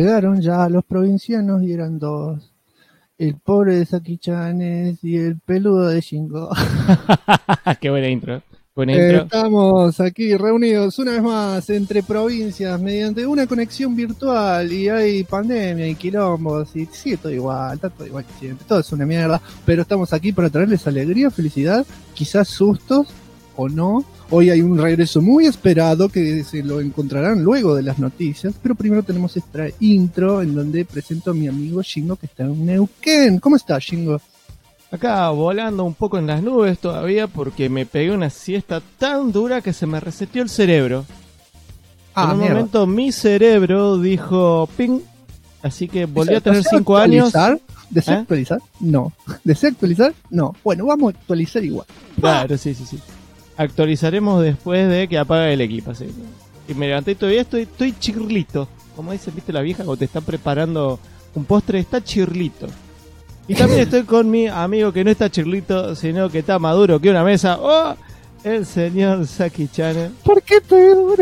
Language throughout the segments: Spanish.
llegaron ya los provincianos y eran dos. El pobre de Saki Chanes y el peludo de Shingo. Qué buena intro. Buena intro. Estamos aquí reunidos una vez más entre provincias mediante una conexión virtual y hay pandemia y quilombos y sigue todo igual, está todo igual que siempre, todo es una mierda, pero estamos aquí para traerles alegría, felicidad, quizás sustos o no. Hoy hay un regreso muy esperado que se lo encontrarán luego de las noticias, pero primero tenemos esta intro en donde presento a mi amigo Shingo que está en Neuquén. ¿Cómo está, Shingo? Acá volando un poco en las nubes todavía porque me pegué una siesta tan dura que se me reseteó el cerebro. En un momento mi cerebro dijo ping, así que volví a tener 5 años. ¿Desea actualizar? No. ¿Desea actualizar? No. Bueno, vamos a actualizar igual. Claro, sí. Actualizaremos después de que apague el equipo, así. Y me levanté y todavía estoy chirlito. Como dice, viste la vieja, cuando te están preparando un postre, está chirlito. Y también estoy con mi amigo que no está chirlito, sino que está maduro que una mesa. ¡Oh! El señor Saki-chan. ¿Por qué estoy duro?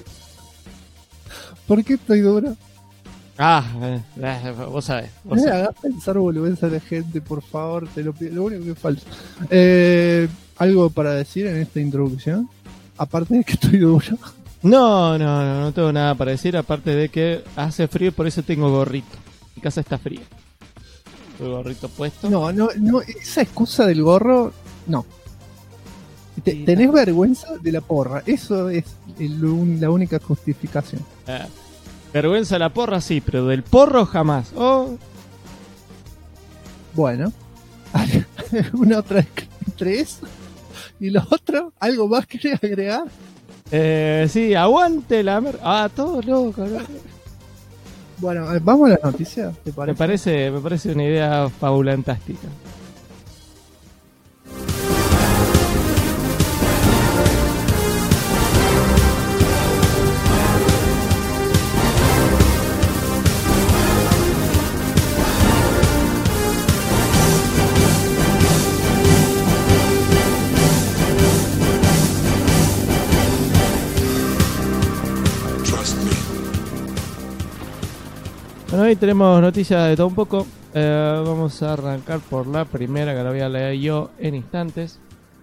¿Por qué estoy duro? Vos sabés. No me hagas pensar boludez a la gente, por favor, te lo pido. Lo único que falta. ¿Algo para decir en esta introducción? Aparte de que estoy duro. No tengo nada para decir, aparte de que hace frío y por eso tengo gorrito. Mi casa está fría. El gorrito puesto. No, esa excusa del gorro, no. Tenés vergüenza de la porra, eso es la única justificación. Vergüenza de la porra, sí, pero del porro jamás. Bueno, una otra entre eso y lo otro, ¿algo más querés agregar? Sí, aguante la todo loco, ¿no? Bueno, vamos a las noticias, ¿te parece? Me parece una idea fabulantástica. Bueno, hoy tenemos noticias de todo un poco. Vamos a arrancar por la primera, que la voy a leer yo en instantes.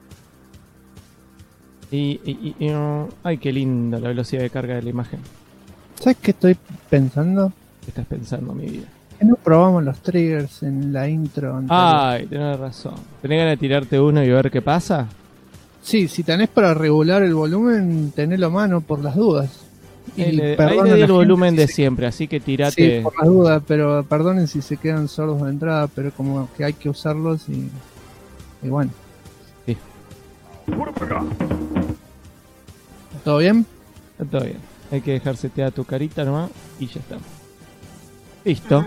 Ay, qué linda la velocidad de carga de la imagen. ¿Sabes qué estoy pensando? ¿Qué estás pensando, mi vida? Que no probamos los triggers en la intro anterior. Ay, tenés razón. ¿Tenés ganas de tirarte uno y ver qué pasa? Sí, si tenés para regular el volumen, tenelo a mano por las dudas. Ahí le di el volumen de siempre, así que tirate. Sí, por las dudas, pero perdonen si se quedan sordos de entrada, pero como que hay que usarlos y bueno. Sí. ¿Todo bien? Está todo bien. Hay que dejar seteada tu carita nomás y ya está. Listo.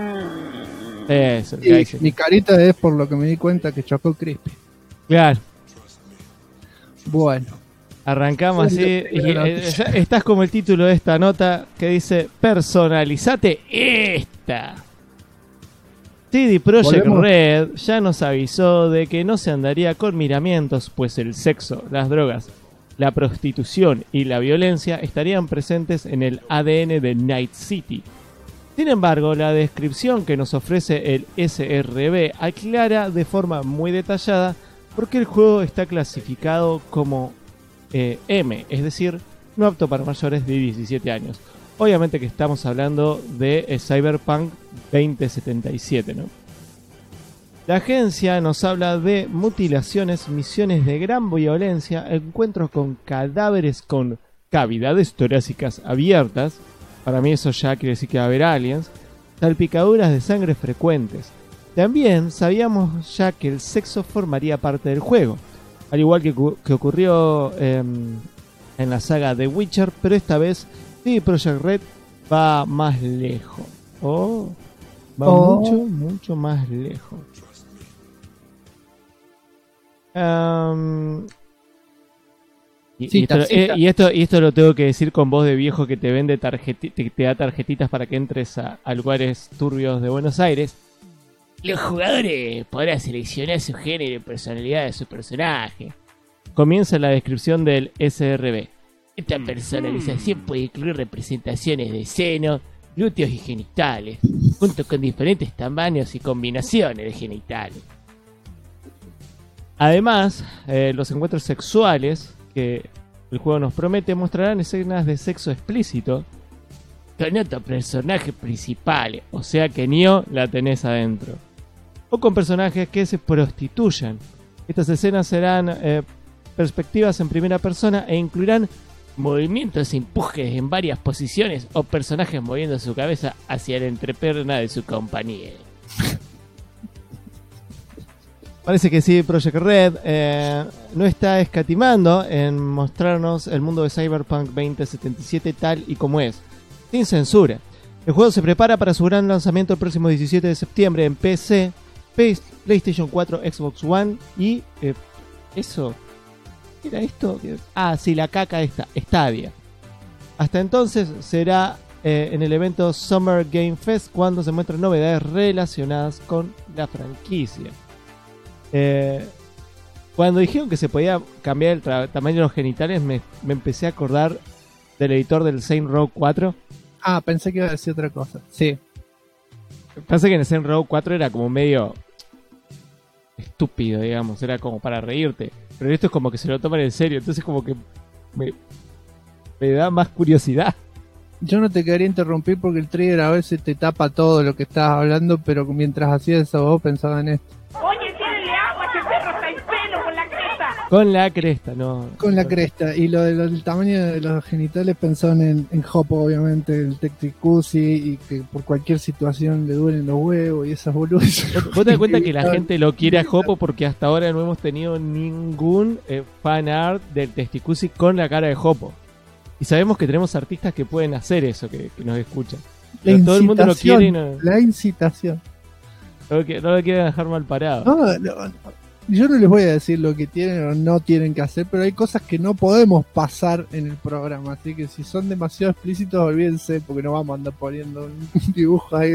Eso. Y mi carita es por lo que me di cuenta que chocó Crispy. Claro. Bueno. Arrancamos así. Estás como el título de esta nota que dice: personalizate esta. CD Projekt Red ya nos avisó de que no se andaría con miramientos, pues el sexo, las drogas, la prostitución y la violencia estarían presentes en el ADN de Night City. Sin embargo, la descripción que nos ofrece el SRB aclara de forma muy detallada por qué el juego está clasificado como M, es decir, no apto para mayores de 17 años. Obviamente que estamos hablando de Cyberpunk 2077, ¿no? La agencia nos habla de mutilaciones, misiones de gran violencia, encuentros con cadáveres con cavidades torácicas abiertas. Para mí eso ya quiere decir que va a haber aliens. Salpicaduras de sangre frecuentes. También sabíamos ya que el sexo formaría parte del juego, al igual que ocurrió en la saga The Witcher, pero esta vez CD Projekt Red va más lejos. Mucho más lejos. Y esto lo tengo que decir con voz de viejo que te vende te da tarjetitas para que entres a lugares turbios de Buenos Aires. Los jugadores podrán seleccionar su género y personalidad de su personaje. Comienza la descripción del SRB. Esta personalización puede incluir representaciones de seno, glúteos y genitales, junto con diferentes tamaños y combinaciones de genitales. Además, los encuentros sexuales que el juego nos promete mostrarán escenas de sexo explícito con otros personajes principales, o sea que Nioh la tenés adentro, o con personajes que se prostituyan. Estas escenas serán perspectivas en primera persona e incluirán movimientos e empujes en varias posiciones o personajes moviendo su cabeza hacia la entrepierna de su compañero. Parece que sí, Project Red no está escatimando en mostrarnos el mundo de Cyberpunk 2077 tal y como es, sin censura. El juego se prepara para su gran lanzamiento el próximo 17 de septiembre en PC, PlayStation 4, Xbox One y... ¿eso? ¿Era esto? Ah, sí, la caca esta, Stadia. Hasta entonces será en el evento Summer Game Fest cuando se muestran novedades relacionadas con la franquicia. Cuando dijeron que se podía cambiar el tamaño de los genitales, me empecé a acordar del editor del Saints Row 4. Ah, pensé que iba a decir otra cosa. Sí. Pensé que en el Saints Row 4 era como medio estúpido, digamos, era como para reírte. Pero esto es como que se lo toman en serio, entonces como que me da más curiosidad. Yo no te quería interrumpir porque el trigger a veces te tapa todo lo que estás hablando, pero mientras hacías eso vos pensabas en esto. Oye, tírenle agua, ese perro está en pelo con la cresta. Con la cresta, no. Con la cresta. Y lo del tamaño de los genitales pensaban en Hopo, obviamente, el Tecticusi, y que por cualquier situación le duelen los huevos y esas boludas. ¿Vos te das cuenta que la gente lo quiere a Hopo porque hasta ahora no hemos tenido ningún fan art del Testicusi con la cara de Hopo? Y sabemos que tenemos artistas que pueden hacer eso, que nos escuchan. Pero todo el mundo lo quiere y no, la incitación. no lo quieren dejar mal parado. No, yo no les voy a decir lo que tienen o no tienen que hacer, pero hay cosas que no podemos pasar en el programa. Así que si son demasiado explícitos, olvídense, porque no vamos a andar poniendo un dibujo ahí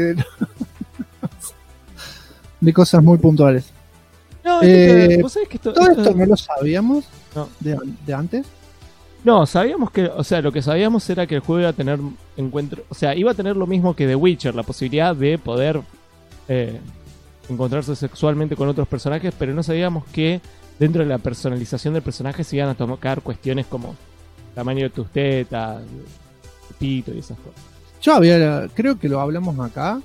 de cosas muy puntuales. No, ¿vos sabés que todo esto no lo sabíamos no. de antes? No, sabíamos que, o sea, lo que sabíamos era que el juego iba a tener encuentro, o sea, iba a tener lo mismo que The Witcher, la posibilidad de poder encontrarse sexualmente con otros personajes, pero no sabíamos que dentro de la personalización del personaje se iban a tocar cuestiones como tamaño de tus tetas, pito y esas cosas. Yo creo que lo hablamos acá,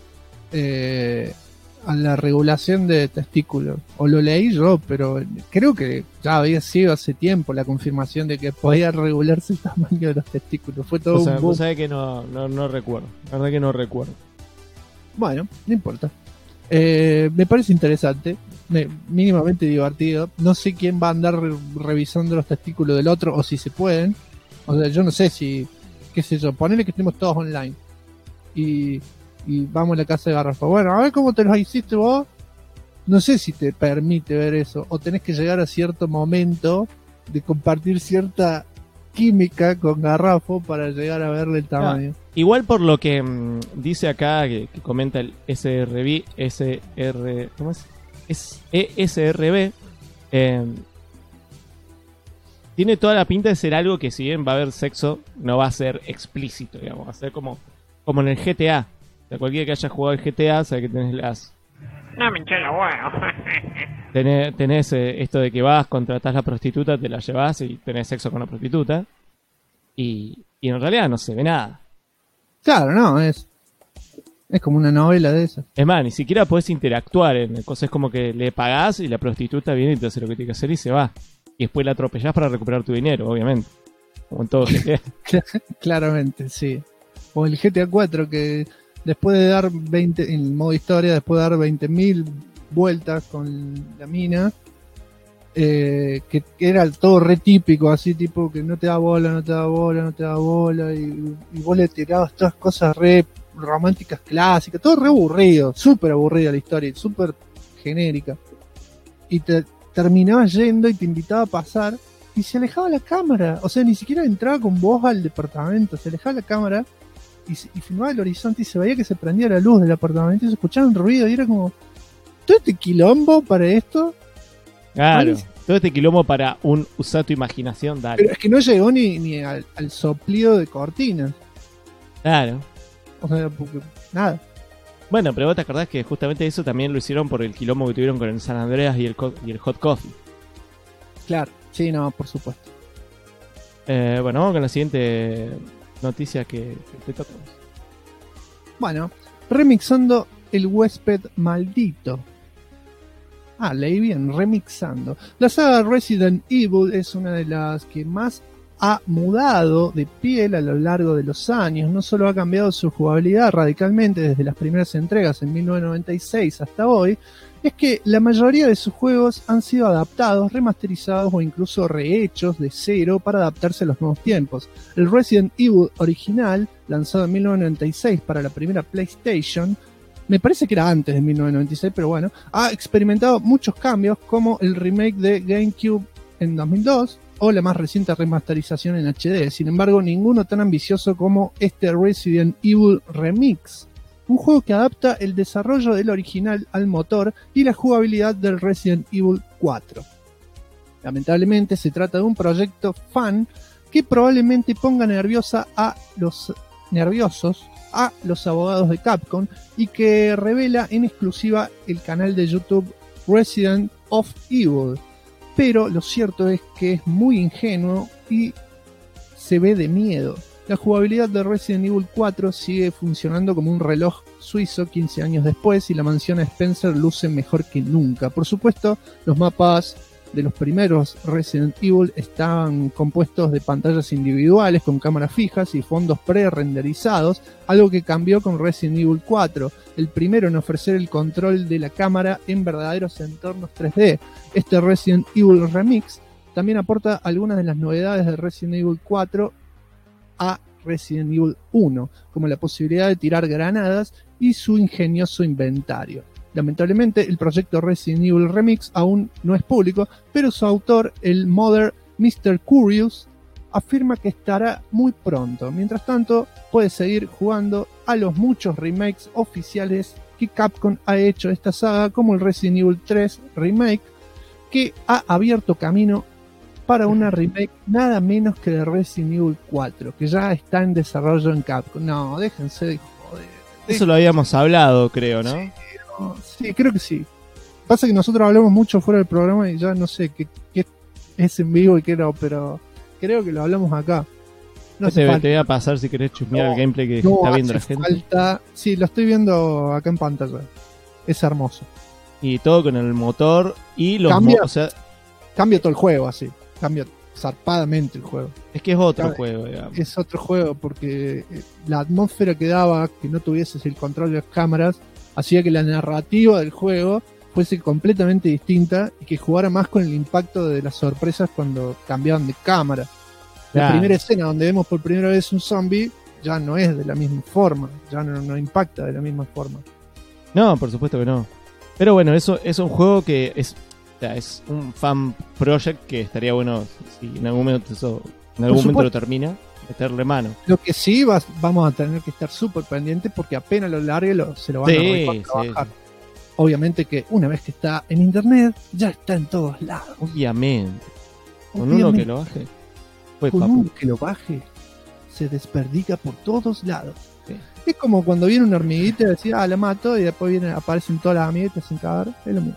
a la regulación de testículos, o lo leí yo, pero creo que ya había sido hace tiempo la confirmación de que podía regularse el tamaño de los testículos. Fue todo un boom. Vos sabés que no recuerdo, la verdad que no recuerdo. Bueno, no importa. Me parece interesante, mínimamente divertido. No sé quién va a andar revisando los testículos del otro, o si se pueden. O sea, yo no sé si, qué sé yo, ponele que estemos todos online y vamos a la casa de Garrafa. Bueno, a ver cómo te los hiciste vos. No sé si te permite ver eso, o tenés que llegar a cierto momento de compartir cierta química con Garrafo para llegar a verle el tamaño. Igual por lo que dice acá, que comenta el ¿cómo es? ESRB, tiene toda la pinta de ser algo que, si bien va a haber sexo, no va a ser explícito, digamos, va a ser como en el GTA. O sea, cualquiera que haya jugado el GTA sabe que tenés las... No me hinché los huevos. Tenés esto de que vas, contratás la prostituta, te la llevas y tenés sexo con la prostituta. Y en realidad no se ve nada. Claro, no, es como una novela de esas. Es más, ni siquiera podés interactuar en cosas. Es como que le pagás y la prostituta viene y te hace lo que tiene que hacer y se va. Y después la atropellás para recuperar tu dinero, obviamente. Como en todo GTA. Claramente, sí. O el GTA 4 que... después de dar 20, en modo historia, después de dar 20.000 vueltas con la mina, que era todo re típico, así tipo que no te da bola, y vos le tirabas todas cosas re románticas clásicas, todo re aburrido, súper aburrida la historia, súper genérica. Y te terminabas yendo y te invitaba a pasar, y se alejaba la cámara, o sea, ni siquiera entraba con vos al departamento, se alejaba la cámara, y filmaba el horizonte y se veía que se prendía la luz del apartamento y se escuchaba un ruido y era como, ¿todo este quilombo para esto? Claro, todo este quilombo para usar tu imaginación, dale. Pero es que no llegó ni al soplido de cortinas. Claro. O sea, porque nada. Bueno, pero vos te acordás que justamente eso también lo hicieron por el quilombo que tuvieron con el San Andreas y el Hot Coffee. Claro, sí, no, por supuesto. Bueno, vamos con la siguiente noticia que te toca. Bueno, remixando el huésped maldito. Ah, leí bien, remixando. La saga Resident Evil es una de las que más ha mudado de piel a lo largo de los años. No solo ha cambiado su jugabilidad radicalmente desde las primeras entregas en 1996 hasta hoy, es que la mayoría de sus juegos han sido adaptados, remasterizados o incluso rehechos de cero para adaptarse a los nuevos tiempos. El Resident Evil original, lanzado en 1996 para la primera PlayStation, me parece que era antes de 1996, pero bueno, ha experimentado muchos cambios, como el remake de GameCube en 2002 o la más reciente remasterización en HD. Sin embargo, ninguno tan ambicioso como este Resident Evil Remix, un juego que adapta el desarrollo del original al motor y la jugabilidad del Resident Evil 4. Lamentablemente se trata de un proyecto fan que probablemente ponga nerviosos a los abogados de Capcom y que revela en exclusiva el canal de YouTube Resident of Evil. Pero lo cierto es que es muy ingenuo y se ve de miedo. La jugabilidad de Resident Evil 4 sigue funcionando como un reloj suizo 15 años después y la mansión Spencer luce mejor que nunca. Por supuesto, los mapas de los primeros Resident Evil estaban compuestos de pantallas individuales con cámaras fijas y fondos pre-renderizados, algo que cambió con Resident Evil 4, el primero en ofrecer el control de la cámara en verdaderos entornos 3D. Este Resident Evil Remix también aporta algunas de las novedades de Resident Evil 4 a Resident Evil 1, como la posibilidad de tirar granadas y su ingenioso inventario. Lamentablemente, el proyecto Resident Evil Remix aún no es público, pero su autor, el modder Mr. Curious, afirma que estará muy pronto. Mientras tanto, puedes seguir jugando a los muchos remakes oficiales que Capcom ha hecho de esta saga, como el Resident Evil 3 Remake, que ha abierto camino para una remake nada menos que de Resident Evil 4, que ya está en desarrollo en Capcom. No, déjense de joder. Eso lo habíamos hablado, creo, ¿no? Sí, creo que sí. Pasa que nosotros hablamos mucho fuera del programa y ya no sé qué es en vivo y qué no, pero creo que lo hablamos acá. No te voy a pasar si querés chusmear el gameplay que está viendo la gente. Sí, lo estoy viendo acá en pantalla. Es hermoso. Y todo con el motor y los cambia todo el juego así. Cambia zarpadamente el juego. Es que es otro juego, digamos. Es otro juego porque la atmósfera que daba, que no tuvieses el control de las cámaras, hacía que la narrativa del juego fuese completamente distinta y que jugara más con el impacto de las sorpresas cuando cambiaban de cámara. La primera escena donde vemos por primera vez un zombie ya no es de la misma forma, ya no impacta de la misma forma. No, por supuesto que no. Pero bueno, eso es un juego que es un fan project que estaría bueno si en algún momento lo termina, meterle mano. Lo que sí vamos a tener que estar súper pendientes porque apenas lo largue se lo van a trabajar. Sí. Obviamente que una vez que está en internet ya está en todos lados. Obviamente. Con uno que lo baje. Uno que lo baje se desperdiga por todos lados. Sí. Es como cuando viene una hormiguita y decía, la mato, y después aparecen todas las amiguitas sin cagar. Es lo mismo.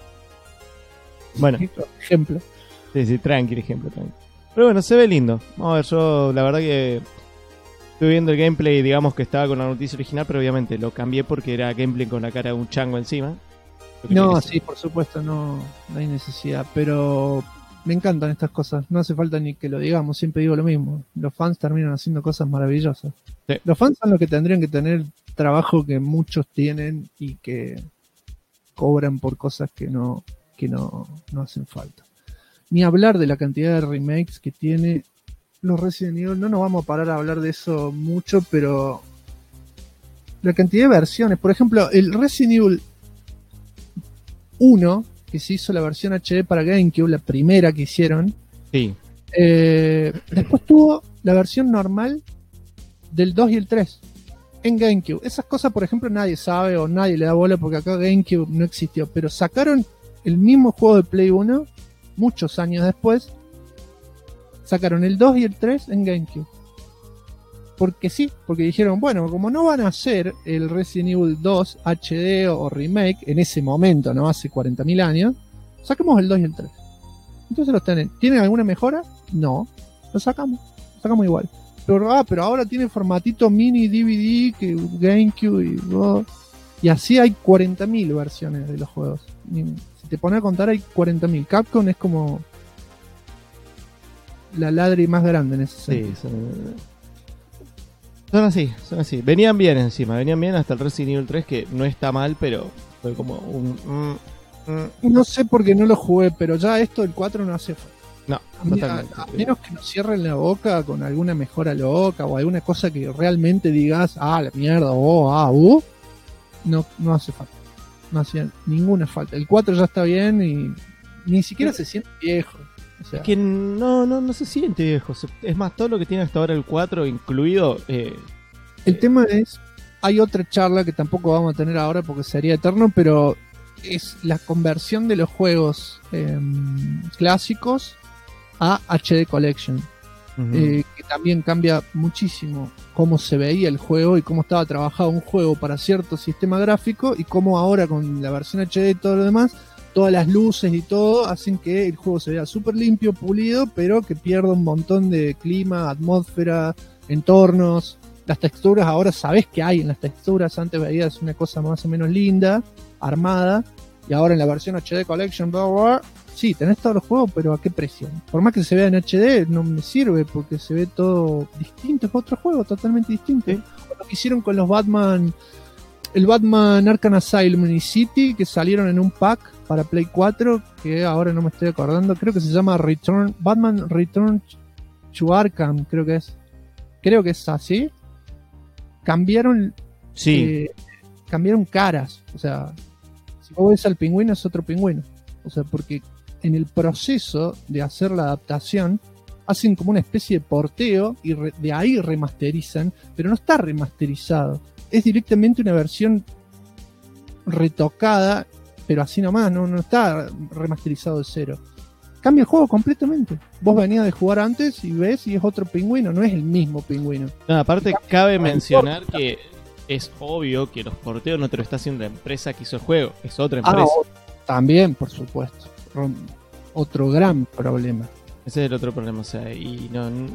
Bueno, ejemplo. Sí, tranquilo, ejemplo. Pero bueno, se ve lindo. Vamos a ver, yo la verdad que estuve viendo el gameplay, digamos que estaba con la noticia original, pero obviamente lo cambié porque era gameplay con la cara de un chango encima. No, sí, por supuesto, no hay necesidad, pero me encantan estas cosas. No hace falta ni que lo digamos, siempre digo lo mismo. Los fans terminan haciendo cosas maravillosas. Sí. Los fans son los que tendrían que tener trabajo que muchos tienen y que cobran por cosas que no hacen falta. Ni hablar de la cantidad de remakes que tiene los Resident Evil. No nos vamos a parar a hablar de eso mucho, pero la cantidad de versiones, por ejemplo, el Resident Evil 1, que se hizo la versión HD para GameCube, la primera que hicieron. Sí. Después tuvo la versión normal del 2 y el 3 en GameCube. Esas cosas, por ejemplo, nadie sabe o nadie le da bola porque acá GameCube no existió, pero sacaron el mismo juego de Play 1 muchos años después. Sacaron el 2 y el 3 en GameCube. porque sí, porque dijeron, bueno, como no van a hacer el Resident Evil 2 HD o remake en ese momento, ¿no? Hace 40.000 años, saquemos el 2 y el 3. Entonces los tienen. ¿Tienen alguna mejora? No. Lo sacamos igual. Pero ahora tiene formatito mini DVD, que GameCube y así hay 40.000 versiones de los juegos. Si te pones a contar, hay 40.000. Capcom es como la ladri más grande en ese sentido. Sí, son así. Venían bien hasta el Resident Evil 3, que no está mal, pero fue como un... No sé por qué no lo jugué, pero ya esto del 4 no hace falta. No, totalmente. A menos que nos cierren la boca con alguna mejora loca o alguna cosa que realmente digas, la mierda, no hace falta. No hacía ninguna falta. El 4 ya está bien y ni siquiera se siente viejo. O sea, es que no se siente viejo. Es más, todo lo que tiene hasta ahora el 4 incluido... el tema es, hay otra charla que tampoco vamos a tener ahora porque sería eterno, pero es la conversión de los juegos clásicos a HD Collection. Que también cambia muchísimo cómo se veía el juego y cómo estaba trabajado un juego para cierto sistema gráfico, y cómo ahora con la versión HD y todo lo demás, todas las luces y todo hacen que el juego se vea súper limpio, pulido, pero que pierda un montón de clima, atmósfera, entornos. Las texturas, ahora sabés que hay en las texturas. Antes veías una cosa más o menos linda, armada, y ahora en la versión HD Collection, sí, tenés todos los juegos, pero ¿a qué precio? Por más que se vea en HD, no me sirve porque se ve todo distinto, es otro juego totalmente distinto. Lo que hicieron con los Batman, el Batman Arkham Asylum y City, que salieron en un pack para Play 4, que ahora no me estoy acordando, creo que se llama Batman Return to Arkham, creo que es así. Cambiaron caras, o sea, si vos ves al pingüino es otro pingüino, o sea, porque en el proceso de hacer la adaptación hacen como una especie de porteo y de ahí remasterizan, pero no está remasterizado, es directamente una versión retocada, pero así nomás, no está remasterizado de cero. Cambia el juego completamente. Vos venías de jugar antes y ves y es otro pingüino, no es el mismo pingüino. No, aparte cabe mencionar que es obvio que los porteos no te lo está haciendo la empresa que hizo el juego, es otra empresa. También, por supuesto. Otro gran problema. Ese es el otro problema, o sea, y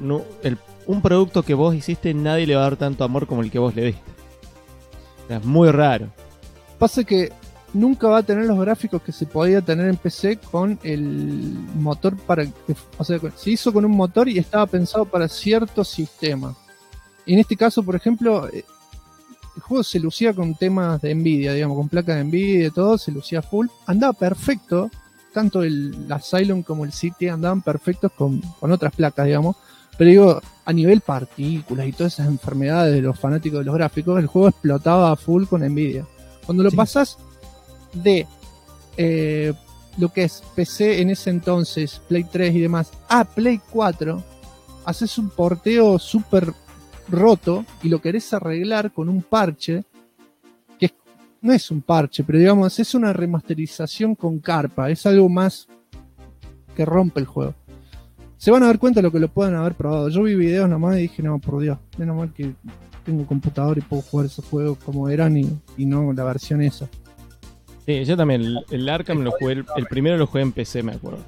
un producto que vos hiciste nadie le va a dar tanto amor como el que vos le diste. O sea, es muy raro. Pasa que nunca va a tener los gráficos que se podía tener en PC con el motor o sea, se hizo con un motor y estaba pensado para cierto sistema. Y en este caso, por ejemplo, el juego se lucía con temas de Nvidia, digamos, con placas de Nvidia y todo, se lucía full. Andaba perfecto, tanto el Asylum como el City andaban perfectos con otras placas, digamos. Pero digo, a nivel partículas y todas esas enfermedades de los fanáticos de los gráficos, el juego explotaba a full con Nvidia. Cuando lo pasas de lo que es PC en ese entonces, Play 3 y demás, a Play 4, haces un porteo súper roto y lo querés arreglar con un parche, que no es un parche, pero digamos, es una remasterización con carpa, es algo más que rompe el juego. Se van a dar cuenta de lo que lo pueden haber probado. Yo vi videos nomás y dije, no, por Dios, menos mal que tengo computador y puedo jugar esos juegos como eran y no la versión esa. Sí, yo también, el Arkham lo jugué, el primero lo jugué en PC, me acuerdo.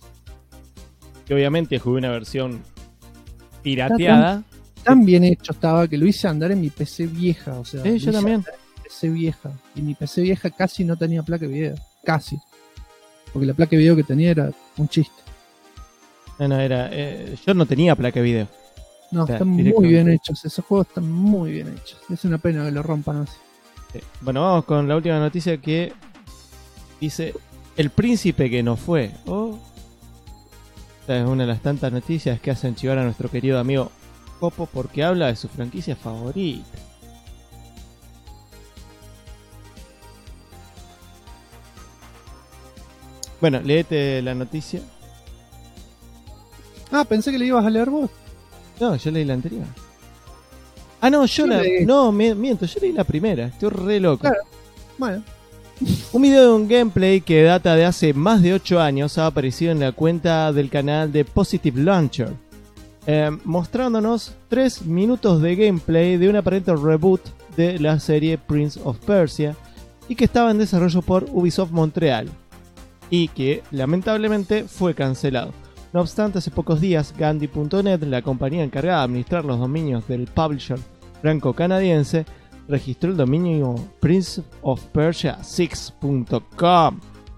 Que obviamente jugué una versión pirateada. Tan bien hecho estaba que lo hice andar en mi PC vieja, o sea. Yo también. PC vieja. Y mi PC vieja casi no tenía placa de video. Casi. Porque la placa de video que tenía era un chiste. Yo no tenía placa de video. No, están muy bien hechos. Esos juegos están muy bien hechos. Es una pena que lo rompan así. Sí. Bueno, vamos con la última noticia que dice: el príncipe que no fue. Esta es una de las tantas noticias que hacen chivar a nuestro querido amigo Copo porque habla de su franquicia favorita. Bueno, léete la noticia. Pensé que le ibas a leer vos. No, yo leí la anterior. Miento, yo leí la primera. Estoy re loco. Claro. Bueno. Un video de un gameplay que data de hace más de 8 años ha aparecido en la cuenta del canal de Positive Launcher. mostrándonos 3 minutos de gameplay de un aparente reboot de la serie Prince of Persia y que estaba en desarrollo por Ubisoft Montreal y que lamentablemente fue cancelado. No obstante, hace pocos días Gandhi.net, la compañía encargada de administrar los dominios del publisher franco-canadiense, registró el dominio princeofpersia6.com.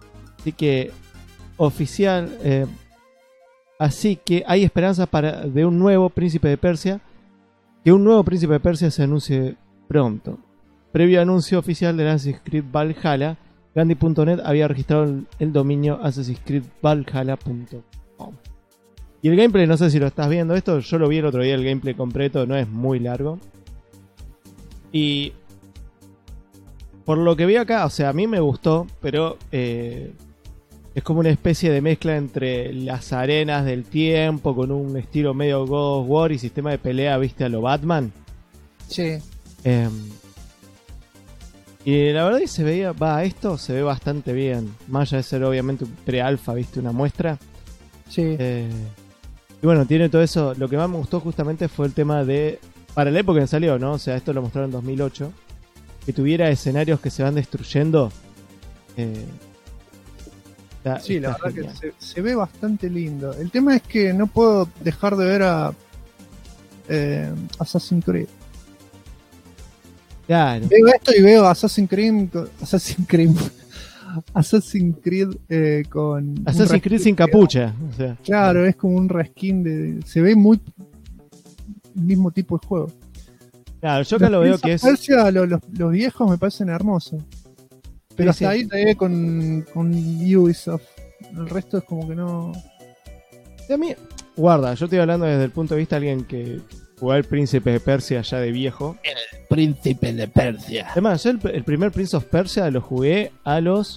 Así que hay esperanza de un nuevo Príncipe de Persia, que un nuevo Príncipe de Persia se anuncie pronto. Previo anuncio oficial de Assassin's Creed Valhalla, Gandhi.net había registrado el dominio Assassin'sCreedValhalla.com. Y el gameplay, no sé si lo estás viendo esto, yo lo vi el otro día, el gameplay completo, no es muy largo. Y por lo que vi acá, o sea, a mí me gustó, pero es como una especie de mezcla entre las arenas del tiempo con un estilo medio God of War y sistema de pelea, viste, a lo Batman. Sí. Y la verdad que se veía, esto se ve bastante bien. Más allá de ser obviamente un pre-alfa, viste, una muestra. Sí. Y bueno, tiene todo eso. Lo que más me gustó justamente fue el tema de, para la época en salió, ¿no? O sea, esto lo mostraron en 2008. Que tuviera escenarios que se van destruyendo. Sí, la verdad genial. Que se ve bastante lindo. El tema es que no puedo dejar de ver a Assassin's Creed. Claro. Veo esto y veo Assassin's Creed con Assassin's Creed sin capucha, o sea. Claro, es como un reskin se ve muy mismo tipo de juego. Claro, yo acá lo veo que es Persia, los viejos me parecen hermosos. Pero hasta ahí llegué con Ubisoft. El resto es como que no. A mí, guarda, yo estoy hablando desde el punto de vista de alguien que jugó al Príncipe de Persia ya de viejo. El Príncipe de Persia. Además, yo el primer Prince of Persia lo jugué a los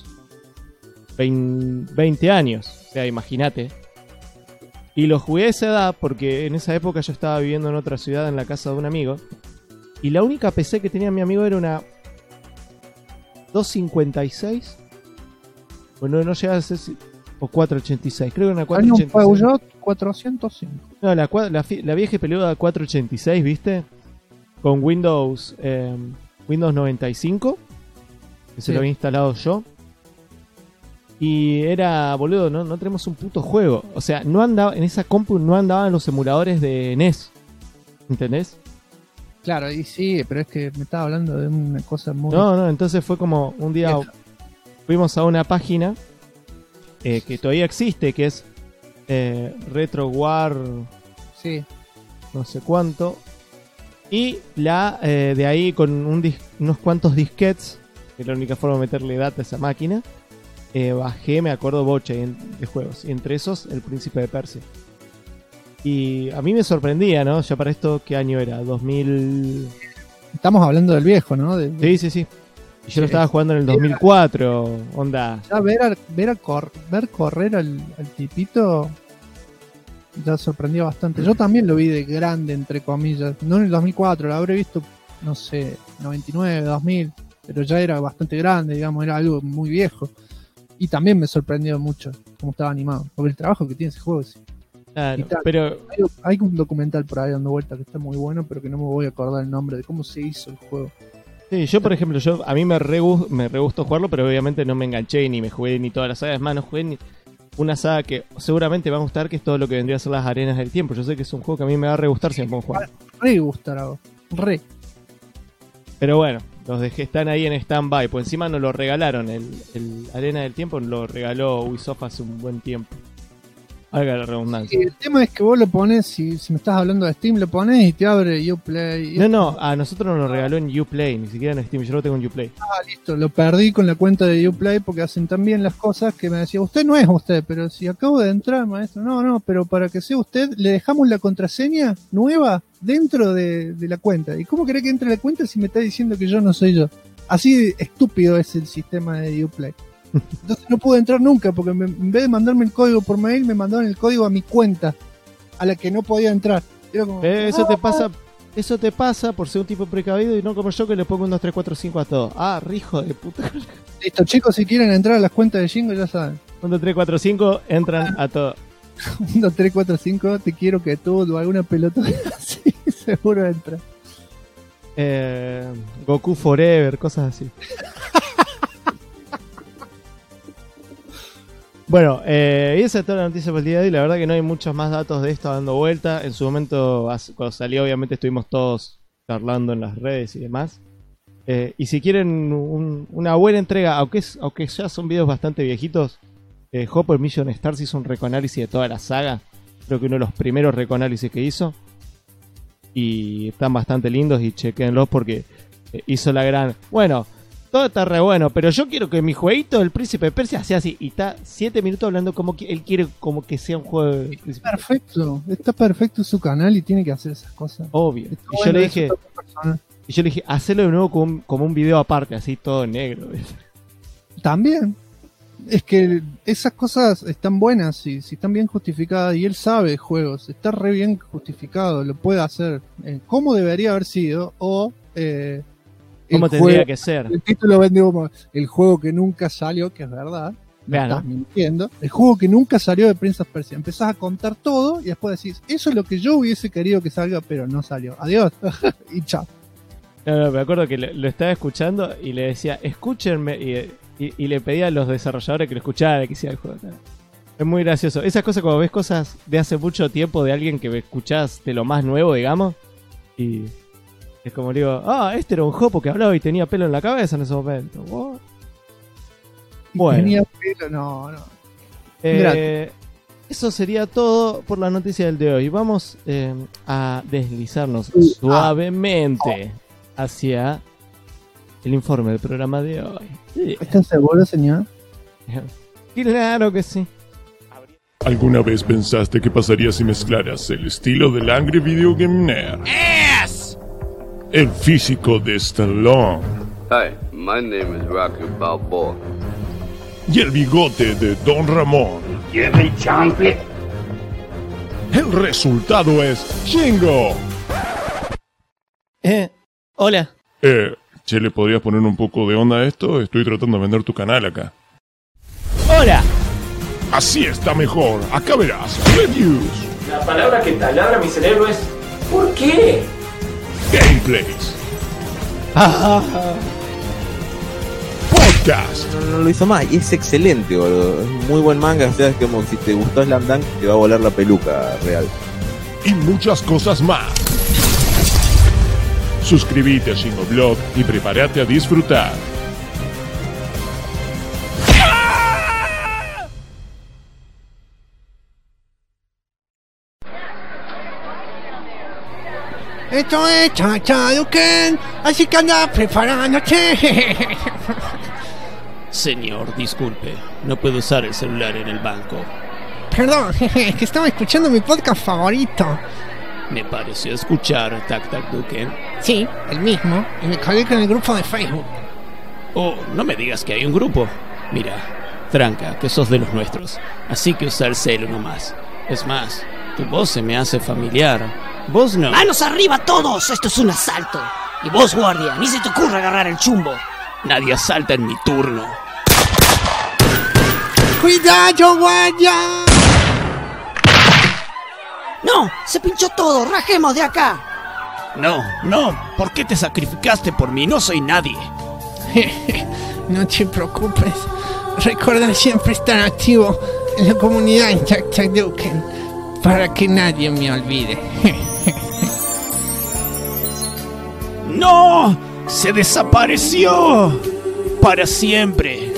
20 años. O sea, imagínate. Y lo jugué a esa edad porque en esa época yo estaba viviendo en otra ciudad en la casa de un amigo. Y la única PC que tenía mi amigo era una 256. Bueno, no llegaba a ser. O 486, creo que una 486. Hay un Peugeot 405. No, la vieja y peluda 486, ¿viste? Con Windows 95, que se lo había instalado yo. Y era, boludo, no tenemos un puto juego. O sea, no andaba en esa compu, no andaban los emuladores de NES. ¿Entendés? Claro, y sí, pero es que me estaba hablando de una cosa muy... No, entonces fue como un día fuimos a una página que todavía existe, que es RetroWar, sí, no sé cuánto, y de ahí con unos cuantos disquets, que es la única forma de meterle data a esa máquina, bajé, me acuerdo, bocha de juegos, y entre esos el Príncipe de Persia. Y a mí me sorprendía, ¿no? Ya para esto, ¿qué año era? 2000... Estamos hablando del viejo, ¿no? Sí. Y yo lo estaba jugando en el 2004, onda. Ya ver correr al tipito ya sorprendió bastante. Yo también lo vi de grande, entre comillas. No en el 2004, lo habré visto, no sé, 99, 2000. Pero ya era bastante grande, digamos, era algo muy viejo. Y también me sorprendió mucho cómo estaba animado. Porque el trabajo que tiene ese juego es... Claro, pero... Hay un documental por ahí dando vuelta que está muy bueno, pero que no me voy a acordar el nombre de cómo se hizo el juego. Sí, yo por ejemplo, a mí me re gustó jugarlo, pero obviamente no me enganché ni me jugué ni todas las sagas. Es más, no jugué ni una saga que seguramente va a gustar, que es todo lo que vendría a ser las arenas del tiempo. Yo sé que es un juego que a mí me va a re gustar si me pongo a jugar. Re gustará, re. Pero bueno, los dejé, están ahí en stand-by, pues encima nos lo regalaron. El Arena del Tiempo lo regaló Ubisoft hace un buen tiempo. Haga la redundancia. Sí, el tema es que vos lo pones, si me estás hablando de Steam, lo pones y te abre Uplay. No, a nosotros nos lo regaló en Uplay, ni siquiera en Steam, yo lo tengo en Uplay. Listo, lo perdí con la cuenta de Uplay porque hacen tan bien las cosas que me decía, usted no es usted, pero si acabo de entrar, maestro, no, pero para que sea usted, le dejamos la contraseña nueva dentro de la cuenta. ¿Y cómo querés que entre la cuenta si me está diciendo que yo no soy yo? Así de estúpido es el sistema de Uplay. Entonces no pude entrar nunca porque en vez de mandarme el código por mail me mandaron el código a mi cuenta a la que no podía entrar. Era como, eso te pasa por ser un tipo precavido y no como yo que le pongo un 2, 3, 4, 5 a todo. Rijo de puta. Listo, chicos, si quieren entrar a las cuentas de Jingo ya saben. 1, 2, 3, 4, 5 entran a todo. 1, 2, 3, 4, 5, te quiero que todo, alguna pelota así, seguro entra. Goku Forever, cosas así. Bueno, y esa es toda la noticia por el día de hoy. La verdad que no hay muchos más datos de esto dando vuelta. En su momento, cuando salió, obviamente estuvimos todos charlando en las redes y demás. Y si quieren una buena entrega, aunque ya son videos bastante viejitos, Hopper Mission Stars hizo un recoanálisis de toda la saga. Creo que uno de los primeros recoanálisis que hizo. Y están bastante lindos y chequenlos porque hizo la gran... Bueno, todo está re bueno, pero yo quiero que mi jueguito del Príncipe de Persia sea así. Y está 7 minutos hablando como que él quiere como que sea un juego de Príncipe. Está perfecto su canal y tiene que hacer esas cosas. Obvio. Y yo le dije, hacelo de nuevo como un video aparte, así todo negro. También. Es que esas cosas están buenas, si están bien justificadas, y él sabe juegos, está re bien justificado, lo puede hacer como debería haber sido, o como tendría que ser. El título vende como el juego que nunca salió, que es verdad, no estás mintiendo, el juego que nunca salió de Prince of Persia. Empezás a contar todo y después decís, eso es lo que yo hubiese querido que salga, pero no salió, adiós, y chao. No, me acuerdo que lo estaba escuchando y le decía, escúchenme, y le pedía a los desarrolladores que lo escucharan, que hiciera el juego. Es muy gracioso. Esas cosas, cuando ves cosas de hace mucho tiempo de alguien que escuchás de lo más nuevo, digamos, y es como digo, este era un jopo que hablaba y tenía pelo en la cabeza en ese momento. What? Bueno. Tenía pelo, no. Eso sería todo por la noticia del de hoy. Vamos a deslizarnos suavemente hacia el informe del programa de hoy. ¿Estás seguro, señor? Claro que sí. ¿Alguna vez pensaste qué pasaría si mezclaras el estilo del Angry Video Game Nerd, el físico de Stallone Hi, my name is Rocky Balboa. y el bigote de Don Ramón? Give me chocolate. El resultado es Shingo. Hola. Che, ¿le podrías poner un poco de onda a esto? Estoy tratando de vender tu canal acá. Hola. Así está mejor. Acá verás. Reviews. La palabra que taladra mi cerebro es ¿por qué? Gameplays. Podcast. No lo hizo más y es excelente, boludo. Es muy buen manga. O sea, es como si te gustó Slam Dunk, te va a volar la peluca real. Y muchas cosas más. Suscríbete a Shingoblog y prepárate a disfrutar. Esto es Chachaduken, así que anda preparándote. Señor, disculpe, no puedo usar el celular en el banco. Perdón, es que estaba escuchando mi podcast favorito. Me pareció escuchar Tac Tac Duken. Sí, el mismo, y me colgué con el grupo de Facebook. Oh, no me digas que hay un grupo. Mira, tranca, que sos de los nuestros, así que usa el celo nomás. Es más, tu voz se me hace familiar. Vos no. ¡Manos arriba todos! ¡Esto es un asalto! Y vos, guardia, ni se te ocurra agarrar el chumbo. Nadie asalta en mi turno. ¡Cuidado, guardia! ¡No! ¡Se pinchó todo! ¡Rajemos de acá! No, ¿por qué te sacrificaste por mí? No soy nadie. No te preocupes. Recuerda siempre estar activo en la comunidad en Chachaduken para que nadie me olvide. ¡No! ¡Se desapareció! ¡Para siempre!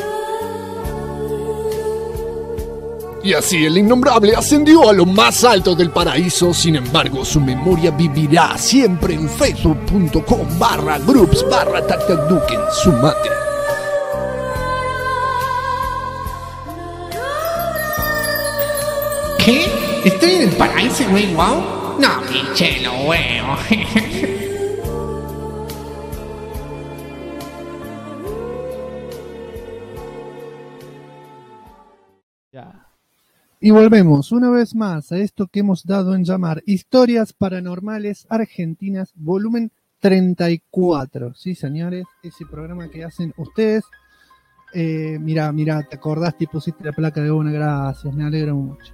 Y así el innombrable ascendió a lo más alto del paraíso. Sin embargo, su memoria vivirá siempre en facebook.com/groups/TacTacDuken. Sumate. ¿Qué? ¿Estoy en el paraíso, güey? ¿Wow? No, pinche lo huevo. Y volvemos una vez más a esto que hemos dado en llamar Historias Paranormales Argentinas, volumen 34. Sí, señores, ese programa que hacen ustedes. Mirá, te acordaste y pusiste la placa de una, gracias, me alegro mucho.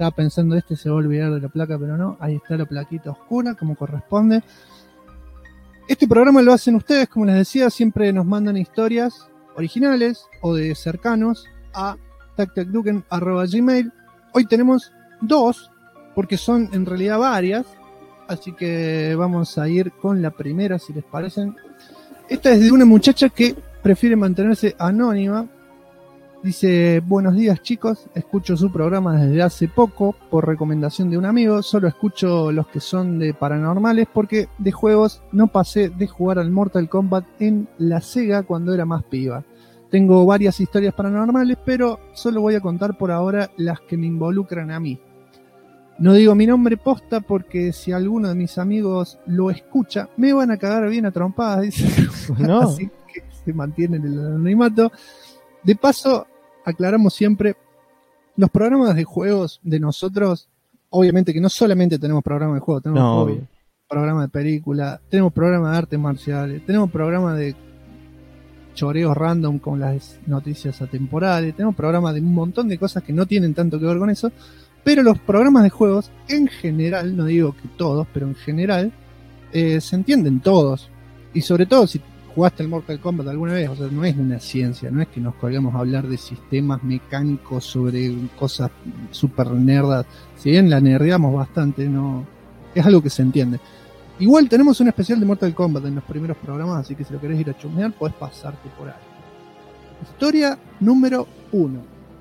Estaba pensando, se va a olvidar de la placa, pero no. Ahí está la plaquita oscura, como corresponde. Este programa lo hacen ustedes, como les decía, siempre nos mandan historias originales o de cercanos a tactacduken@gmail. Hoy tenemos 2, porque son en realidad varias, así que vamos a ir con la primera, si les parecen. Esta es de una muchacha que prefiere mantenerse anónima. Dice: buenos días, chicos, escucho su programa desde hace poco por recomendación de un amigo. Solo escucho los que son de paranormales porque de juegos no pasé de jugar al Mortal Kombat en la Sega cuando era más piba. Tengo varias historias paranormales, pero solo voy a contar por ahora las que me involucran a mí. No digo mi nombre posta porque si alguno de mis amigos lo escucha, me van a cagar bien a trompadas, dice. No. Así que se mantiene en el anonimato. De paso, aclaramos siempre, los programas de juegos de nosotros, obviamente que no solamente tenemos programas de juegos, tenemos programas de película, tenemos programas de artes marciales, tenemos programas de choreos random con las noticias atemporales, tenemos programas de un montón de cosas que no tienen tanto que ver con eso, pero los programas de juegos en general, no digo que todos, pero en general se entienden todos, y sobre todo si jugaste el Mortal Kombat alguna vez, o sea, no es una ciencia, no es que nos colgamos a hablar de sistemas mecánicos sobre cosas super nerdas, si bien la nerdeamos bastante, no es algo que se entiende. Igual tenemos un especial de Mortal Kombat en los primeros programas, así que si lo querés ir a chusmear, podés pasarte por ahí. Historia número 1.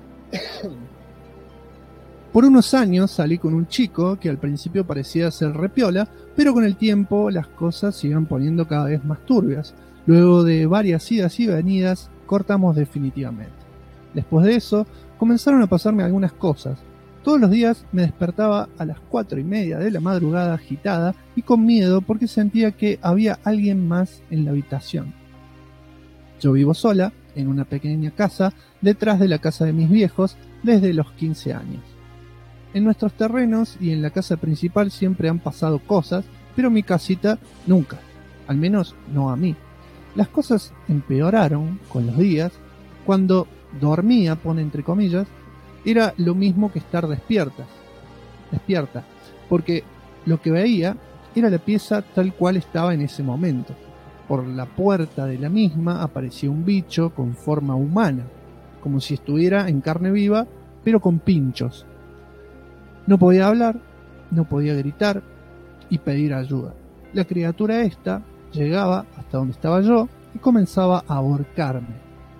Por unos años salí con un chico que al principio parecía ser repiola, pero con el tiempo las cosas se iban poniendo cada vez más turbias. Luego de varias idas y venidas, cortamos definitivamente. Después de eso, comenzaron a pasarme algunas cosas. Todos los días me despertaba a las 4:30 de la madrugada agitada y con miedo porque sentía que había alguien más en la habitación. Yo vivo sola, en una pequeña casa, detrás de la casa de mis viejos, desde los 15 años. En nuestros terrenos y en la casa principal siempre han pasado cosas, pero mi casita nunca, al menos no a mí. Las cosas empeoraron con los días. Cuando dormía, pone entre comillas, era lo mismo que estar despierta, porque lo que veía era la pieza tal cual estaba en ese momento. Por la puerta de la misma aparecía un bicho con forma humana, como si estuviera en carne viva, pero con pinchos. No podía hablar, no podía gritar y pedir ayuda. La criatura esta llegaba hasta donde estaba yo y comenzaba a ahorcarme.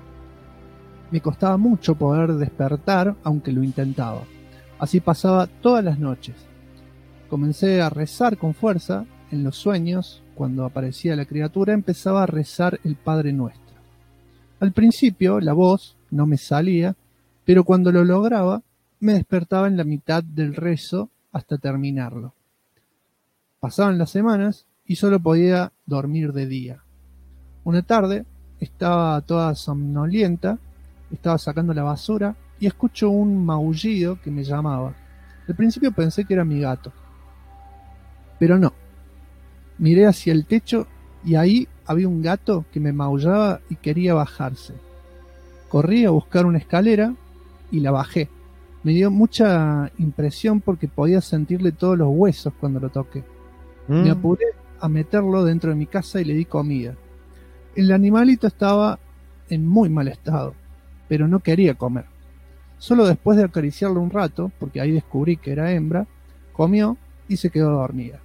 Me costaba mucho poder despertar, aunque lo intentaba. Así pasaba todas las noches. Comencé a rezar con fuerza. En los sueños, cuando aparecía la criatura, empezaba a rezar el Padre Nuestro. Al principio la voz no me salía, pero cuando lo lograba, me despertaba en la mitad del rezo hasta terminarlo. Pasaban las semanas y solo podía dormir de día. Una tarde estaba toda somnolienta, estaba sacando la basura y escucho un maullido que me llamaba. Al principio pensé que era mi gato, pero no. Miré hacia el techo y ahí había un gato que me maullaba y quería bajarse. Corrí a buscar una escalera y la bajé. Me dio mucha impresión porque podía sentirle todos los huesos cuando lo toqué. Me apuré a meterlo dentro de mi casa y le di comida. El animalito estaba en muy mal estado, pero no quería comer. Solo después de acariciarlo un rato, porque ahí descubrí que era hembra, comió y se quedó dormida.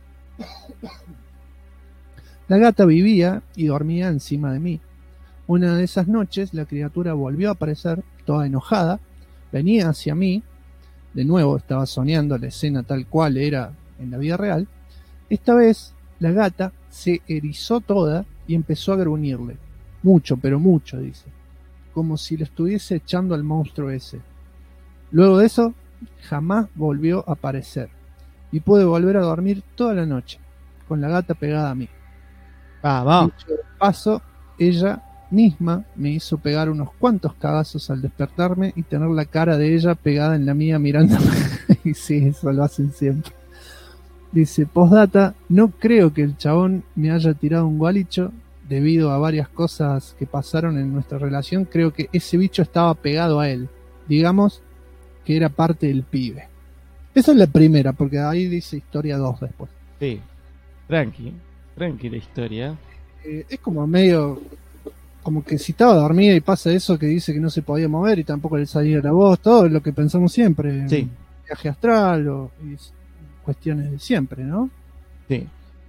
La gata vivía y dormía encima de mí. Una de esas noches la criatura volvió a aparecer, toda enojada, venía hacia mí, de nuevo estaba soñando la escena tal cual era en la vida real. Esta vez la gata se erizó toda y empezó a gruñirle. Mucho, pero mucho, dice. Como si le estuviese echando al monstruo ese. Luego de eso, jamás volvió a aparecer. Y pude volver a dormir toda la noche, con la gata pegada a mí. Dicho de paso, ella misma me hizo pegar unos cuantos cagazos al despertarme y tener la cara de ella pegada en la mía mirándome. Y sí, eso lo hacen siempre. Dice, postdata, no creo que el chabón me haya tirado un gualicho debido a varias cosas que pasaron en nuestra relación. Creo que ese bicho estaba pegado a él. Digamos que era parte del pibe. Esa es la primera, porque ahí dice historia 2 después. Sí, tranqui la historia. Es como medio... Como que si estaba dormida y pasa eso que dice que no se podía mover y tampoco le salía la voz, todo lo que pensamos siempre. Sí. Viaje astral y cuestiones de siempre, ¿no? Sí.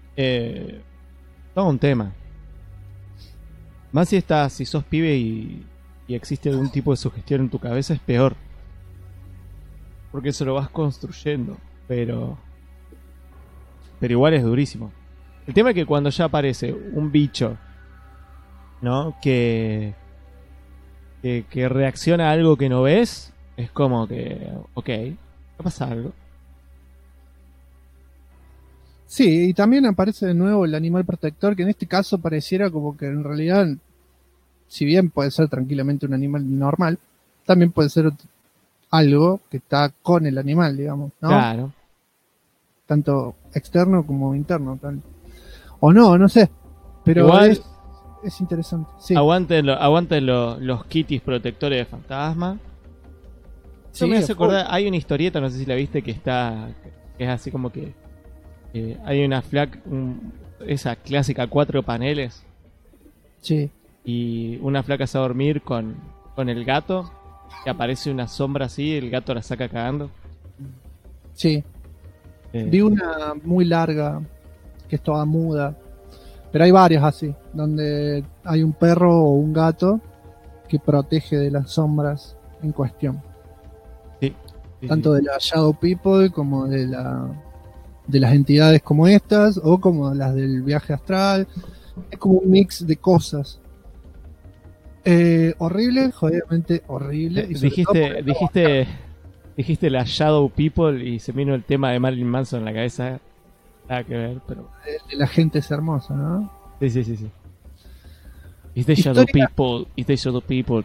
Todo un tema. Más si sos pibe y existe algún tipo de sugestión en tu cabeza, es peor. Porque eso lo vas construyendo. Pero igual es durísimo. El tema es que cuando ya aparece un bicho, ¿no? Que reacciona a algo que no ves, es como que, ok, pasa algo. Sí, y también aparece de nuevo el animal protector, que en este caso pareciera como que en realidad, si bien puede ser tranquilamente un animal normal, también puede ser algo que está con el animal, digamos, ¿no? Claro. Tanto externo como interno, o no sé, pero igual es interesante. Sí. Aguanten los kitties protectores de fantasma. Sí, me hace acordar, hay una historieta, no sé si la viste, que es así como que hay una esa clásica 4 paneles. Sí. Y una flaca se va a dormir con el gato, que aparece una sombra así, el gato la saca cagando. Sí. Vi una muy larga, que es toda muda, pero hay varias así, donde hay un perro o un gato que protege de las sombras en cuestión. Sí. Tanto de la Shadow People como de las entidades como estas, o como las del viaje astral. Es como un mix de cosas. Horrible, jodidamente horrible. Y dijiste la Shadow People y se me vino el tema de Marilyn Manson en la cabeza. Nada que ver, pero... La gente es hermosa, ¿no? Sí. It's the Shadow People. It's the Shadow People.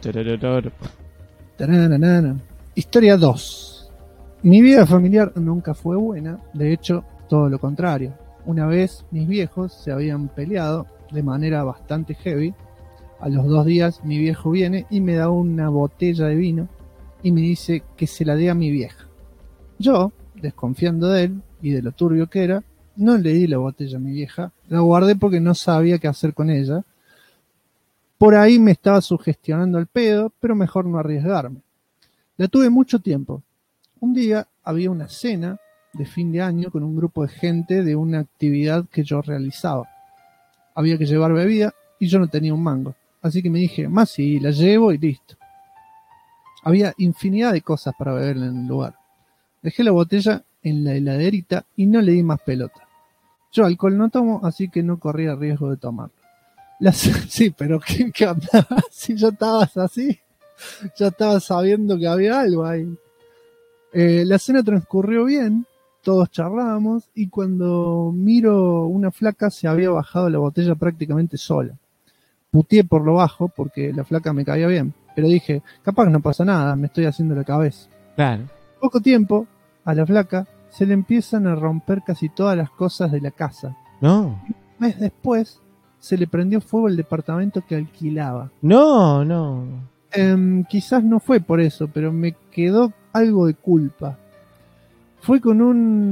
Historia 2. Mi vida familiar nunca fue buena. De hecho, todo lo contrario. Una vez mis viejos se habían peleado de manera bastante heavy. A los 2 días mi viejo viene y me da una botella de vino y me dice que se la dé a mi vieja. Yo, desconfiando de él y de lo turbio que era, no le di la botella a mi vieja. La guardé porque no sabía qué hacer con ella. Por ahí me estaba sugestionando el pedo, pero mejor no arriesgarme. La tuve mucho tiempo. Un día había una cena de fin de año con un grupo de gente de una actividad que yo realizaba. Había que llevar bebida y yo no tenía un mango. Así que me dije, más sí, la llevo y listo. Había infinidad de cosas para beber en el lugar. Dejé la botella en la heladerita y no le di más pelota. Yo alcohol no tomo, así que no corría riesgo de tomarlo. Sí, pero ¿qué onda? Si ya estabas así, ya estabas sabiendo que había algo ahí. La cena transcurrió bien, todos charlábamos y cuando miro una flaca se había bajado la botella prácticamente sola. Puteé por lo bajo porque la flaca me caía bien, pero dije, capaz no pasa nada, me estoy haciendo la cabeza. Claro. Poco tiempo, a la flaca se le empiezan a romper casi todas las cosas de la casa. No. Un mes después se le prendió fuego el departamento que alquilaba. No. Quizás no fue por eso, pero me quedó algo de culpa. Fue con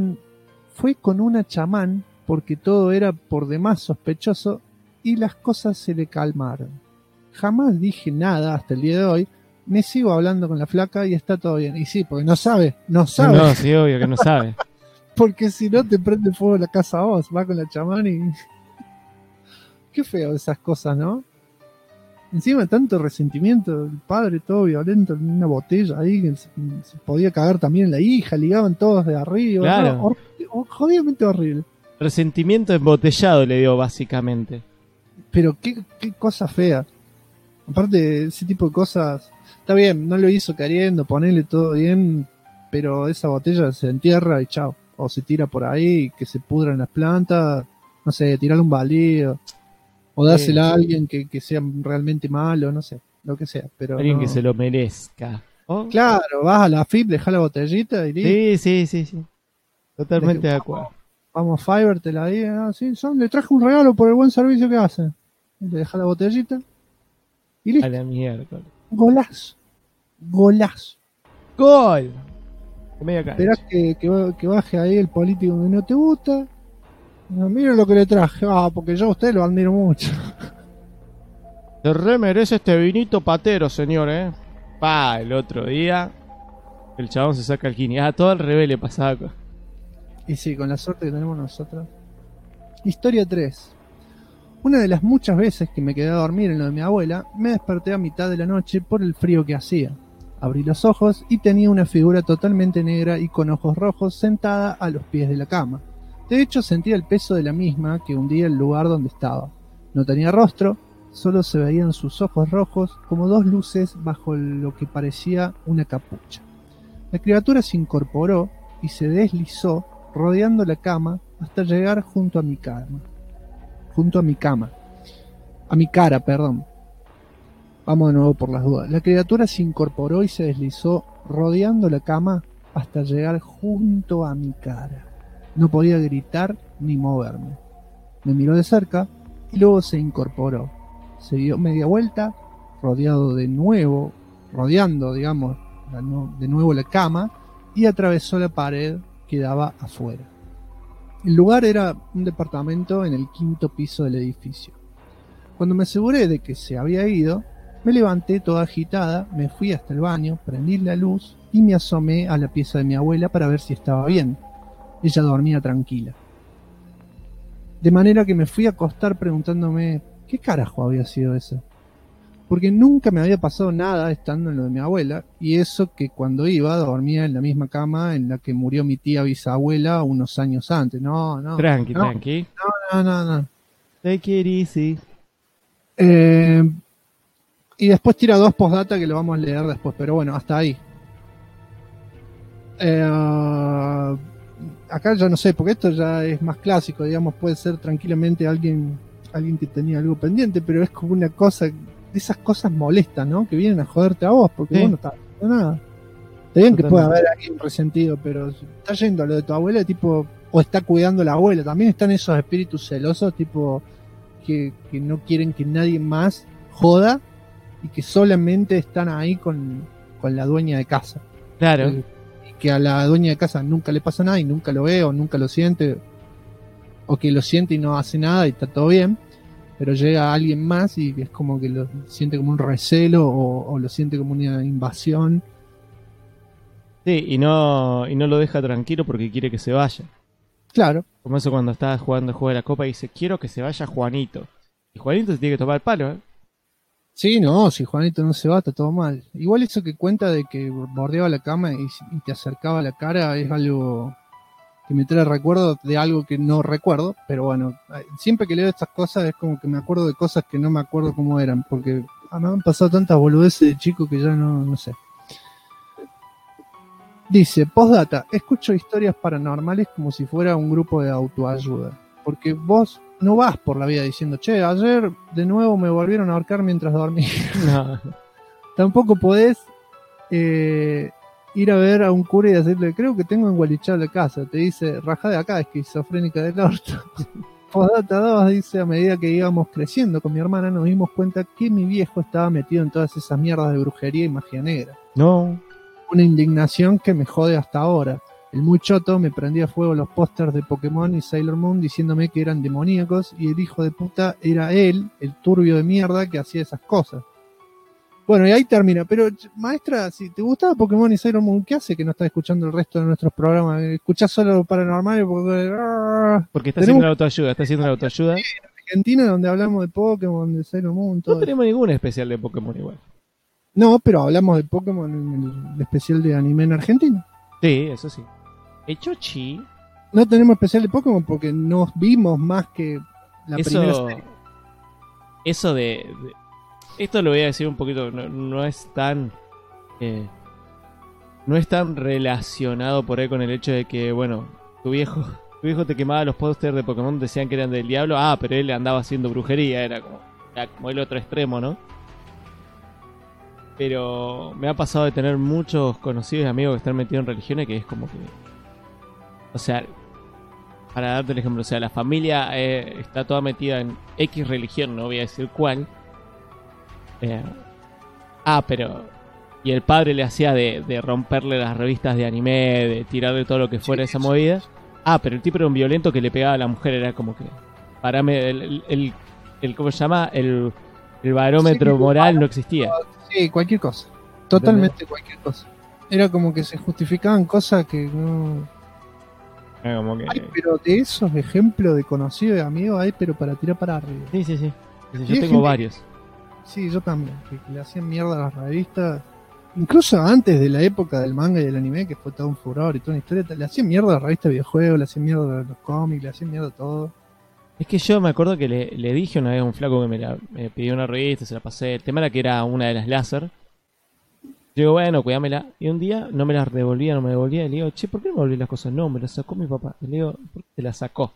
una chamán porque todo era por demás sospechoso y las cosas se le calmaron. Jamás dije nada hasta el día de hoy. Me sigo hablando con la flaca y está todo bien. Y sí, porque no sabe. No, sí, obvio que no sabe. Porque si no te prende fuego la casa a vos, va con la chamán y... Qué feo esas cosas, ¿no? Encima tanto resentimiento, el padre todo violento en una botella ahí, que se podía cagar también en la hija, ligaban todos de arriba. Claro. Jodidamente horrible. Resentimiento embotellado le dio básicamente. Pero qué cosa fea. Aparte, ese tipo de cosas, está bien, no lo hizo queriendo, ponele todo bien, pero esa botella se entierra y chao. O se tira por ahí, que se pudran las plantas, no sé, tirarle un baldío. O dársela a alguien que sea realmente malo, no sé, lo que sea. Pero alguien no... que se lo merezca. ¿Oh? Claro, vas a la FIP, dejá la botellita y listo. Sí. Totalmente de acuerdo. Vamos a Fiverr, te la di, sí, le traje un regalo por el buen servicio que hacen. Le dejá la botellita y listo. A la mierda. Golazo. ¡Gol! Media cancha. Esperás que baje ahí el político que no te gusta. No, mira lo que le traje. Porque yo a usted lo admiro mucho. Se re merece este vinito patero, señor, el otro día el chabón se saca el Kini. Todo al revés le pasaba. Y sí, con la suerte que tenemos nosotros. Historia 3. Una de las muchas veces que me quedé a dormir en lo de mi abuela, me desperté a mitad de la noche por el frío que hacía. Abrí los ojos y tenía una figura totalmente negra y con ojos rojos sentada a los pies de la cama. De hecho, sentía el peso de la misma que hundía el lugar donde estaba. No tenía rostro, solo se veían sus ojos rojos como dos luces bajo lo que parecía una capucha. La criatura se incorporó y se deslizó rodeando la cama hasta llegar junto a mi cara. A mi cara, perdón. Vamos de nuevo por las dudas. La criatura se incorporó y se deslizó rodeando la cama hasta llegar junto a mi cara. No podía gritar ni moverme. Me miró de cerca y luego se incorporó. Se dio media vuelta, rodeando, digamos, de nuevo la cama y atravesó la pared que daba afuera. El lugar era un departamento en el 5º piso del edificio. Cuando me aseguré de que se había ido, me levanté toda agitada, me fui hasta el baño, prendí la luz y me asomé a la pieza de mi abuela para ver si estaba bien. Ella dormía tranquila. De manera que me fui a acostar preguntándome ¿qué carajo había sido eso? Porque nunca me había pasado nada estando en lo de mi abuela, y eso que cuando iba dormía en la misma cama en la que murió mi tía bisabuela unos años antes. No. Tranqui. No. Take it easy. Y después tira 2 postdata que lo vamos a leer después, pero bueno, hasta ahí. Acá ya no sé, porque esto ya es más clásico, digamos, puede ser tranquilamente alguien que tenía algo pendiente, pero es como una cosa, de esas cosas molestas, ¿no? Que vienen a joderte a vos, porque vos no estás haciendo nada. Está bien que pueda haber alguien resentido, pero si está yendo a lo de tu abuela, tipo, o está cuidando a la abuela, también están esos espíritus celosos, tipo, que no quieren que nadie más joda y que solamente están ahí con la dueña de casa. Claro. Y que a la dueña de casa nunca le pasa nada y nunca lo ve o nunca lo siente, o que lo siente y no hace nada y está todo bien, pero llega alguien más y es como que lo siente como un recelo o lo siente como una invasión. Sí, y no lo deja tranquilo porque quiere que se vaya. Claro. Como eso cuando estaba jugando el juego de la copa y dice, quiero que se vaya Juanito. Y Juanito se tiene que tomar el palo, Sí, no, si Juanito no se va, está todo mal. Igual eso que cuenta de que bordeaba la cama y te acercaba la cara es algo que me trae recuerdo de algo que no recuerdo, pero bueno, siempre que leo estas cosas es como que me acuerdo de cosas que no me acuerdo cómo eran, porque me han pasado tantas boludeces de chico que ya no sé. Dice, postdata, escucho historias paranormales como si fuera un grupo de autoayuda, porque vos no vas por la vida diciendo, che, ayer de nuevo me volvieron a ahorcar mientras dormía. No. Tampoco podés ir a ver a un cura y decirle, creo que tengo engualichado la casa. Te dice, rajá de acá, esquizofrénica del orto. Postdata 2 dice, a medida que íbamos creciendo con mi hermana nos dimos cuenta que mi viejo estaba metido en todas esas mierdas de brujería y magia negra. No. Una indignación que me jode hasta ahora. El muy choto me prendía a fuego los pósters de Pokémon y Sailor Moon diciéndome que eran demoníacos y el hijo de puta era él, el turbio de mierda que hacía esas cosas. Bueno, y ahí termina. Pero, maestra, si te gustaba Pokémon y Sailor Moon, ¿qué hace que no estás escuchando el resto de nuestros programas? ¿Escuchás solo Paranormal? Porque está haciendo la autoayuda, En Argentina, donde hablamos de Pokémon, de Sailor Moon, todo. No tenemos ningún especial de Pokémon igual. No, pero hablamos de Pokémon en el especial de anime en Argentina. Sí, eso sí. Chochi. No tenemos especial de Pokémon porque nos vimos más que la primera serie. Eso de esto lo voy a decir un poquito, no es tan relacionado por ahí con el hecho de que, bueno, tu viejo te quemaba los pósters de Pokémon, decían que eran del diablo, pero él andaba haciendo brujería, era como el otro extremo, ¿no? Pero me ha pasado de tener muchos conocidos y amigos que están metidos en religiones que es como que, o sea, para darte el ejemplo, o sea, la familia está toda metida en X religión, no voy a decir cuál. Pero Y el padre le hacía de romperle las revistas de anime, de tirarle todo lo que fuera esa movida. Pero el tipo era un violento que le pegaba a la mujer, era como que... Parame, ¿cómo se llama? El barómetro moral no existía. Sí, cualquier cosa. Totalmente cualquier cosa. Era como que se justificaban cosas que no... Como que... Ay, pero de esos ejemplos de conocidos y amigos hay, pero para tirar para arriba. Sí. Yo tengo varios. Sí, yo también. Que le hacían mierda a las revistas. Incluso antes de la época del manga y del anime, que fue todo un furor y toda una historia, le hacían mierda a las revistas de videojuegos, le hacían mierda a los cómics, le hacían mierda a todo. Es que yo me acuerdo que le dije una vez a un flaco que me pidió una revista, se la pasé. El tema era que era una de las láser. Yo digo, bueno, cuídamela. Y un día no me las devolvía. Y le digo, che, ¿por qué no me volví las cosas? No, me las sacó mi papá. Y le digo, ¿por qué te las sacó?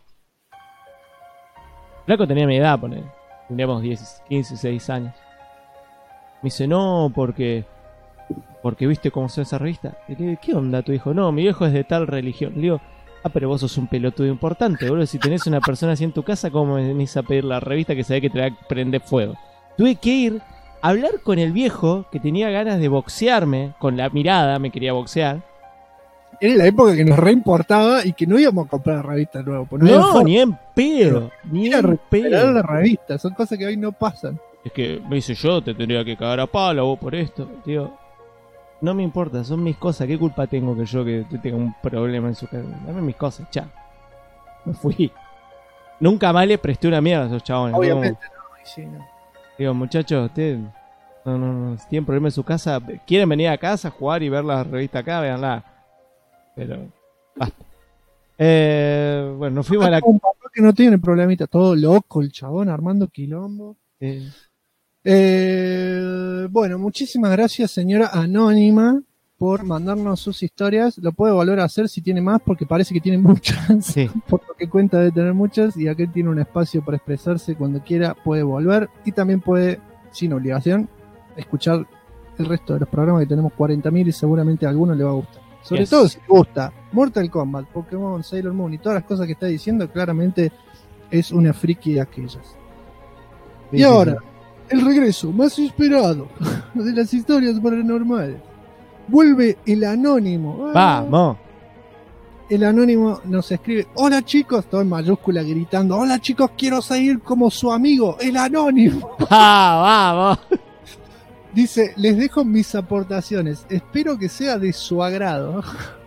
El flaco tenía mi edad, teníamos 15, 16 años. Me dice, no, porque viste cómo son esas revistas. Y le digo, ¿qué onda tu hijo? No, mi viejo es de tal religión. Le digo, pero vos sos un pelotudo importante, boludo. Si tenés una persona así en tu casa, ¿cómo me venís a pedir la revista que sabe que te va a prender fuego? Tuve que ir a hablar con el viejo que tenía ganas de boxearme, con la mirada me quería boxear. Era la época que nos reimportaba y que no íbamos a comprar revistas nuevas. No, ni en pedo. Ni en pedo. La revista, son cosas que hoy no pasan. Es que me dice yo, te tendría que cagar a palo vos por esto. Tío, no me importa, son mis cosas. ¿Qué culpa tengo que yo que tenga un problema en su casa? Dame mis cosas, chao. Me fui. Nunca más le presté una mierda a esos chabones. Obviamente, no, sí, no. Digo, muchachos, ustedes no, si tienen problemas en su casa, quieren venir a casa a jugar y ver la revista acá, véanla. Pero, basta. Bueno, nos fuimos a la... Un papá que no tiene problemita, todo loco el chabón, armando quilombo. Bueno, muchísimas gracias, señora Anónima, por mandarnos sus historias. Lo puede volver a hacer si tiene más, porque parece que tiene muchas. Sí. Por lo que cuenta de tener muchas, y aquel tiene un espacio para expresarse cuando quiera, puede volver. Y también puede, sin obligación, escuchar el resto de los programas, que tenemos 40.000 y seguramente a alguno le va a gustar. Sobre todo si le gusta Mortal Kombat, Pokémon, Sailor Moon y todas las cosas que está diciendo, claramente es una friki de aquellas. Y ahora, el regreso más esperado de las historias paranormales. Vuelve el Anónimo. ¡Vamos! El Anónimo nos escribe: hola chicos, todo en mayúscula gritando: hola chicos, quiero seguir como su amigo, el Anónimo. ¡Vamos! Dice: les dejo mis aportaciones, espero que sea de su agrado.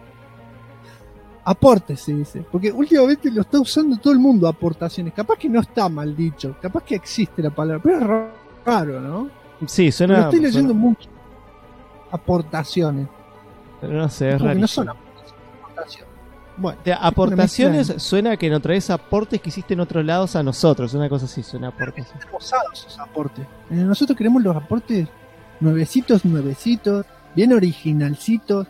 Apórtese, dice, porque últimamente lo está usando todo el mundo, aportaciones. Capaz que no está mal dicho, capaz que existe la palabra, pero es raro, ¿no? Sí, suena... Lo estoy leyendo mucho. Aportaciones. No sé, es raro. No son aportaciones. Bueno, aportaciones suena que nos traes aportes que hiciste en otros lados a nosotros, una cosa así, suena aportes. Esos aportes. Nosotros queremos los aportes nuevecitos, bien originalcitos.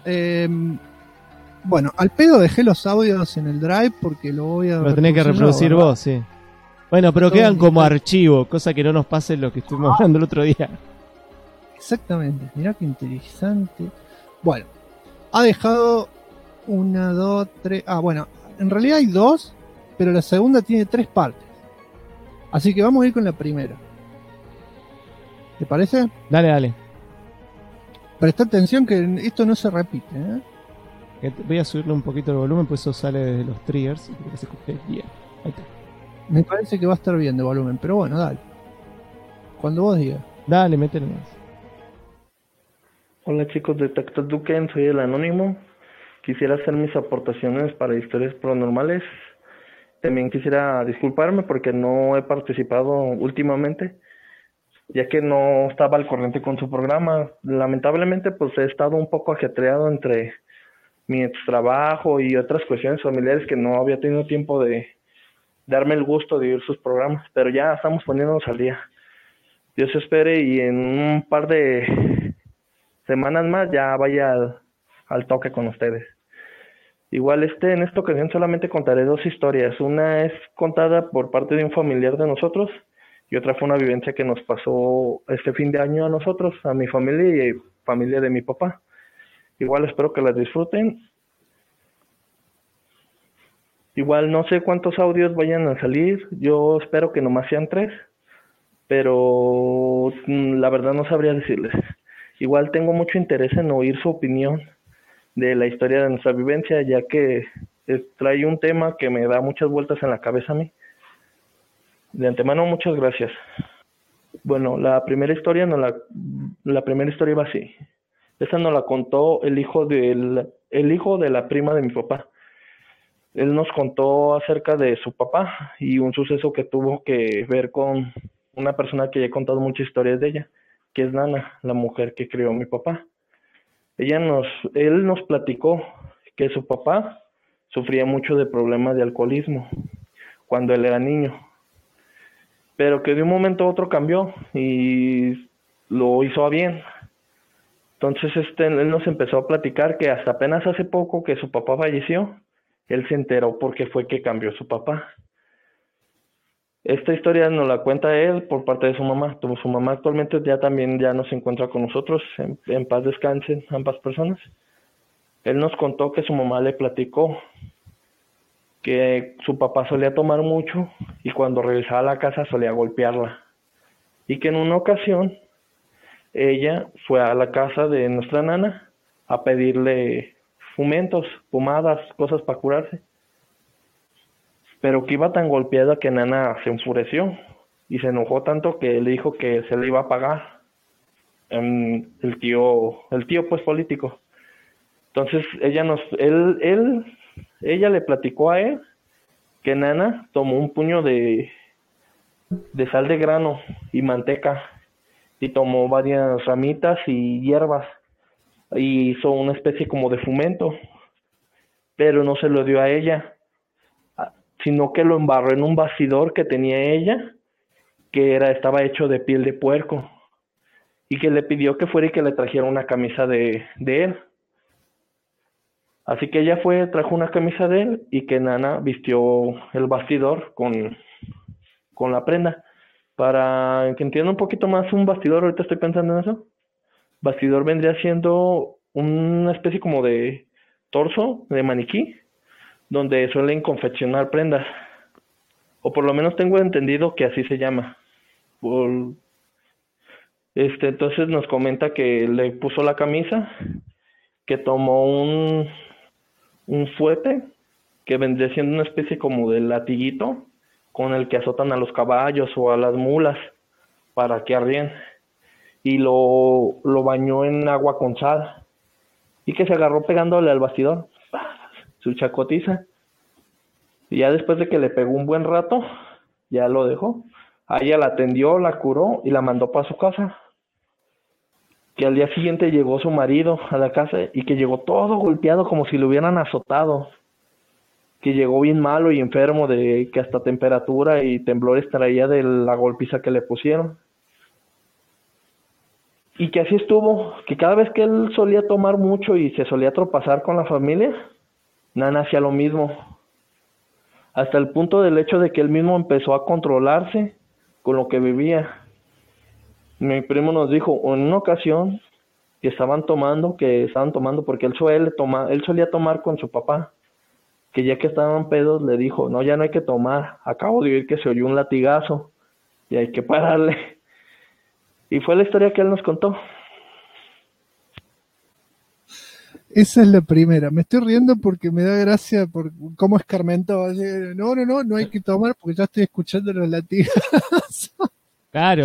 Bueno, al pedo dejé los audios en el drive porque lo voy a... Lo tenés que reproducir vos, sí. Bueno, pero quedan como archivo, cosa que no nos pase lo que estuvimos hablando el otro día. Exactamente, mirá qué interesante. Bueno, ha dejado 1, 2, 3... bueno, en realidad hay 2, pero la segunda tiene 3 partes. Así que vamos a ir con la primera. ¿Te parece? Dale. Presta atención que esto no se repite, ¿eh? Voy a subirle un poquito el volumen, pues eso sale desde los triggers. Que se escuche bien. Ahí está. Me parece que va a estar bien de volumen, pero bueno, dale. Cuando vos digas. Dale, mételo más. Hola chicos de Tactoduken, soy el Anónimo. Quisiera hacer mis aportaciones para historias paranormales. También quisiera disculparme porque no he participado últimamente, ya que no estaba al corriente con su programa. Lamentablemente, pues he estado un poco ajetreado entre mi trabajo y otras cuestiones familiares que no había tenido tiempo de darme el gusto de oír sus programas, pero ya estamos poniéndonos al día. Dios espere y en un par de semanas más ya vaya al toque con ustedes. Igual en esta ocasión solamente contaré 2 historias. Una es contada por parte de un familiar de nosotros y otra fue una vivencia que nos pasó este fin de año a nosotros, a mi familia y familia de mi papá. Igual espero que las disfruten. Igual no sé cuántos audios vayan a salir. Yo espero que nomás sean 3. Pero la verdad no sabría decirles. igual tengo mucho interés en oír su opinión de la historia de nuestra vivencia, ya que trae un tema que me da muchas vueltas en la cabeza a mí. De antemano, muchas gracias. Bueno, la primera historia iba así. Esta nos la contó el hijo de la prima de mi papá. Él nos contó acerca de su papá y un suceso que tuvo que ver con una persona que ya he contado muchas historias de ella, que es Nana, la mujer que crió a mi papá. Él nos platicó que su papá sufría mucho de problemas de alcoholismo cuando él era niño, pero que de un momento a otro cambió y lo hizo a bien. Entonces él nos empezó a platicar que hasta apenas hace poco que su papá falleció, él se enteró por qué fue que cambió su papá. Esta historia nos la cuenta él por parte de su mamá. Su mamá actualmente ya no se encuentra con nosotros, en paz descansen ambas personas. Él nos contó que su mamá le platicó que su papá solía tomar mucho y cuando regresaba a la casa solía golpearla. Y que en una ocasión ella fue a la casa de nuestra nana a pedirle fumentos, pomadas, cosas para curarse. Pero que iba tan golpeada que Nana se enfureció y se enojó tanto que le dijo que se le iba a pagar el tío pues político. Entonces ella le platicó a él que Nana tomó un puño de sal de grano y manteca y tomó varias ramitas y hierbas y hizo una especie como de fumento, pero no se lo dio a ella, sino que lo embarró en un bastidor que tenía ella, que estaba hecho de piel de puerco, y que le pidió que fuera y que le trajera una camisa de él. Así que ella trajo una camisa de él, y que Nana vistió el bastidor con la prenda. Para que entienda un poquito más un bastidor, ahorita estoy pensando en eso. Bastidor vendría siendo una especie como de torso de maniquí, donde suelen confeccionar prendas, o por lo menos tengo entendido que así se llama. Entonces nos comenta que le puso la camisa, que tomó un fuete, que vendría siendo una especie como de latiguito, con el que azotan a los caballos o a las mulas, para que arríen, y lo bañó en agua con sal, y que se agarró pegándole al bastidor su chacotiza, y ya después de que le pegó un buen rato, ya lo dejó. A ella la atendió, la curó y la mandó para su casa. Que al día siguiente llegó su marido a la casa y que llegó todo golpeado como si lo hubieran azotado. Que llegó bien malo y enfermo, de que hasta temperatura y temblores traía de la golpiza que le pusieron. Y que así estuvo, que cada vez que él solía tomar mucho y se solía tropezar con la familia, Nana hacía lo mismo, hasta el punto del hecho de que él mismo empezó a controlarse con lo que bebía. Mi primo nos dijo en una ocasión que estaban tomando porque él solía tomar con su papá, que ya que estaban pedos le dijo, no, ya no hay que tomar, acabo de oír que se oyó un latigazo y hay que pararle. Y fue la historia que él nos contó. Esa es la primera. Me estoy riendo porque me da gracia por cómo escarmentó. No hay que tomar porque ya estoy escuchando los latigazos. Claro.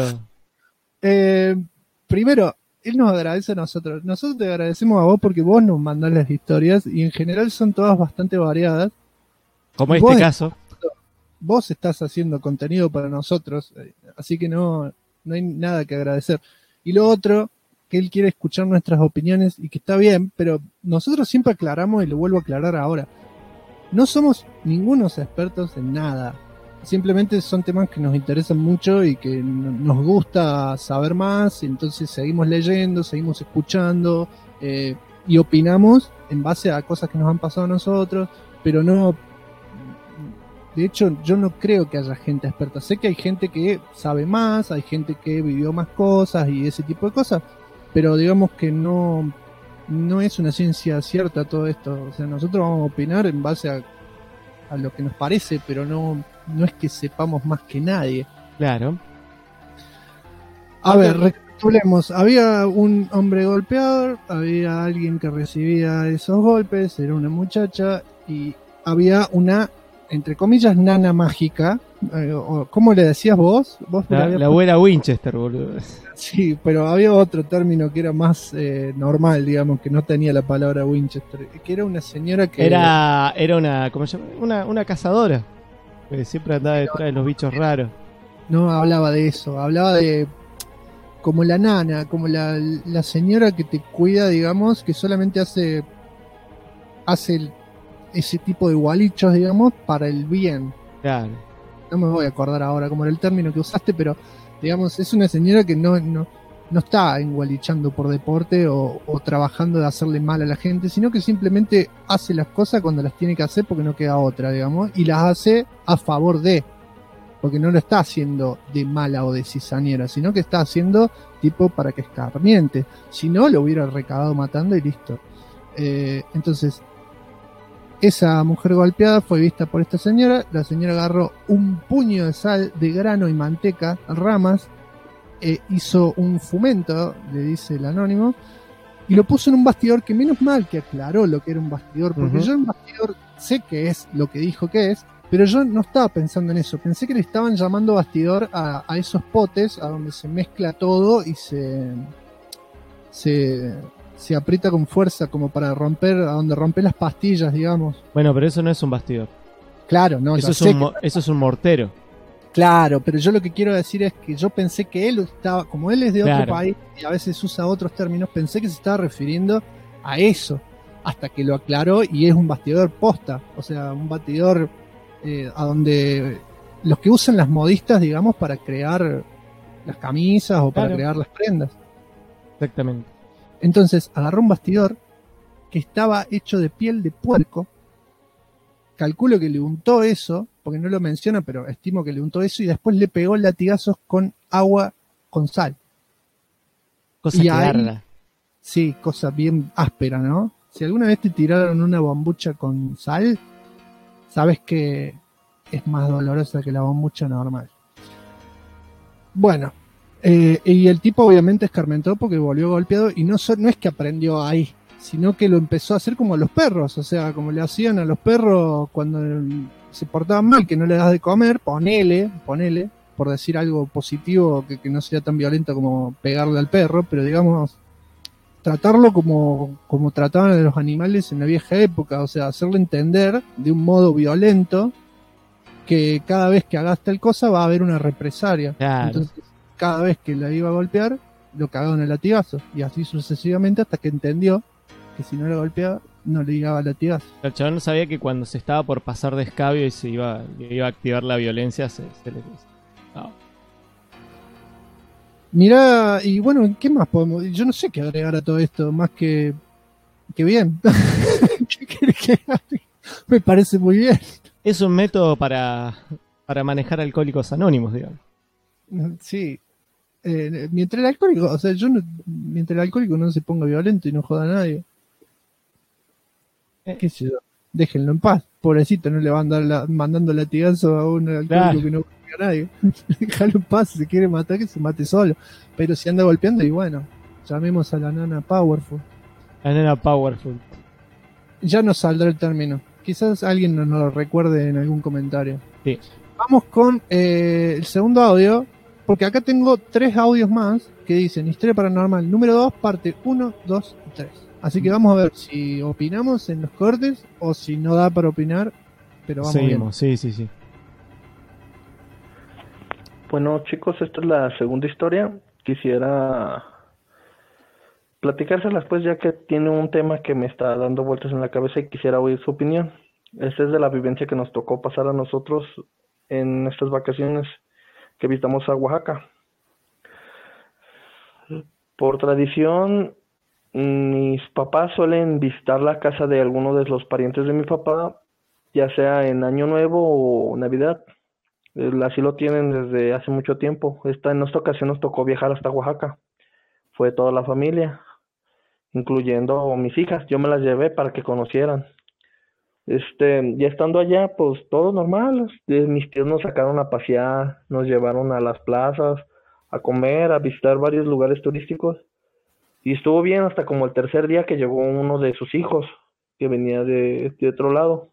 Primero, él nos agradece a nosotros. Nosotros te agradecemos a vos porque vos nos mandás las historias y en general son todas bastante variadas. Como este caso. Vos estás haciendo contenido para nosotros, así que no hay nada que agradecer. Y lo otro, que él quiere escuchar nuestras opiniones y que está bien, pero nosotros siempre aclaramos y lo vuelvo a aclarar ahora. No somos ningunos expertos en nada. Simplemente son temas que nos interesan mucho y que nos gusta saber más, entonces seguimos leyendo, seguimos escuchando y opinamos en base a cosas que nos han pasado a nosotros, pero no... De hecho, yo no creo que haya gente experta. Sé que hay gente que sabe más, hay gente que vivió más cosas y ese tipo de cosas, pero digamos que no es una ciencia cierta todo esto. O sea, nosotros vamos a opinar en base a lo que nos parece, pero no es que sepamos más que nadie. Claro. A ver, Recapitulemos, había un hombre golpeador, había alguien que recibía esos golpes, era una muchacha, y había una, entre comillas, nana mágica. ¿Cómo le decías vos? La abuela Winchester, boludo. Sí, pero había otro término que era más normal, digamos, que no tenía la palabra Winchester, que era una señora que... Era una, ¿cómo se llama? Una cazadora, que siempre andaba detrás de los bichos raros. No hablaba de eso, hablaba de como la nana, como la señora que te cuida, digamos, que solamente hace ese tipo de gualichos, digamos, para el bien. Claro. No me voy a acordar ahora cómo era el término que usaste, pero digamos, es una señora que no está engualichando por deporte o trabajando de hacerle mal a la gente, sino que simplemente hace las cosas cuando las tiene que hacer porque no queda otra, digamos, y las hace a favor de, porque no lo está haciendo de mala o de cizañera, sino que está haciendo tipo para que escarmiente. Si no, lo hubiera recagado matando y listo. Entonces, esa mujer golpeada fue vista por esta señora. La señora agarró un puño de sal de grano y manteca, ramas, hizo un fumento, le dice el anónimo, y lo puso en un bastidor, que menos mal que aclaró lo que era un bastidor, porque yo en bastidor sé que es lo que dijo que es, pero yo no estaba pensando en eso. Pensé que le estaban llamando bastidor a esos potes a donde se mezcla todo y se aprieta con fuerza como para romper, a donde rompe las pastillas, digamos. Bueno, pero eso no es un bastidor. Claro, no, eso es un mortero. Claro, pero yo lo que quiero decir es que yo pensé que él estaba, como él es de otro país y a veces usa otros términos, pensé que se estaba refiriendo a eso, hasta que lo aclaró y es un bastidor posta, o sea, un bastidor a donde los que usan las modistas, digamos, para crear las camisas o para crear las prendas. Exactamente. Entonces agarró un bastidor que estaba hecho de piel de puerco. Calculo que le untó eso, porque no lo menciona, pero estimo que le untó eso y después le pegó latigazos con agua con sal. Cosa que arda. Sí, cosa bien áspera, ¿no? Si alguna vez te tiraron una bombucha con sal, sabes que es más dolorosa que la bombucha normal. Bueno, y el tipo obviamente escarmentó porque volvió golpeado y no es que aprendió ahí, sino que lo empezó a hacer como a los perros, o sea, como le hacían a los perros cuando se portaban mal, que no le das de comer, ponele, por decir algo positivo, que no sea tan violento como pegarle al perro, pero digamos, tratarlo como trataban a los animales en la vieja época, o sea, hacerle entender de un modo violento que cada vez que hagas tal cosa va a haber una represalia. Claro. Entonces, cada vez que la iba a golpear, lo cagaban a latigazo, y así sucesivamente hasta que entendió que si no la golpeaba, no le llegaba latigazo. El chabón no sabía que cuando se estaba por pasar de escabio y se iba a activar la violencia, se le... No. Mirá, y bueno, ¿qué más podemos? Yo no sé qué agregar a todo esto, más que bien. ¿Qué querés que haga? Me parece muy bien. Es un método para manejar alcohólicos anónimos, digamos. Sí. Mientras el alcohólico, o sea, mientras el alcohólico no se ponga violento y no joda a nadie. ¿Qué sé yo? Déjenlo en paz. Pobrecito, no le van a andar mandando latigazo a un alcohólico que no golpea a nadie. Déjalo en paz, si se quiere matar, que se mate solo. Pero si anda golpeando, y bueno, llamemos a la nana Powerful. La nana Powerful. Ya nos saldrá el término. Quizás alguien nos lo recuerde en algún comentario. Sí. Vamos con el segundo audio, porque acá tengo 3 audios más que dicen Historia Paranormal número 2, parte 1, 2 y 3. Así que vamos a ver si opinamos en los cortes o si no da para opinar, pero vamos Seguimos, bien. Sí. Bueno, chicos, esta es la segunda historia. Quisiera platicárselas, pues, ya que tiene un tema que me está dando vueltas en la cabeza y quisiera oír su opinión. Esta es de la vivencia que nos tocó pasar a nosotros en estas vacaciones que visitamos a Oaxaca. Por tradición, mis papás suelen visitar la casa de alguno de los parientes de mi papá, ya sea en Año Nuevo o Navidad. Así lo tienen desde hace mucho tiempo. En esta ocasión nos tocó viajar hasta Oaxaca. Fue toda la familia, incluyendo mis hijas. Yo me las llevé para que conocieran. Ya estando allá, pues todo normal. Mis tíos nos sacaron a pasear, nos llevaron a las plazas, a comer, a visitar varios lugares turísticos. Y estuvo bien hasta como el tercer día que llegó uno de sus hijos, que venía de otro lado.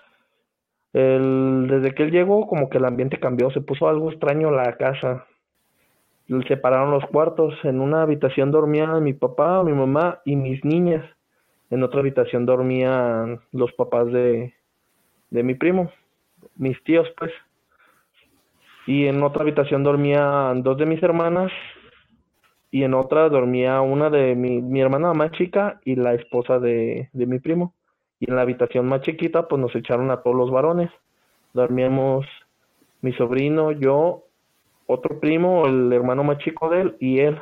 Desde que él llegó, como que el ambiente cambió, se puso algo extraño la casa. Separaron los cuartos. En una habitación dormían mi papá, mi mamá y mis niñas. En otra habitación dormían los papás de mi primo, mis tíos, pues. Y en otra habitación dormían 2 de mis hermanas. Y en otra dormía una de mi hermana más chica y la esposa de mi primo. Y en la habitación más chiquita, pues nos echaron a todos los varones. Dormíamos mi sobrino, yo, otro primo, el hermano más chico de él y él.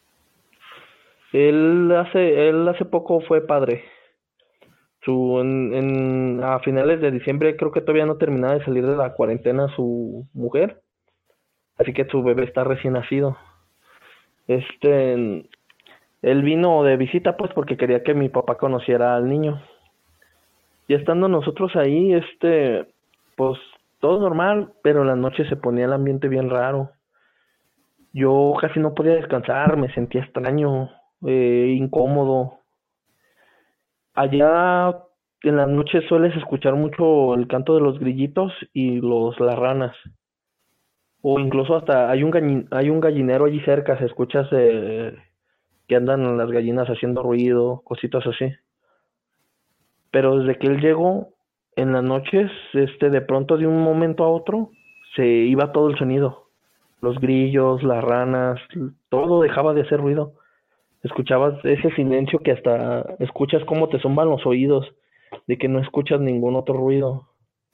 Él hace poco fue padre. A finales de diciembre creo que todavía no terminaba de salir de la cuarentena su mujer. Así que su bebé está recién nacido. Él vino de visita pues porque quería que mi papá conociera al niño. Y estando nosotros ahí, pues todo normal, pero en la noche se ponía el ambiente bien raro. Yo casi no podía descansar, me sentía extraño, incómodo. Allá en las noches sueles escuchar mucho el canto de los grillitos y las ranas. O incluso hasta hay un gallinero allí cerca, se escucha que andan las gallinas haciendo ruido, cositas así. Pero desde que él llegó, en las noches, de pronto de un momento a otro, se iba todo el sonido. Los grillos, las ranas, todo dejaba de hacer ruido. Escuchabas ese silencio que hasta escuchas cómo te zumban los oídos, de que no escuchas ningún otro ruido.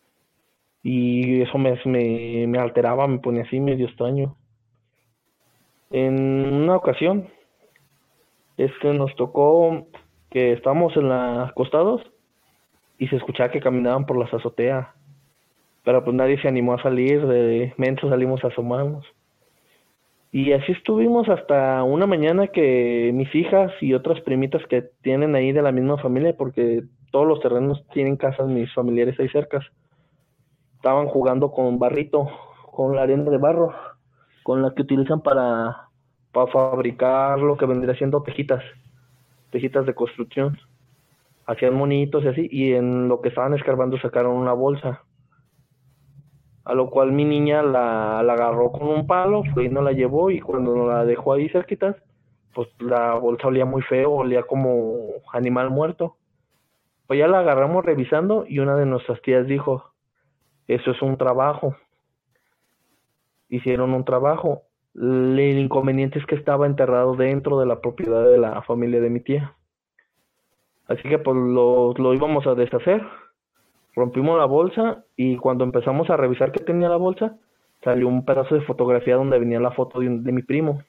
Y eso me alteraba, me ponía así medio extraño. En una ocasión, nos tocó que estábamos acostados y se escuchaba que caminaban por las azoteas. Pero pues nadie se animó a salir, de mensos salimos a asomarnos. Y así estuvimos hasta una mañana que mis hijas y otras primitas que tienen ahí de la misma familia, porque todos los terrenos tienen casas mis familiares ahí cerca, estaban jugando con barrito, con la arena de barro, con la que utilizan para fabricar lo que vendría siendo tejitas de construcción. Hacían monitos y así, y en lo que estaban escarbando sacaron una bolsa. A lo cual mi niña la agarró con un palo, fue y no la llevó, y cuando nos la dejó ahí cerquitas, pues la bolsa olía muy feo, olía como animal muerto. Pues ya la agarramos revisando y una de nuestras tías dijo, eso es un trabajo. Hicieron un trabajo. El inconveniente es que estaba enterrado dentro de la propiedad de la familia de mi tía. Así que pues lo íbamos a deshacer. Rompimos la bolsa y cuando empezamos a revisar qué tenía la bolsa, salió un pedazo de fotografía donde venía la foto de mi primo.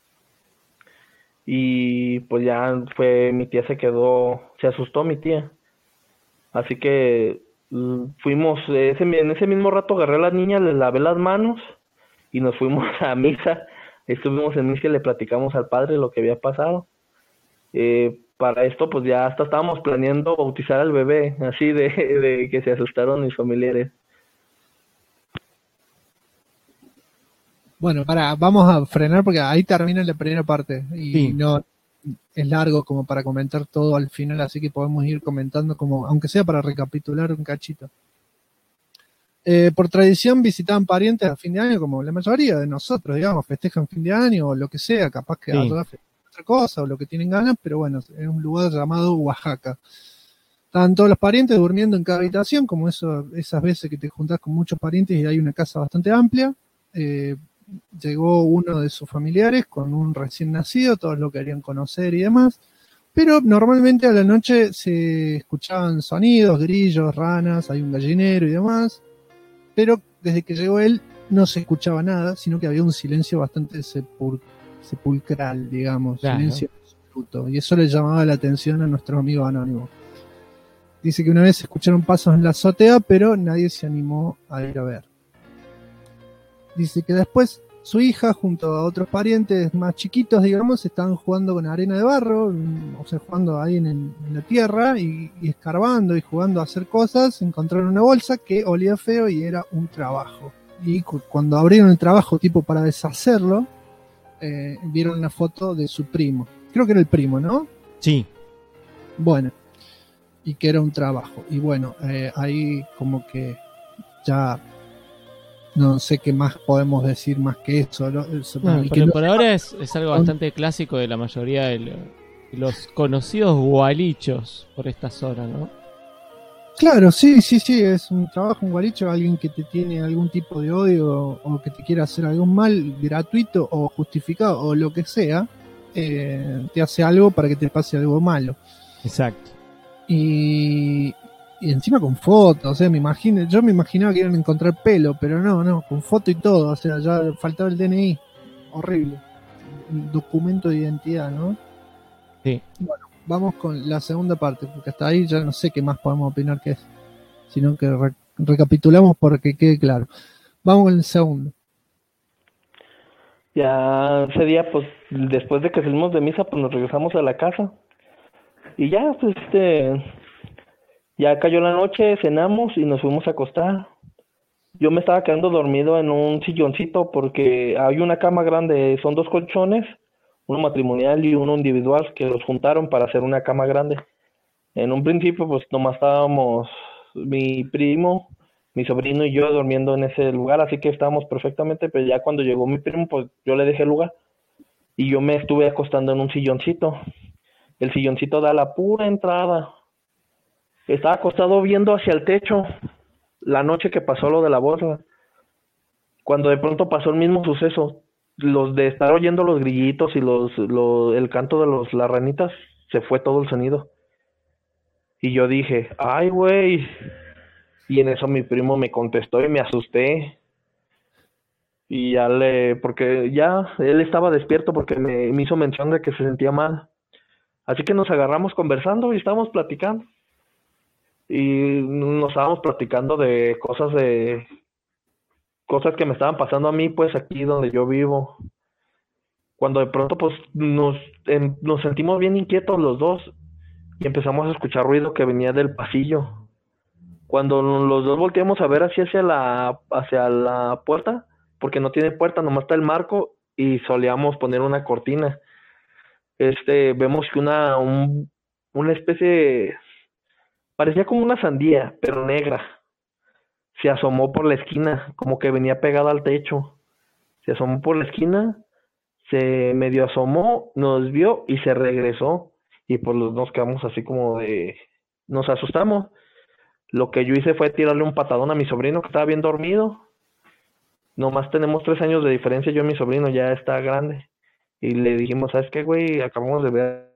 Y pues ya mi tía se asustó mi tía. Así que fuimos, en ese mismo rato agarré a la niña, le lavé las manos y nos fuimos a misa. Estuvimos en misa y le platicamos al padre lo que había pasado. Para esto pues ya hasta estábamos planeando bautizar al bebé, así de que se asustaron mis familiares. Bueno, vamos a frenar porque ahí termina la primera parte y sí. No es largo como para comentar todo al final, así que podemos ir comentando como, aunque sea para recapitular un cachito. Por tradición visitaban parientes a fin de año, como la mayoría de nosotros, digamos, festejan fin de año o lo que sea, capaz que sí. Otra cosa o lo que tienen ganas, pero bueno, es un lugar llamado Oaxaca. Estaban todos los parientes durmiendo en cada habitación, como esas veces que te juntás con muchos parientes y hay una casa bastante amplia. Llegó uno de sus familiares con un recién nacido, todos lo querían conocer y demás, pero normalmente a la noche se escuchaban sonidos, grillos, ranas, hay un gallinero y demás, pero desde que llegó él no se escuchaba nada, sino que había un silencio bastante sepulcral, digamos, claro. Silencio absoluto, y eso le llamaba la atención a nuestro amigo anónimo. Dice que una vez escucharon pasos en la azotea, pero nadie se animó a ir a ver. Dice que después su hija, junto a otros parientes más chiquitos, digamos, estaban jugando con arena de barro, o sea, jugando ahí en la tierra y escarbando y jugando a hacer cosas, encontraron una bolsa que olía feo y era un trabajo. Y cuando abrieron el trabajo tipo para deshacerlo, vieron una foto de su primo. Creo que era el primo, ¿no? Sí. Bueno, y que era un trabajo. Y bueno, ahí como que ya no sé qué más podemos decir más que eso. Pero por ahora es algo bastante clásico de la mayoría de los conocidos gualichos por esta zona, ¿no? Claro, sí, es un trabajo, un gualicho, alguien que te tiene algún tipo de odio o que te quiere hacer algún mal, gratuito o justificado o lo que sea, te hace algo para que te pase algo malo. Exacto. Y encima con fotos, o sea, yo me imaginaba que iban a encontrar pelo, pero no, con foto y todo, o sea, ya faltaba el DNI, horrible, un documento de identidad, ¿no? Sí. Bueno, vamos con la segunda parte, porque hasta ahí ya no sé qué más podemos opinar que es, sino que recapitulamos para que quede claro. Vamos con el segundo. Ya ese día, pues, después de que salimos de misa, pues nos regresamos a la casa. Y ya, pues, ya cayó la noche, cenamos y nos fuimos a acostar. Yo me estaba quedando dormido en un silloncito porque hay una cama grande, son 2 colchones, uno matrimonial y uno individual, que los juntaron para hacer una cama grande. En un principio, pues, nomás estábamos mi primo, mi sobrino y yo durmiendo en ese lugar, así que estábamos perfectamente, pero ya cuando llegó mi primo, pues, yo le dejé el lugar y yo me estuve acostando en un silloncito. El silloncito da la pura entrada. Estaba acostado viendo hacia el techo la noche que pasó lo de la boda, cuando de pronto pasó el mismo suceso. Los de estar oyendo los grillitos y el canto de las ranitas, se fue todo el sonido. Y yo dije, ay, güey. Y en eso mi primo me contestó y me asusté. Y porque ya él estaba despierto porque me hizo mención de que se sentía mal. Así que nos agarramos conversando y estábamos platicando. Y nos estábamos platicando de cosas que me estaban pasando a mí, pues aquí donde yo vivo. Cuando de pronto pues nos sentimos bien inquietos los dos y empezamos a escuchar ruido que venía del pasillo. Cuando los dos volteamos a ver hacia la puerta, porque no tiene puerta, nomás está el marco y solíamos poner una cortina. Vemos que una especie, parecía como una sandía, pero negra. Se asomó por la esquina, como que venía pegada al techo. Se asomó por la esquina, se medio asomó, nos vio y se regresó. Y pues nos quedamos así como nos asustamos. Lo que yo hice fue tirarle un patadón a mi sobrino que estaba bien dormido. Nomás tenemos 3 años de diferencia, yo y mi sobrino ya está grande. Y le dijimos, ¿sabes qué, güey? Acabamos de ver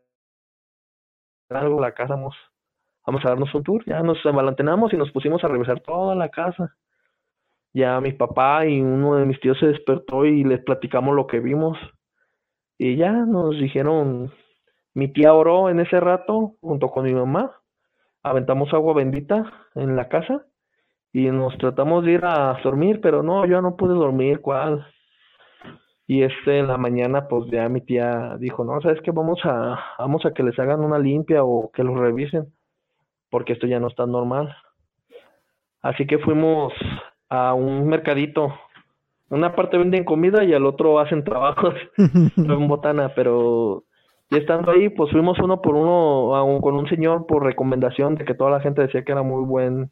algo, la casa, vamos a darnos un tour. Ya nos avalantenamos y nos pusimos a revisar toda la casa. Ya mi papá y uno de mis tíos se despertó y les platicamos lo que vimos. Y ya nos dijeron, mi tía oró en ese rato junto con mi mamá. Aventamos agua bendita en la casa y nos tratamos de ir a dormir, pero no, yo no pude dormir, ¿cuál? Y en la mañana pues ya mi tía dijo, no, ¿sabes qué? Vamos a que les hagan una limpia o que los revisen, porque esto ya no está normal. Así que fuimos a un mercadito. Una parte venden comida y al otro hacen trabajos en botana, pero ya estando ahí, pues fuimos uno por uno con un señor por recomendación de que toda la gente decía que era muy buen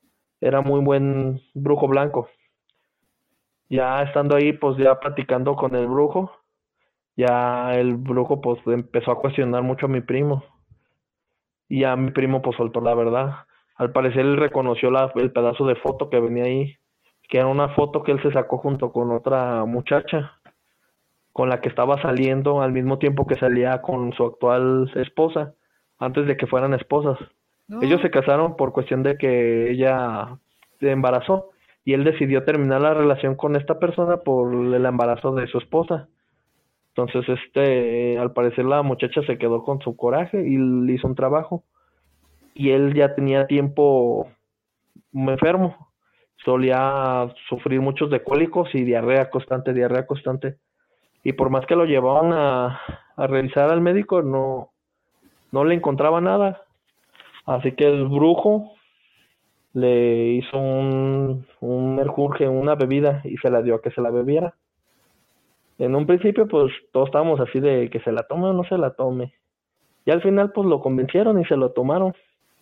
brujo blanco. Ya estando ahí, pues ya platicando con el brujo, ya el brujo pues empezó a cuestionar mucho a mi primo. Y ya mi primo pues soltó la verdad. Al parecer él reconoció el pedazo de foto que venía ahí, que era una foto que él se sacó junto con otra muchacha, con la que estaba saliendo al mismo tiempo que salía con su actual esposa, antes de que fueran esposas. No. Ellos se casaron por cuestión de que ella se embarazó y él decidió terminar la relación con esta persona por el embarazo de su esposa. Entonces al parecer la muchacha se quedó con su coraje y le hizo un trabajo. Y él ya tenía tiempo enfermo, solía sufrir muchos de cólicos y diarrea constante. Y por más que lo llevaban a revisar al médico, no le encontraba nada. Así que el brujo le hizo un merjurje, una bebida, y se la dio a que se la bebiera. En un principio, pues todos estábamos así de que se la tome o no se la tome. Y al final, pues lo convencieron y se lo tomaron.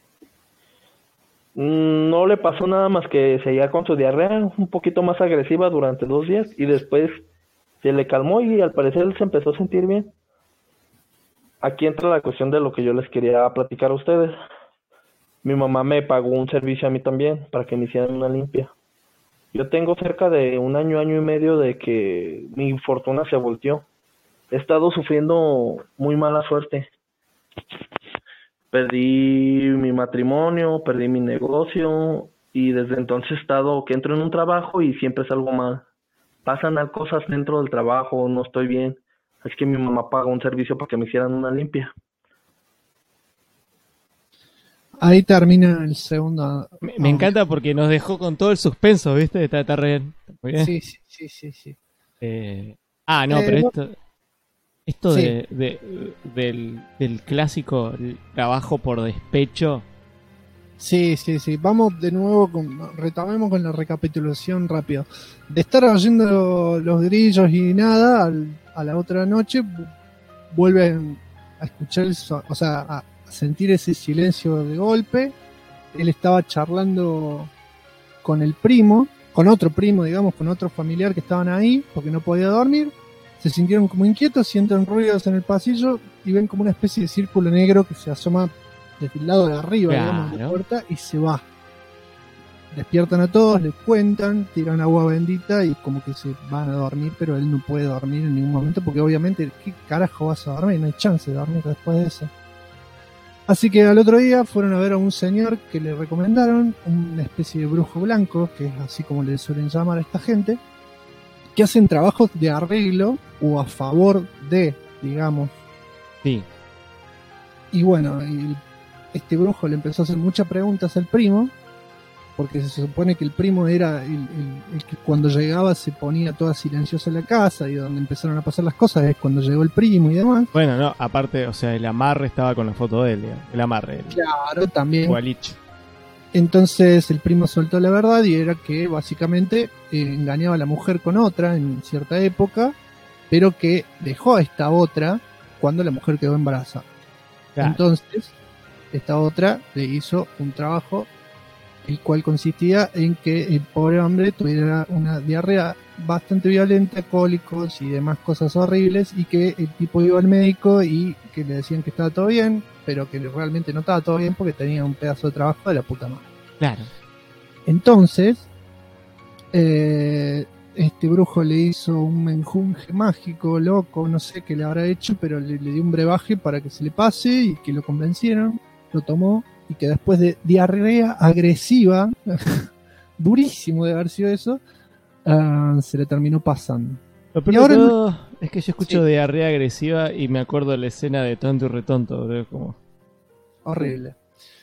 No le pasó nada más que seguía con su diarrea un poquito más agresiva durante 2 días y después se le calmó y al parecer él se empezó a sentir bien. Aquí entra la cuestión de lo que yo les quería platicar a ustedes. Mi mamá me pagó un servicio a mí también para que me hicieran una limpia. Yo tengo cerca de 1 año, año y medio de que mi fortuna se volteó. He estado sufriendo muy mala suerte. Perdí mi matrimonio, perdí mi negocio y desde entonces he estado que entro en un trabajo y siempre salgo mal. Pasan cosas dentro del trabajo, no estoy bien. Es que mi mamá pagó un servicio para que me hicieran una limpia. Ahí termina el segundo. Me encanta porque nos dejó con todo el suspenso, ¿viste? Está re bien. Muy bien. Sí. No, pero esto sí. del clásico trabajo por despecho. Sí. Vamos de nuevo, retomemos con la recapitulación rápido. De estar oyendo los grillos y nada, a la otra noche vuelven a escuchar, a sentir ese silencio de golpe. Él estaba charlando con el primo, con otro primo, digamos, con otro familiar que estaban ahí, porque no podía dormir. Se sintieron como inquietos, sienten ruidos en el pasillo y ven como una especie de círculo negro que se asoma desde el lado de arriba, digamos, de la puerta y se va. Despiertan a todos, les cuentan, tiran agua bendita y como que se van a dormir, pero él no puede dormir en ningún momento porque obviamente, ¿qué carajo vas a dormir? No hay chance de dormir después de eso. Así que al otro día fueron a ver a un señor que le recomendaron, una especie de brujo blanco, que es así como le suelen llamar a esta gente, que hacen trabajos de arreglo o a favor de, digamos. Sí. Y bueno, este brujo le empezó a hacer muchas preguntas al primo, porque se supone que el primo era el que cuando llegaba se ponía toda silenciosa en la casa, y donde empezaron a pasar las cosas es cuando llegó el primo y demás. Bueno, no, aparte, o sea, el amarre estaba con la foto de él, digamos. El amarre. Claro, también. Gualich. Entonces el primo soltó la verdad y era que básicamente engañaba a la mujer con otra en cierta época, pero que dejó a esta otra cuando la mujer quedó embarazada. Claro. Entonces esta otra le hizo un trabajo el cual consistía en que el pobre hombre tuviera una diarrea bastante violenta, cólicos y demás cosas horribles, y que el tipo iba al médico y que le decían que estaba todo bien, pero que realmente no estaba todo bien porque tenía un pedazo de trabajo de la puta madre. Claro. Entonces, este brujo le hizo un menjunje mágico, loco, no sé qué le habrá hecho, pero le dio un brebaje para que se le pase y que lo convencieron, lo tomó, y que después de diarrea agresiva, durísimo de haber sido eso, se le terminó pasando. Lo peor de todo es que yo escucho diarrea agresiva y me acuerdo de la escena de Tonto y Retonto, bro, como... horrible.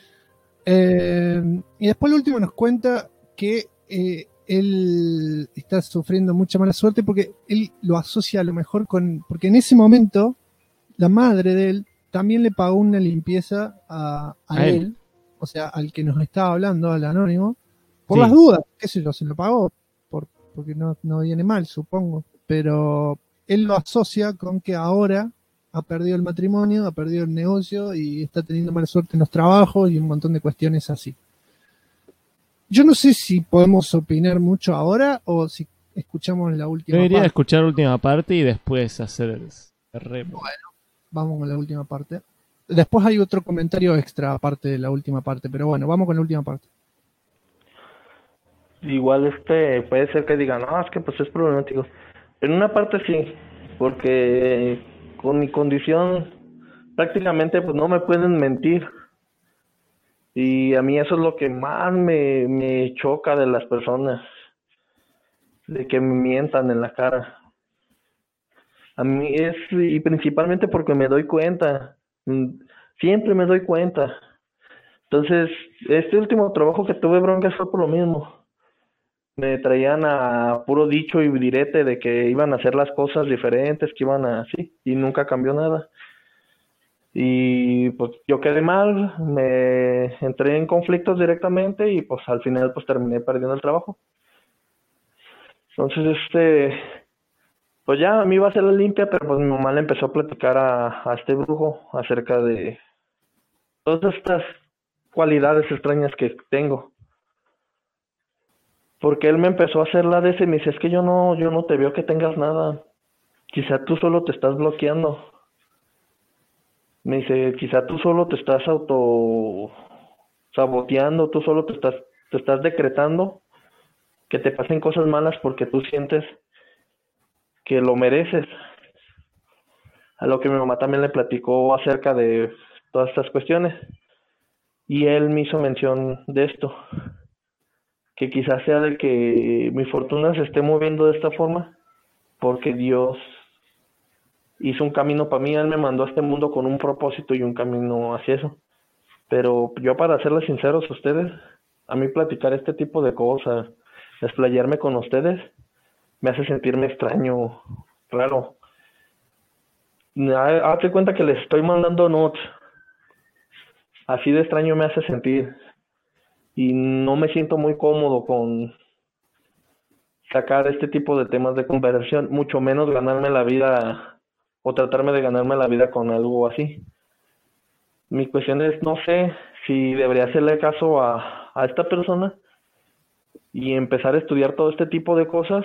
Y después lo último nos cuenta que él está sufriendo mucha mala suerte porque él lo asocia a lo mejor con... Porque en ese momento la madre de él también le pagó una limpieza a él, o sea, al que nos estaba hablando, al anónimo, por las dudas, qué sé yo, se lo pagó, porque no viene mal, supongo, pero él lo asocia con que ahora ha perdido el matrimonio, ha perdido el negocio y está teniendo mala suerte en los trabajos y un montón de cuestiones así. Yo no sé si podemos opinar mucho ahora o si escuchamos la última parte. Debería escuchar la última parte y después hacer el remo. Bueno, vamos con la última parte. Después hay otro comentario extra aparte de la última parte, pero bueno, vamos con la última parte. Igual puede ser que digan, no, es que pues es problemático. En una parte sí, porque con mi condición prácticamente pues no me pueden mentir. Y a mí eso es lo que más me choca de las personas, de que me mientan en la cara. A mí y principalmente porque me doy cuenta, siempre me doy cuenta. Entonces, este último trabajo que tuve broncas fue por lo mismo. Me traían a puro dicho y direte de que iban a hacer las cosas diferentes, que iban a así, y nunca cambió nada. Y pues yo quedé mal, me entré en conflictos directamente y pues al final pues terminé perdiendo el trabajo. Entonces, Pues ya me iba a hacer la limpia, pero pues mi mamá le empezó a platicar a este brujo acerca de todas estas cualidades extrañas que tengo. Porque él me empezó a hacer la de ese y me dice, es que yo no te veo que tengas nada. Quizá tú solo te estás bloqueando. Me dice, quizá tú solo te estás auto saboteando, tú solo te estás decretando que te pasen cosas malas porque tú sientes que lo mereces. A lo que mi mamá también le platicó acerca de todas estas cuestiones. Y él me hizo mención de esto, que quizás sea de que mi fortuna se esté moviendo de esta forma porque Dios hizo un camino para mí. Él me mandó a este mundo con un propósito y un camino hacia eso. Pero yo, para serles sinceros a ustedes, a mí platicar este tipo de cosas, desplayarme con ustedes, me hace sentirme extraño, raro. Hazte cuenta que les estoy mandando notes. Así de extraño me hace sentir. Y no me siento muy cómodo con sacar este tipo de temas de conversación, mucho menos ganarme la vida o tratarme de ganarme la vida con algo así. Mi cuestión es, no sé si debería hacerle caso a esta persona y empezar a estudiar todo este tipo de cosas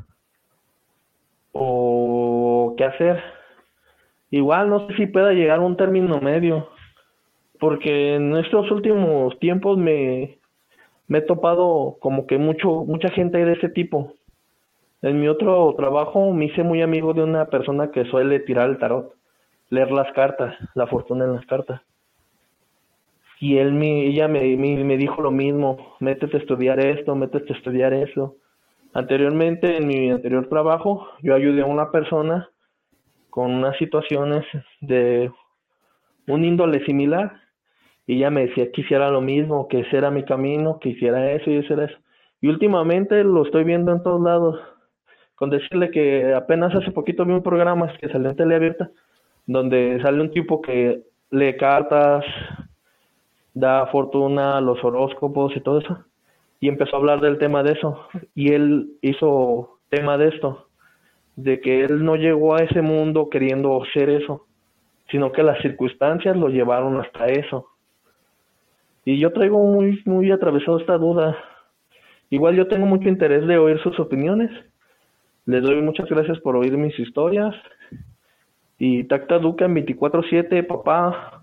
o qué hacer. Igual no sé si pueda llegar a un término medio, porque en estos últimos tiempos me he topado como que mucha gente de ese tipo. En mi otro trabajo me hice muy amigo de una persona que suele tirar el tarot, leer las cartas, la fortuna en las cartas. Y ella me dijo lo mismo, métete a estudiar esto, métete a estudiar eso. Anteriormente, en mi anterior trabajo, yo ayudé a una persona con unas situaciones de un índole similar, y ella me decía que hiciera lo mismo, que ese era mi camino, que hiciera eso y ese era eso. Y últimamente lo estoy viendo en todos lados, con decirle que apenas hace poquito vi un programa que salió en tele abierta, donde sale un tipo que lee cartas, da fortuna, los horóscopos y todo eso, y empezó a hablar del tema de eso, y él hizo tema de esto, de que él no llegó a ese mundo queriendo ser eso, sino que las circunstancias lo llevaron hasta eso. Y yo traigo muy atravesado esta duda. Igual yo tengo mucho interés de oír sus opiniones. Les doy muchas gracias por oír mis historias. Y Tacta Duca en 24/7, papá.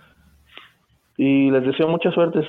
Y les deseo mucha suerte.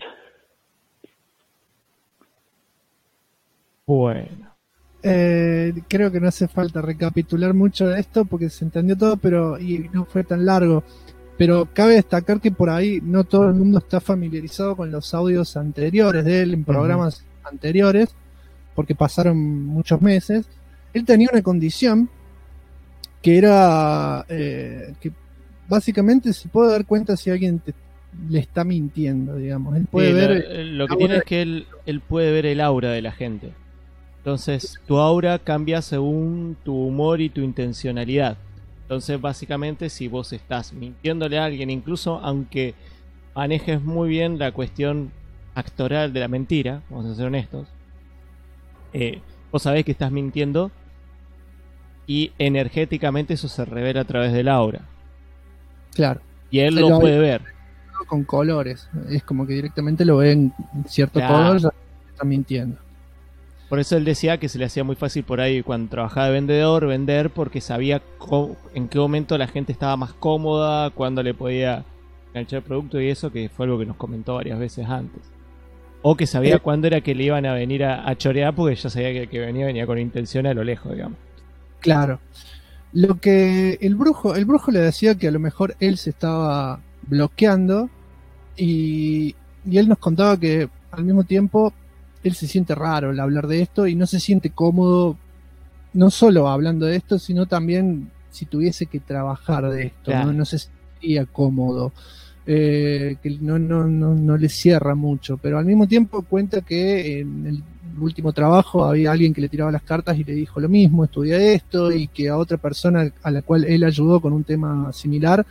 Bueno. Creo que no hace falta recapitular mucho de esto porque se entendió todo, pero y no fue tan largo. Pero cabe destacar que por ahí no todo el mundo está familiarizado con los audios anteriores de él en programas anteriores, porque pasaron muchos meses. Él tenía una condición que era que básicamente se puede dar cuenta si alguien le está mintiendo, digamos. Él puede ver lo que tiene es que él puede ver el aura de la gente. Entonces tu aura cambia según tu humor y tu intencionalidad. Entonces básicamente si vos estás mintiéndole a alguien, incluso aunque manejes muy bien la cuestión actoral de la mentira, vamos a ser honestos, vos sabés que estás mintiendo y energéticamente eso se revela a través del aura. Claro. Y él lo puede ver. Con colores. Es como que directamente lo ve en cierto color, ya está mintiendo. Por eso él decía que se le hacía muy fácil por ahí cuando trabajaba de vendedor, vender, porque sabía en qué momento la gente estaba más cómoda, cuándo le podía enganchar el producto y eso, que fue algo que nos comentó varias veces antes. O que sabía cuándo era que le iban a venir a chorear, porque ya sabía que el que venía con intención a lo lejos, digamos. Claro. Lo que el brujo le decía que a lo mejor él se estaba bloqueando y él nos contaba que al mismo tiempo él se siente raro al hablar de esto y no se siente cómodo, no solo hablando de esto, sino también si tuviese que trabajar de esto, claro. no se sentiría cómodo, que no le cierra mucho, pero al mismo tiempo cuenta que en el último trabajo había alguien que le tiraba las cartas y le dijo lo mismo, estudia esto, y que a otra persona a la cual él ayudó con un tema similar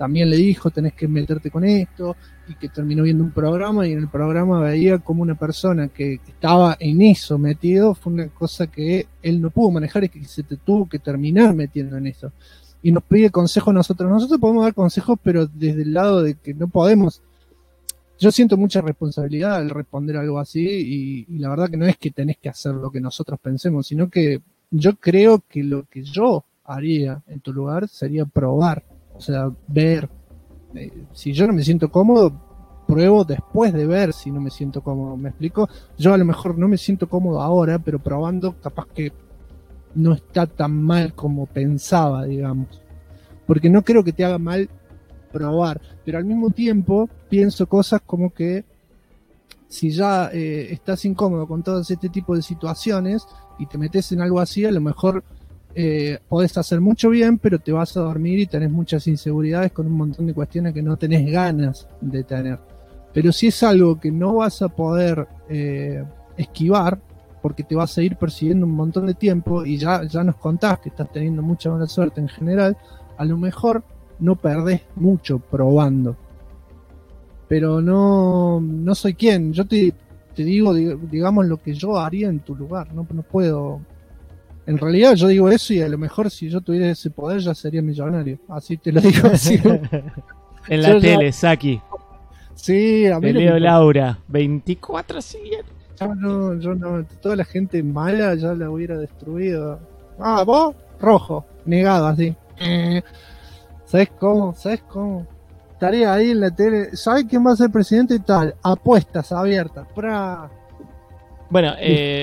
también le dijo tenés que meterte con esto, y que terminó viendo un programa y en el programa veía como una persona que estaba en eso metido, fue una cosa que él no pudo manejar y que se te tuvo que terminar metiendo en eso. Y nos pide consejos nosotros podemos dar consejos, pero desde el lado de que no podemos. Yo siento mucha responsabilidad al responder algo así y la verdad que no es que tenés que hacer lo que nosotros pensemos, sino que yo creo que lo que yo haría en tu lugar sería probar, o sea, ver. Si yo no me siento cómodo, pruebo después de ver si no me siento cómodo. ¿Me explico? Yo a lo mejor no me siento cómodo ahora, pero probando capaz que no está tan mal como pensaba, digamos. Porque no creo que te haga mal probar, pero al mismo tiempo pienso cosas como que si ya estás incómodo con todo este tipo de situaciones y te metes en algo así, a lo mejor podés hacer mucho bien, pero te vas a dormir y tenés muchas inseguridades con un montón de cuestiones que no tenés ganas de tener. Pero si es algo que no vas a poder esquivar, porque te vas a ir persiguiendo un montón de tiempo y ya nos contás que estás teniendo mucha mala suerte en general, a lo mejor no perdés mucho probando. Pero no soy quien. Yo te digo, digamos, lo que yo haría en tu lugar. No puedo. En realidad yo digo eso y a lo mejor si yo tuviera ese poder ya sería millonario. Así te lo digo así. En la tele, Saki. Sí, a mí te leo Laura, 24/7. Yo no, toda la gente mala ya la hubiera destruido. Ah, vos, rojo, negado así. ¿Sabes cómo? Estaría ahí en la tele. ¿Sabes quién va a ser presidente y tal? Apuestas abiertas. Bueno,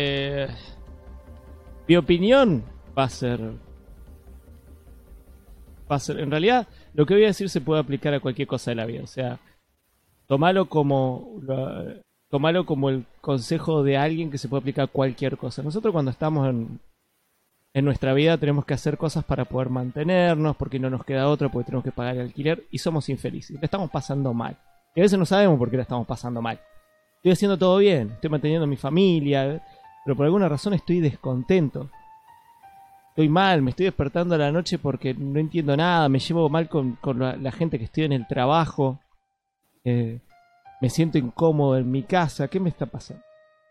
mi opinión va a ser. En realidad, lo que voy a decir se puede aplicar a cualquier cosa de la vida. O sea, tomalo como el consejo de alguien que se puede aplicar a cualquier cosa. Nosotros cuando estamos en nuestra vida tenemos que hacer cosas para poder mantenernos, porque no nos queda otra, porque tenemos que pagar el alquiler y somos infelices. La estamos pasando mal. Y a veces no sabemos por qué la estamos pasando mal. Estoy haciendo todo bien, estoy manteniendo a mi familia, pero por alguna razón estoy descontento. Estoy mal, me estoy despertando a la noche porque no entiendo nada, me llevo mal con la gente que estoy en el trabajo. Me siento incómodo en mi casa. ¿Qué me está pasando?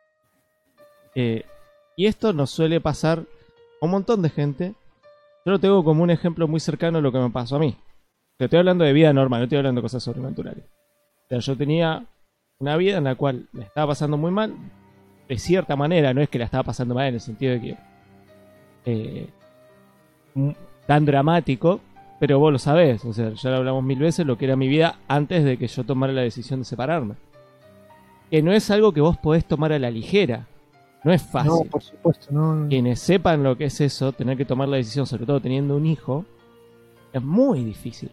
Y esto nos suele pasar a un montón de gente. Yo lo tengo como un ejemplo muy cercano a lo que me pasó a mí. Estoy hablando de vida normal, no estoy hablando de cosas sobrenaturales. O sea, yo tenía una vida en la cual la estaba pasando muy mal. De cierta manera, no es que la estaba pasando mal en el sentido de que tan dramático, pero vos lo sabés, o sea, ya lo hablamos 1000 veces, lo que era mi vida antes de que yo tomara la decisión de separarme. Que no es algo que vos podés tomar a la ligera. No es fácil. No, por supuesto, no. Quienes sepan lo que es eso, tener que tomar la decisión, sobre todo teniendo un hijo, es muy difícil.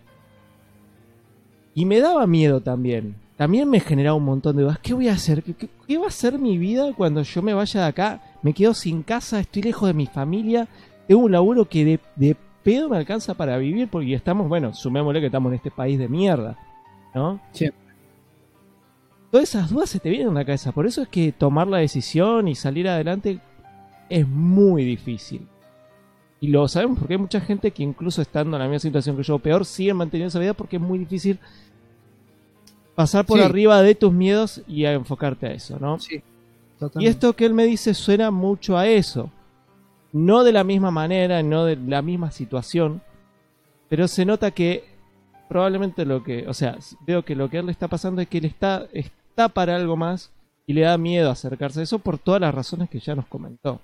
Y me daba miedo también. También me generaba un montón de dudas. ¿Qué voy a hacer? ¿Qué va a ser mi vida cuando yo me vaya de acá? Me quedo sin casa, estoy lejos de mi familia, tengo un laburo que de pedo me alcanza para vivir, porque estamos, bueno, sumémosle que estamos en este país de mierda, ¿no? Sí. Todas esas dudas se te vienen a la cabeza. Por eso es que tomar la decisión y salir adelante es muy difícil. Y lo sabemos porque hay mucha gente que incluso estando en la misma situación que yo, peor, siguen manteniendo esa vida porque es muy difícil pasar por arriba de tus miedos y a enfocarte a eso, ¿no? Sí, totalmente. Y esto que él me dice suena mucho a eso. No de la misma manera, no de la misma situación, pero se nota que probablemente veo que lo que a él le está pasando es que él está para algo más y le da miedo acercarse a eso por todas las razones que ya nos comentó.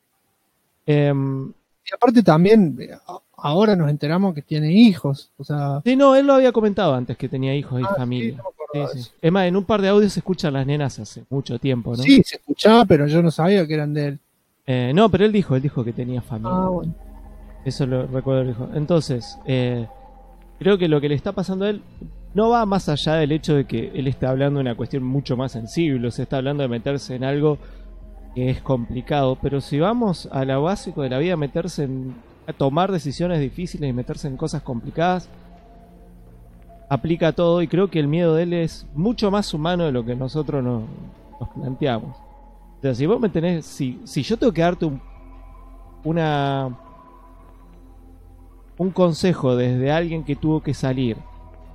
Y aparte también, ahora nos enteramos que tiene hijos, o sea... Sí, no, él lo había comentado antes que tenía hijos y familia. Sí, no me acordaba de eso. Es más, en un par de audios se escuchan las nenas hace mucho tiempo, ¿no? Sí, se escuchaba, pero yo no sabía que eran de él. No, pero él dijo que tenía familia. Ah, bueno. Eso lo recuerdo, dijo. Entonces, creo que lo que le está pasando a él no va más allá del hecho de que él está hablando de una cuestión mucho más sensible, se está hablando de meterse en algo que es complicado, pero si vamos a lo básico de la vida, a tomar decisiones difíciles y meterse en cosas complicadas, aplica todo, y creo que el miedo de él es mucho más humano de lo que nosotros nos planteamos. O sea, si vos me tenés, si yo tengo que darte un consejo desde alguien que tuvo que salir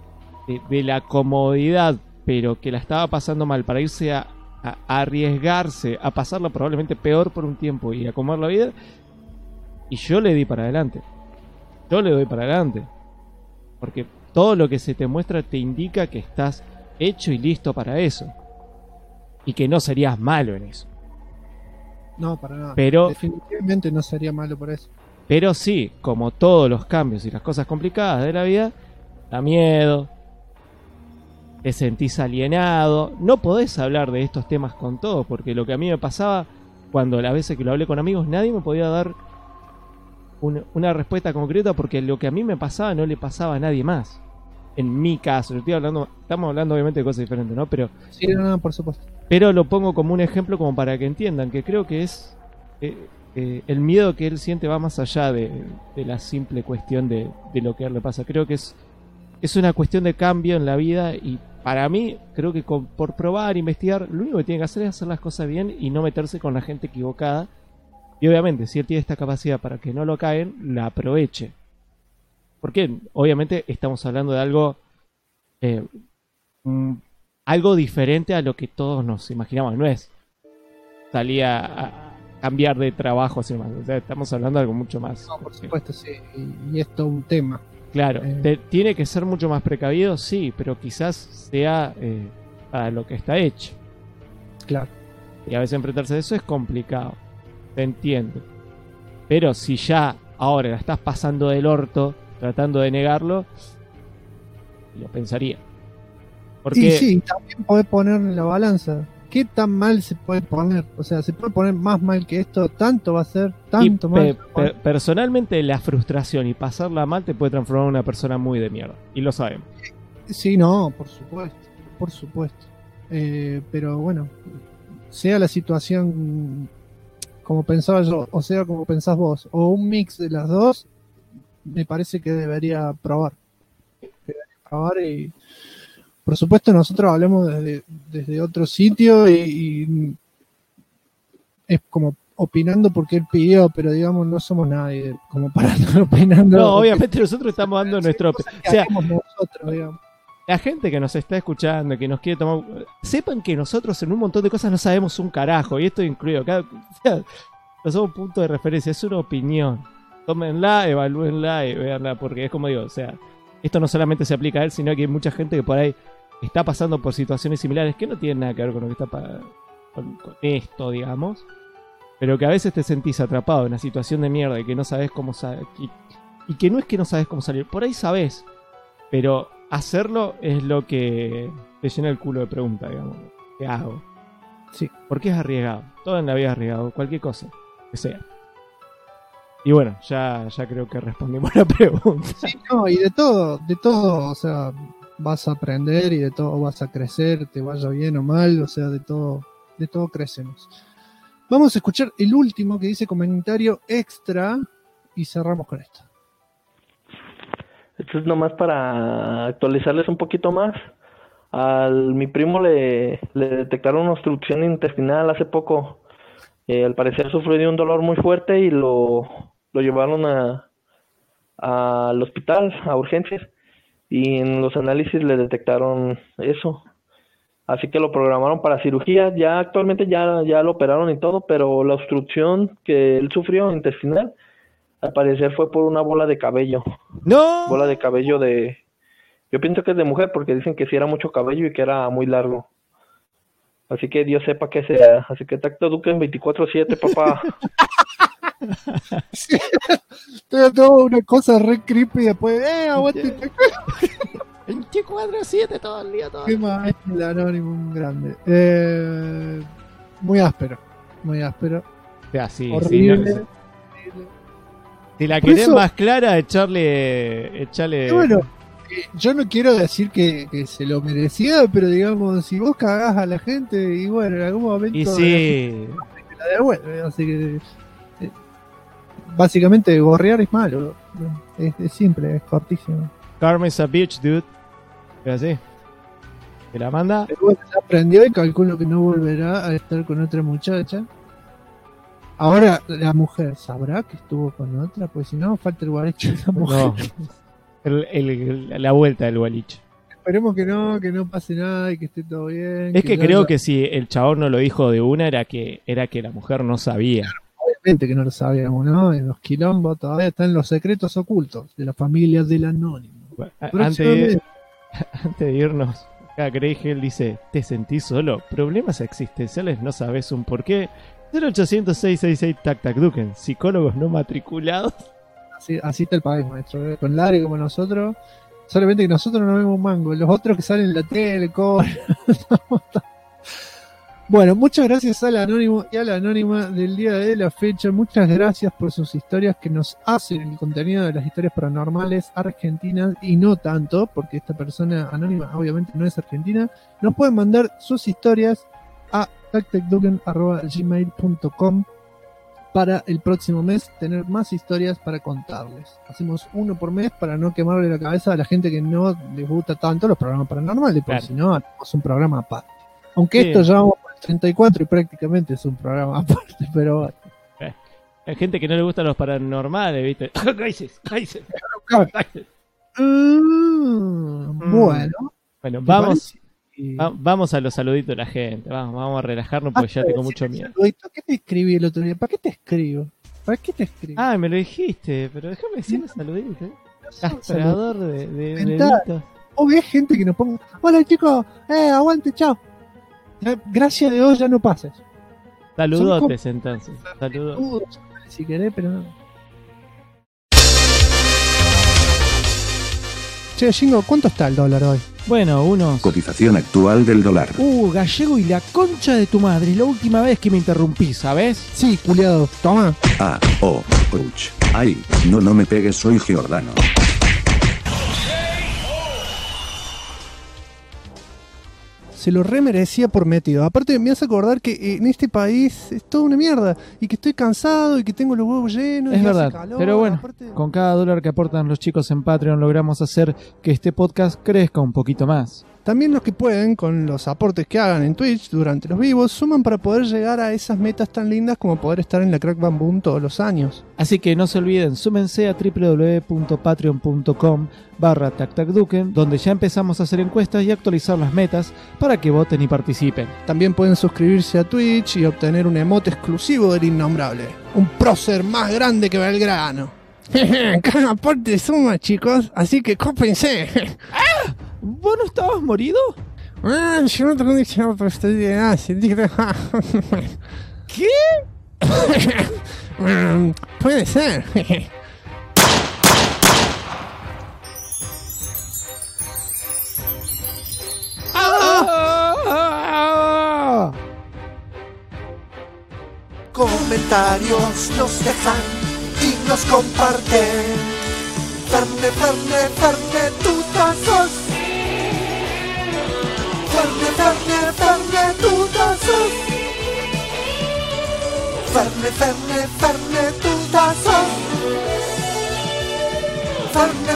de la comodidad, pero que la estaba pasando mal, para irse a arriesgarse, a pasarla probablemente peor por un tiempo y a comer la vida, y yo le di para adelante. Yo le doy para adelante. Porque todo lo que se te muestra te indica que estás hecho y listo para eso. Y que no serías malo en eso. No, para nada. Pero, definitivamente no sería malo por eso. Pero sí, como todos los cambios y las cosas complicadas de la vida, da miedo, te sentís alienado, no podés hablar de estos temas con todos, porque lo que a mí me pasaba, cuando las veces que lo hablé con amigos, nadie me podía dar una respuesta concreta, porque lo que a mí me pasaba no le pasaba a nadie más. En mi caso, estamos hablando obviamente de cosas diferentes, ¿no? Pero sí, no, por supuesto. Pero lo pongo como un ejemplo como para que entiendan, que creo que es el miedo que él siente va más allá de la simple cuestión de lo que a él le pasa. Creo que es una cuestión de cambio en la vida, y para mí creo que por probar, investigar, lo único que tiene que hacer es hacer las cosas bien y no meterse con la gente equivocada. Y obviamente, si él tiene esta capacidad para que no lo caen, la aproveche. Porque obviamente estamos hablando de algo algo diferente a lo que todos nos imaginamos. No es salir a cambiar de trabajo así más. O sea, estamos hablando de algo mucho más. No, por supuesto, sí. Y esto es un tema. Claro, tiene que ser mucho más precavido, sí, pero quizás sea para lo que está hecho. Claro. Y a veces enfrentarse a eso es complicado. Te entiendo. Pero si ya ahora la estás pasando del orto, tratando de negarlo, lo pensaría. Porque... Sí, también podés poner en la balanza. ¿Qué tan mal se puede poner? O sea, se puede poner más mal que esto, tanto va a ser, tanto mal. Personalmente, la frustración y pasarla mal te puede transformar en una persona muy de mierda. Y lo sabemos. Sí, no, por supuesto. Pero bueno, sea la situación como pensaba yo, o sea como pensás vos, o un mix de las dos, me parece que debería probar. Y por supuesto nosotros hablamos desde otro sitio y es como opinando porque él pidió, pero digamos no somos nadie como para estar opinando. No, obviamente nosotros estamos dando nuestro... O sea, nosotros, digamos. La gente que nos está escuchando, que nos quiere tomar... Sepan que nosotros en un montón de cosas no sabemos un carajo, y esto incluido. No somos un punto de referencia, es una opinión. Tómenla, evalúenla y véanla, porque es como digo, o sea, esto no solamente se aplica a él, sino que hay mucha gente que por ahí está pasando por situaciones similares que no tienen nada que ver con lo que está con esto, digamos, pero que a veces te sentís atrapado en una situación de mierda y que no sabes cómo salir, y que no es que no sabes cómo salir, por ahí sabes, pero hacerlo es lo que te llena el culo de preguntas, digamos. ¿Qué hago? Sí. Porque es arriesgado, todo en la vida es arriesgado, cualquier cosa que sea. Y bueno, ya creo que respondimos la pregunta. Sí, no, y de todo, o sea, vas a aprender y de todo vas a crecer, te vaya bien o mal, o sea, de todo crecemos. Vamos a escuchar el último que dice comentario extra y cerramos con esto. Esto es nomás para actualizarles un poquito más. Mi primo le detectaron una obstrucción intestinal hace poco. Al parecer sufrió de un dolor muy fuerte y lo llevaron al hospital, a urgencias, y en los análisis le detectaron eso. Así que lo programaron para cirugía. Ya actualmente ya lo operaron y todo, pero la obstrucción que él sufrió intestinal, al parecer fue por una bola de cabello. ¡No! Bola de cabello yo pienso que es de mujer, porque dicen que sí era mucho cabello y que era muy largo. Así que Dios sepa qué sea. Así que Tacto Duque en 24/7, papá. Sí, todo una cosa re creepy y después, aguante. 24/7 todo el día, todo. Qué más, el anónimo, un grande. Muy áspero. O sea, sí, horrible. Sí, si la querés más clara, echarle. Bueno, yo no quiero decir que se lo merecía, pero digamos, si vos cagás a la gente, y bueno, en algún momento y sí, la devuelve, así que básicamente gorrear es malo, es simple, es cortísimo. Karma's a bitch, dude. ¿Es así? ¿Te la manda? Pero bueno, ya aprendió y calculo que no volverá a estar con otra muchacha. Ahora la mujer sabrá que estuvo con otra, pues si no, falta el guaricho de la mujer. No. La vuelta del gualicho. Esperemos que no pase nada y que esté todo bien. Es que creo que si el chabón no lo dijo de una era que la mujer no sabía. Obviamente que no lo sabíamos, ¿no? En los quilombos todavía están los secretos ocultos de la familia del Anónimo. Bueno, antes de irnos, acá Grey Hell dice: ¿te sentís solo? ¿Problemas existenciales? ¿No sabes un por qué? 0800-666-TAC-TAC-DUKEN, psicólogos no matriculados. Así está el país, maestro, con Larry como nosotros. Solamente que nosotros no vemos un mango. Los otros que salen en la tele, cobran. Bueno, muchas gracias al Anónimo y a la Anónima del día de la fecha. Muchas gracias por sus historias que nos hacen el contenido de las historias paranormales argentinas y no tanto, porque esta persona anónima obviamente no es argentina. Nos pueden mandar sus historias a tactacduken@gmail.com para el próximo mes tener más historias para contarles. Hacemos uno por mes para no quemarle la cabeza a la gente que no les gusta tanto los programas paranormales, porque si no, hacemos un programa aparte. Aunque esto ya vamos por el 34 y prácticamente es un programa aparte, pero bueno. Hay gente que no le gustan los paranormales, ¿viste? Cállese. Bueno, vamos a los saluditos de la gente. Vamos a relajarnos porque ya tengo mucho miedo. ¿Qué te escribí el otro día? ¿Para qué te escribo? Ah, me lo dijiste, pero déjame decir los saluditos. Castrador de deditos. O ves gente que nos ponga: hola chicos, aguante, chao. Gracias a Dios ya no pases. Saludotes entonces. Saludos. Si querés, pero no. Che, Jingo, ¿cuánto está el dólar hoy? Bueno, Cotización actual del dólar. Gallego y la concha de tu madre. Es la última vez que me interrumpís, ¿sabes? Sí, culiado. Toma. Ouch. Ay, no me pegues, soy Giordano. Se lo remerecía por metido. Aparte me hace acordar que en este país es toda una mierda y que estoy cansado y que tengo los huevos llenos. Es y verdad, hace calor, pero bueno, con cada dólar que aportan los chicos en Patreon logramos hacer que este podcast crezca un poquito más. También los que pueden, con los aportes que hagan en Twitch durante los vivos, suman para poder llegar a esas metas tan lindas como poder estar en la Crack Bam Boom todos los años. Así que no se olviden, súmense a www.patreon.com/tactacduken, donde ya empezamos a hacer encuestas y actualizar las metas para que voten y participen. También pueden suscribirse a Twitch y obtener un emote exclusivo del Innombrable. Un prócer más grande que Belgrano. Cada aporte suma, chicos, así que cópense. ¿Vos no estabas morido? Yo no tengo dicho, pero estoy de ¿Qué? Puede ser. Comentarios nos dejan y nos comparten. Ferne, tutazos. Ferne, tutazos. Ferne, tutazos. Ferne,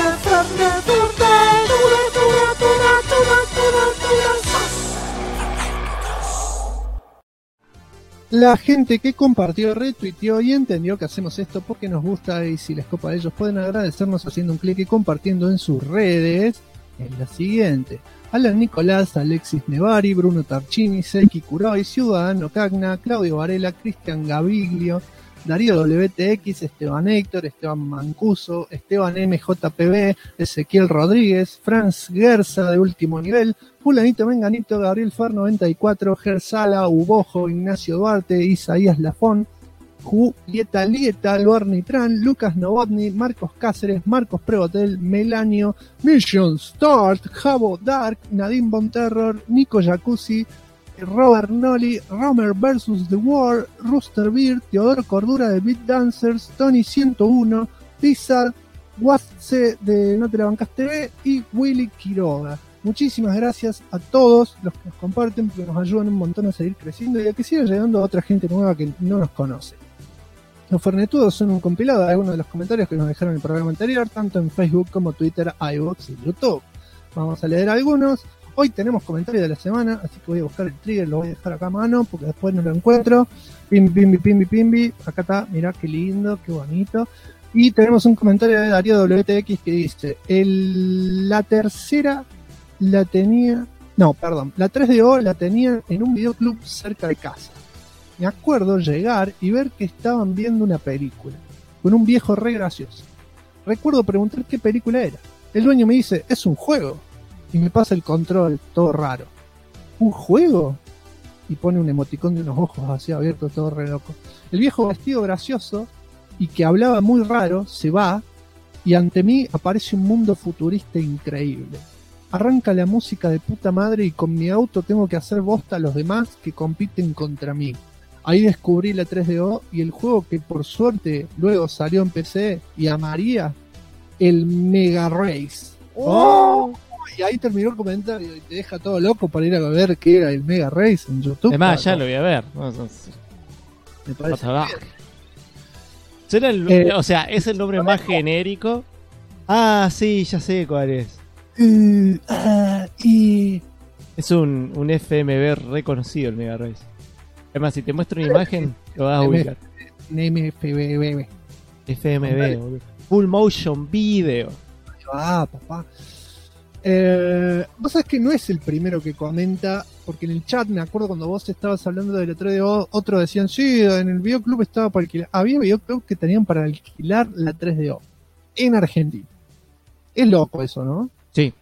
La gente que compartió, retuiteó y entendió que hacemos esto porque nos gusta y si les copa a ellos pueden agradecernos haciendo un clic y compartiendo en sus redes es la siguiente: Alan Nicolás, Alexis Nevari, Bruno Tarchini, Seki Kuroy, Ciudadano Cagna, Claudio Varela, Cristian Gaviglio, Darío WTX, Esteban Héctor, Esteban Mancuso, Esteban MJPB, Ezequiel Rodríguez, Franz Gersa de último nivel, Fulanito Menganito, Gabriel Fer 94, Gersala, Ubojo, Ignacio Duarte, Isaías Lafón, Julieta Lieta, Luar Nitran, Lucas Novotny, Marcos Cáceres, Marcos Pregotel, Melanio, Mission Start, Javo Dark, Nadine Von Terror, Nico Jacuzzi, Robert Nolly, Romer vs. The War, Rooster Beard, Teodoro Cordura de Beat Dancers, Tony 101, Pizar, Watse de No Te La Bancas TV y Willy Quiroga. Muchísimas gracias a todos los que nos comparten porque nos ayudan un montón a seguir creciendo y a que siga llegando a otra gente nueva que no nos conoce. Los Fernetudos son un compilado de algunos de los comentarios que nos dejaron en el programa anterior, tanto en Facebook como Twitter, iVoox y YouTube. Vamos a leer algunos. Hoy tenemos comentarios de la semana, así que voy a buscar el trigger, lo voy a dejar acá a mano porque después no lo encuentro. Pimbi. Acá está, mirá qué lindo, qué bonito. Y tenemos un comentario de Darío WTX que dice: la tercera la tenía... No, perdón, la 3DO la tenía en un videoclub cerca de casa. Me acuerdo llegar y ver que estaban viendo una película, con un viejo re gracioso. Recuerdo preguntar qué película era. El dueño me dice, es un juego. Y me pasa el control, todo raro. ¿Un juego? Y pone un emoticón de unos ojos así abiertos, todo re loco. El viejo vestido gracioso y que hablaba muy raro se va y ante mí aparece un mundo futurista increíble. Arranca la música de puta madre y con mi auto tengo que hacer bosta a los demás que compiten contra mí. Ahí descubrí la 3DO y el juego que por suerte luego salió en PC y amaría, el Mega Race. ¡Oh! Y ahí terminó el comentario y te deja todo loco para ir a ver qué era el Mega Race en YouTube. Además, ya lo voy a ver. Me parece o sea, es el nombre más genérico. Ah, sí, ya sé cuál es. Es un FMV reconocido el Mega Race. Además, si te muestro una imagen, lo vas a ubicar. FMV, boludo. Full Motion Video. Ah, papá. Vos sabés que no es el primero que comenta, porque en el chat me acuerdo cuando vos estabas hablando del otro día, otros decían, sí, en el videoclub estaba para alquilar. Había videoclubs que tenían para alquilar la 3DO en Argentina. Es loco eso, ¿no? Sí.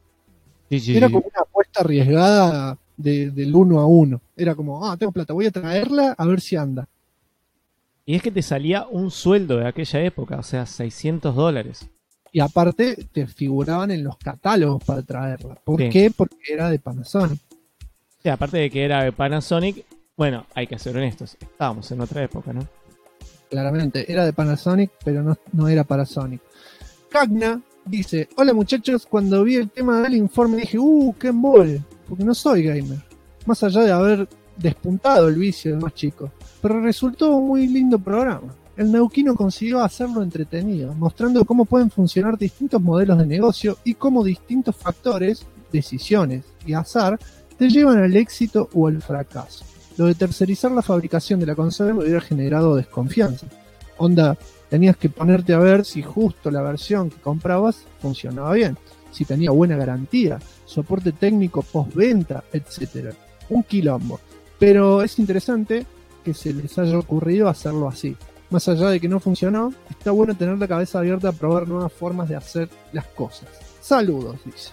Era como una apuesta arriesgada del 1 a 1. Era como, tengo plata, voy a traerla a ver si anda. Y es que te salía un sueldo de aquella época, o sea, $600. Y aparte te figuraban en los catálogos para traerla. ¿Por Sí. qué? Porque era de Panasonic. Sí, aparte de que era de Panasonic, bueno, hay que ser honestos, estábamos en otra época, ¿no? Claramente, era de Panasonic, pero no era Panasonic. Cagna dice, hola muchachos, cuando vi el tema del informe dije, qué embole, porque no soy gamer. Más allá de haber despuntado el vicio de más chico. Pero resultó un muy lindo programa. El neuquino consiguió hacerlo entretenido, mostrando cómo pueden funcionar distintos modelos de negocio y cómo distintos factores, decisiones y azar te llevan al éxito o al fracaso. Lo de tercerizar la fabricación de la consola me hubiera generado desconfianza. Onda, tenías que ponerte a ver si justo la versión que comprabas funcionaba bien, si tenía buena garantía, soporte técnico postventa, etc. Un quilombo. Pero es interesante que se les haya ocurrido hacerlo así. Más allá de que no funcionó, está bueno tener la cabeza abierta a probar nuevas formas de hacer las cosas. Saludos, dice.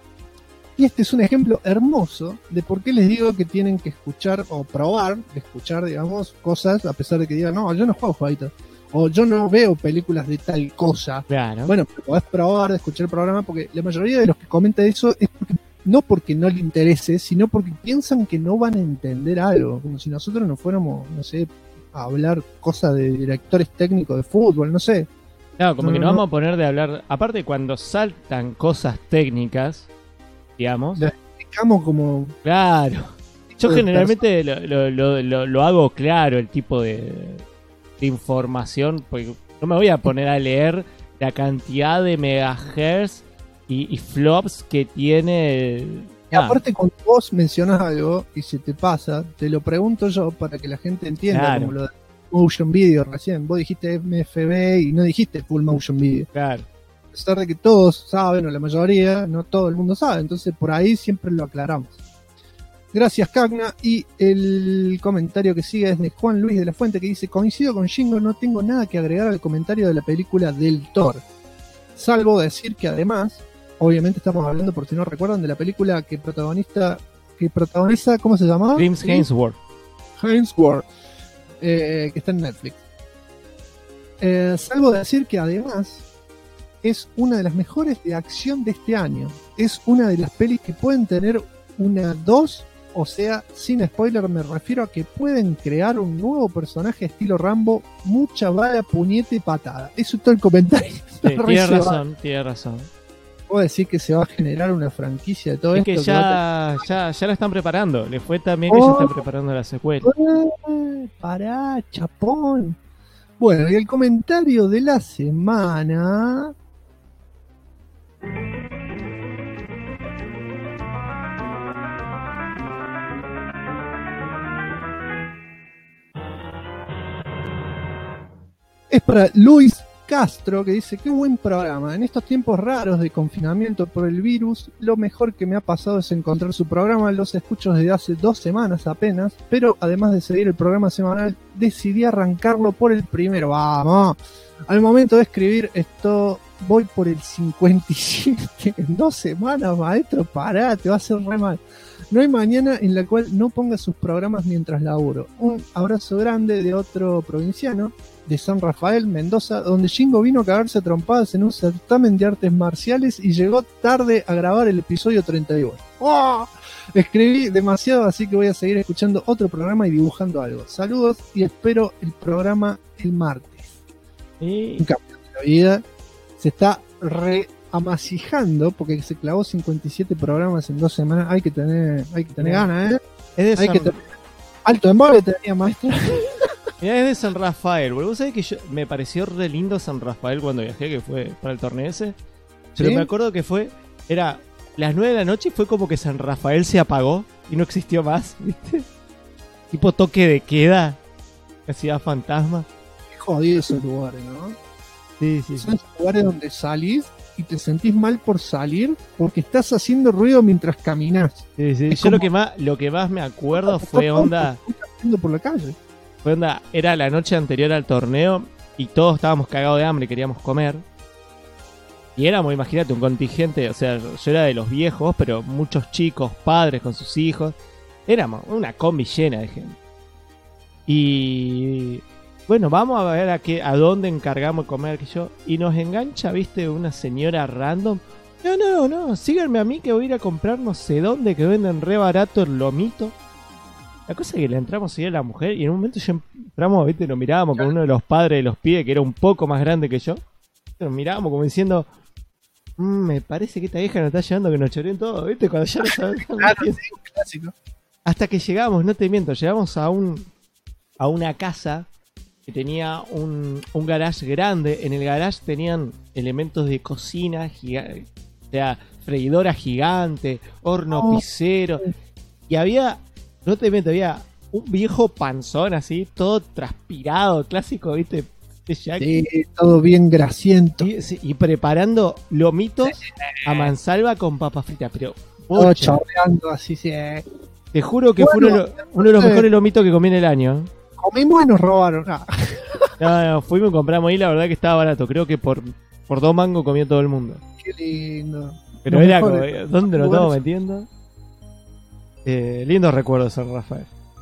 Y este es un ejemplo hermoso de por qué les digo que tienen que escuchar o probar, escuchar, digamos, cosas, a pesar de que digan, no, yo no juego jueguitos, o yo no veo películas de tal cosa. Claro. Bueno, pero podés probar, escuchar el programa, porque la mayoría de los que comentan eso es porque no le interese, sino porque piensan que no van a entender algo, como si nosotros nos fuéramos, no sé, a hablar cosas de directores técnicos de fútbol, no sé. Claro, como que nos vamos a poner de hablar, aparte cuando saltan cosas técnicas, digamos. Lo explicamos como... Claro. Yo generalmente lo hago claro, el tipo de información, porque no me voy a poner a leer la cantidad de megahertz y flops que tiene... Y aparte cuando vos mencionas algo y se te pasa, te lo pregunto yo para que la gente entienda, claro, como lo de motion video recién. Vos dijiste MFB y no dijiste full motion video. Claro. A pesar de que todos saben, o la mayoría, no todo el mundo sabe. Entonces por ahí siempre lo aclaramos. Gracias, Cagna. Y el comentario que sigue es de Juan Luis de la Fuente, que dice: coincido con Shingo, no tengo nada que agregar al comentario de la película del Thor. Salvo decir que además, obviamente estamos hablando, por si no recuerdan, de la película que protagoniza, ¿cómo se llamaba? Chris Hemsworth. Que está en Netflix. Salvo decir que además es una de las mejores de acción de este año. Es una de las pelis que pueden tener una 2, o sea, sin spoiler me refiero a que pueden crear un nuevo personaje estilo Rambo, mucha bala, puñete y patada. Eso es todo el comentario. Sí, tiene razón. ¿Puedo decir que se va a generar una franquicia de todo esto? Es que ya la están preparando. Le fue también que ya están preparando la secuela. Pará, chapón. Bueno, y el comentario de la semana... es para Luis Castro, que dice: qué buen programa. En estos tiempos raros de confinamiento por el virus, lo mejor que me ha pasado es encontrar su programa. Los escucho desde hace 2 semanas apenas, pero además de seguir el programa semanal, decidí arrancarlo por el primero. ¡Vamos! Al momento de escribir esto, voy por el 57. En 2 semanas, maestro, pará, te va a hacer re mal. No hay mañana en la cual no ponga sus programas mientras laburo. Un abrazo grande de otro provinciano de San Rafael, Mendoza, donde Jingo vino a cagarse a trompadas en un certamen de artes marciales y llegó tarde a grabar el episodio 31. ¡Oh! Escribí demasiado, así que voy a seguir escuchando otro programa y dibujando algo. Saludos y espero el programa el martes. Un cambio de la vida. Se está amacijando porque se clavó 57 programas en 2 semanas. Hay que tener ganas, ¿eh? Es de Hay que tener alto embole tenía, maestro. Mira, es de San Rafael, boludo. ¿Vos sabés que me pareció re lindo San Rafael cuando viajé, que fue para el torneo ese? Pero me acuerdo que era las 9 de la noche y fue como que San Rafael se apagó y no existió más, ¿viste? Tipo toque de queda, ciudad fantasma. Qué jodido esos lugares, ¿no? Sí. Son esos lugares donde salís y te sentís mal por salir porque estás haciendo ruido mientras caminás. Sí. Yo lo que más me acuerdo fue onda... por la calle. Fue onda, era la noche anterior al torneo y todos estábamos cagados de hambre y queríamos comer. Y éramos, imagínate, un contingente, o sea, yo era de los viejos, pero muchos chicos, padres con sus hijos. Éramos una combi llena de gente. Y... bueno, vamos a ver a dónde encargamos de comer, que yo. Y nos engancha, viste, una señora random. No, síganme a mí que voy a ir a comprar no sé dónde, que venden re barato el lomito. La cosa es que le entramos a seguir a la mujer y en un momento ya entramos, viste, nos mirábamos con uno de los padres de los pibes que era un poco más grande que yo. Nos mirábamos como diciendo, me parece que esta vieja nos está llevando que nos choreen todo, viste, cuando ya no sabemos. Claro, sí, un clásico. Hasta que llegamos, no te miento, llegamos a una casa que tenía un garage grande. En el garage tenían elementos de cocina, o sea, freidora gigante, horno pisero. Y había, no te miento, había un viejo panzón así, todo transpirado, clásico, ¿viste? Sí, todo bien grasiento. Y preparando lomitos a mansalva con papas fritas, pero... todo chorreando así, sí. Te juro que fue uno de los mejores lomitos que comí en el año. Comimos y nos robaron. No, fuimos y compramos ahí, la verdad que estaba barato. Creo que por 2 mangos comió todo el mundo. Qué lindo. Pero era como, ¿dónde nos estamos metiendo? Lindos recuerdos San Rafael.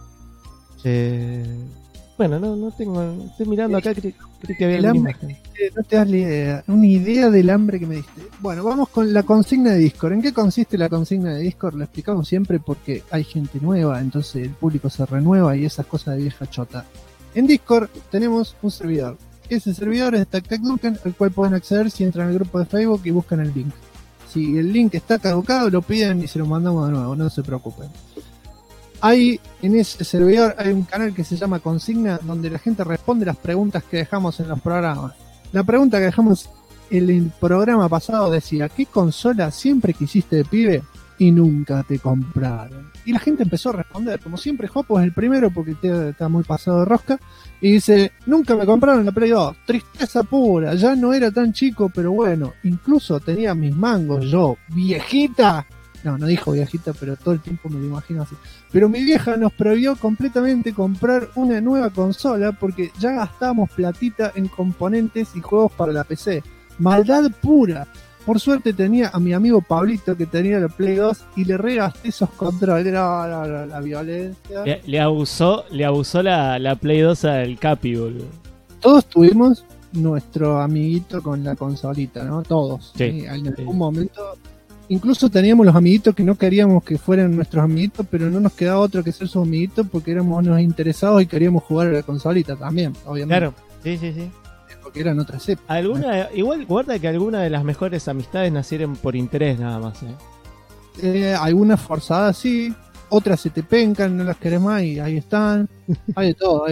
Bueno, no tengo... Estoy mirando acá, creí que había el hambre que me diste, no te das la idea, una idea del hambre que me diste. Bueno, vamos con la consigna de Discord. ¿En qué consiste la consigna de Discord? La explicamos siempre porque hay gente nueva, entonces el público se renueva y esas cosas de vieja chota. En Discord tenemos un servidor. Ese servidor es TacTacDungeon, al cual pueden acceder si entran al grupo de Facebook y buscan el link. Si el link está caducado, lo piden y se lo mandamos de nuevo, no se preocupen. Ahí, en ese servidor, hay un canal que se llama Consigna, donde la gente responde las preguntas que dejamos en los programas. La pregunta que dejamos en el programa pasado decía: ¿qué consola siempre quisiste de pibe y nunca te compraron? Y la gente empezó a responder. Como siempre, Jopo es el primero porque está muy pasado de rosca. Y dice: nunca me compraron la Play 2. Tristeza pura. Ya no era tan chico, pero bueno. Incluso tenía mis mangos yo. Viejita. No dijo viejita, pero todo el tiempo me lo imagino así. Pero mi vieja nos prohibió completamente comprar una nueva consola porque ya gastábamos platita en componentes y juegos para la PC. Maldad pura. Por suerte tenía a mi amigo Pablito que tenía la Play 2 y le regasté esos controles. No, la violencia. Le abusó la Play 2 al Capi, boludo. Todos tuvimos nuestro amiguito con la consolita, ¿no? Todos. Sí. En algún momento... Incluso teníamos los amiguitos que no queríamos que fueran nuestros amiguitos, pero no nos quedaba otro que ser sus amiguitos porque éramos unos interesados y queríamos jugar a la consolita también, obviamente. Claro, sí. Porque eran otras épocas. Igual guarda que algunas de las mejores amistades nacieron por interés nada más. Algunas forzadas sí, otras se te pencan, no las querés más y ahí están. Hay de todo.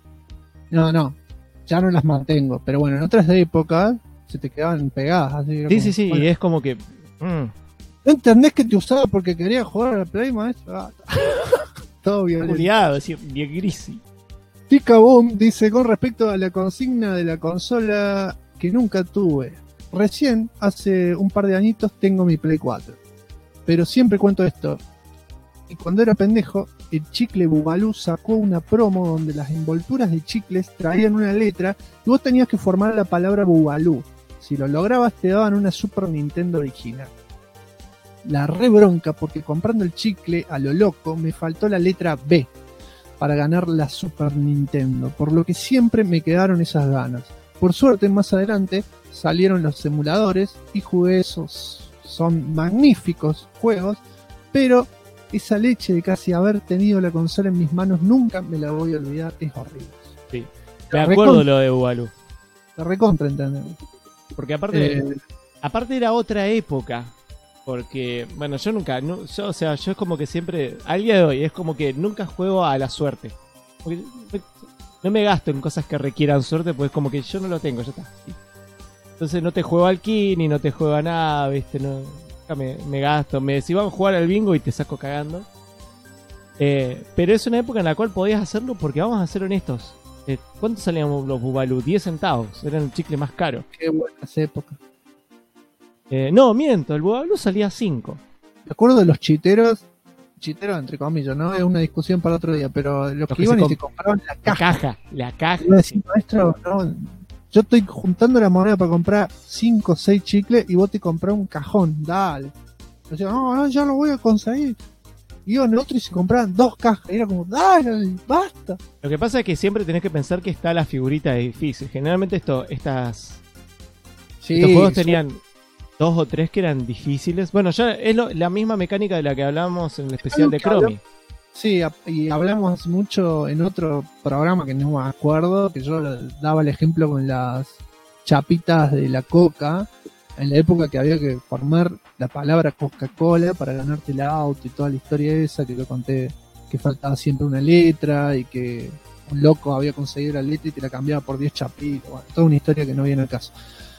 No, ya no las mantengo, pero bueno, en otras épocas se te quedaban pegadas. Así sí, bueno. Y es como que... ¿No entendés que te usaba porque quería jugar a la Play, maestro? Todo violento. Culiado, decir, bien grisi. Tica Boom dice: con respecto a la consigna de la consola, que nunca tuve. Recién, hace un par de añitos, tengo mi Play 4. Pero siempre cuento esto. Y cuando era pendejo, el chicle Bubalú sacó una promo donde las envolturas de chicles traían una letra y vos tenías que formar la palabra Bubalú. Si lo lograbas, te daban una Super Nintendo original. La re bronca, porque comprando el chicle a lo loco, me faltó la letra B para ganar la Super Nintendo, por lo que siempre me quedaron esas ganas. Por suerte, más adelante salieron los emuladores y jugué esos. Son magníficos juegos, pero esa leche de casi haber tenido la consola en mis manos nunca me la voy a olvidar, es horrible. Sí. Me acuerdo lo de Bubalú. La recontra, ¿entendés? Porque aparte era otra época. Porque, bueno, yo nunca, yo es como que siempre, al día de hoy, es como que nunca juego a la suerte. Porque no me gasto en cosas que requieran suerte, pues es como que yo no lo tengo, ya está. Entonces no te juego al Kini, no te juego a nada, ¿viste? No, me gasto. Me decís, vamos a jugar al bingo y te saco cagando. Pero es una época en la cual podías hacerlo porque, vamos a ser honestos, ¿cuánto salían los Bubalú? 10 centavos, era el chicle más caro. Qué buenas épocas. No, miento, el Bubalú salía 5. Me acuerdo de los chiteros entre comillas, ¿no? Es una discusión para otro día, pero los que iban y te compraban la caja. La caja. Iba a decir, maestro, no, yo estoy juntando la moneda para comprar 5 o 6 chicles y vos te comprás un cajón, dale. O sea, no, ya lo voy a conseguir. Iban otros y se compraban 2 cajas, y era como, dale, basta. Lo que pasa es que siempre tenés que pensar que está la figurita difícil. Generalmente estos juegos tenían 2 o 3 que eran difíciles. Bueno, ya es la misma mecánica de la que hablábamos en el especial de Chromie. Sí, y hablamos mucho en otro programa que no me acuerdo, que yo daba el ejemplo con las chapitas de la Coca, en la época que había que formar la palabra Coca-Cola para ganarte el auto y toda la historia esa, que lo conté, que faltaba siempre una letra y que un loco había conseguido la letra y te la cambiaba por 10 chapitas. Bueno, toda una historia que no viene al caso.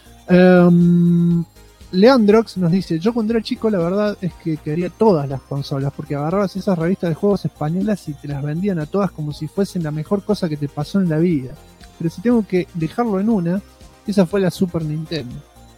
Leandrox nos dice, yo cuando era chico la verdad es que quería todas las consolas, porque agarrabas esas revistas de juegos españolas y te las vendían a todas como si fuesen la mejor cosa que te pasó en la vida. Pero si tengo que dejarlo en una, esa fue la Super Nintendo.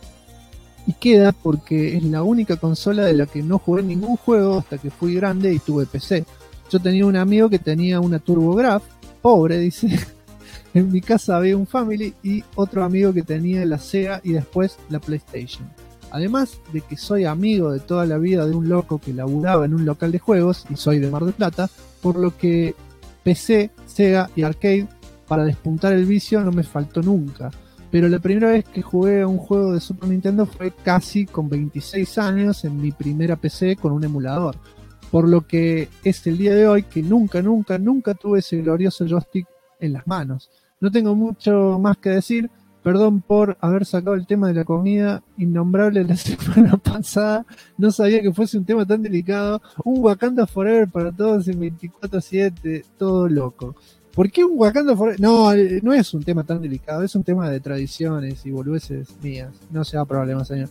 Y queda porque es la única consola de la que no jugué ningún juego hasta que fui grande y tuve PC. Yo tenía un amigo que tenía una TurboGrafx, pobre, dice. En mi casa había un Family y otro amigo que tenía la Sega y después la PlayStation. Además de que soy amigo de toda la vida de un loco que laburaba en un local de juegos y soy de Mar del Plata, por lo que PC, Sega y Arcade para despuntar el vicio no me faltó nunca. Pero la primera vez que jugué a un juego de Super Nintendo fue casi con 26 años en mi primera PC con un emulador. Por lo que es el día de hoy que nunca tuve ese glorioso joystick en las manos. No tengo mucho más que decir. Perdón por haber sacado el tema de la comida innombrable la semana pasada. No sabía que fuese un tema tan delicado. Un Wakanda Forever para todos en 24/7. Todo loco. ¿Por qué un Wakanda Forever? No es un tema tan delicado. Es un tema de tradiciones y boludeces mías. No se da problema, señor.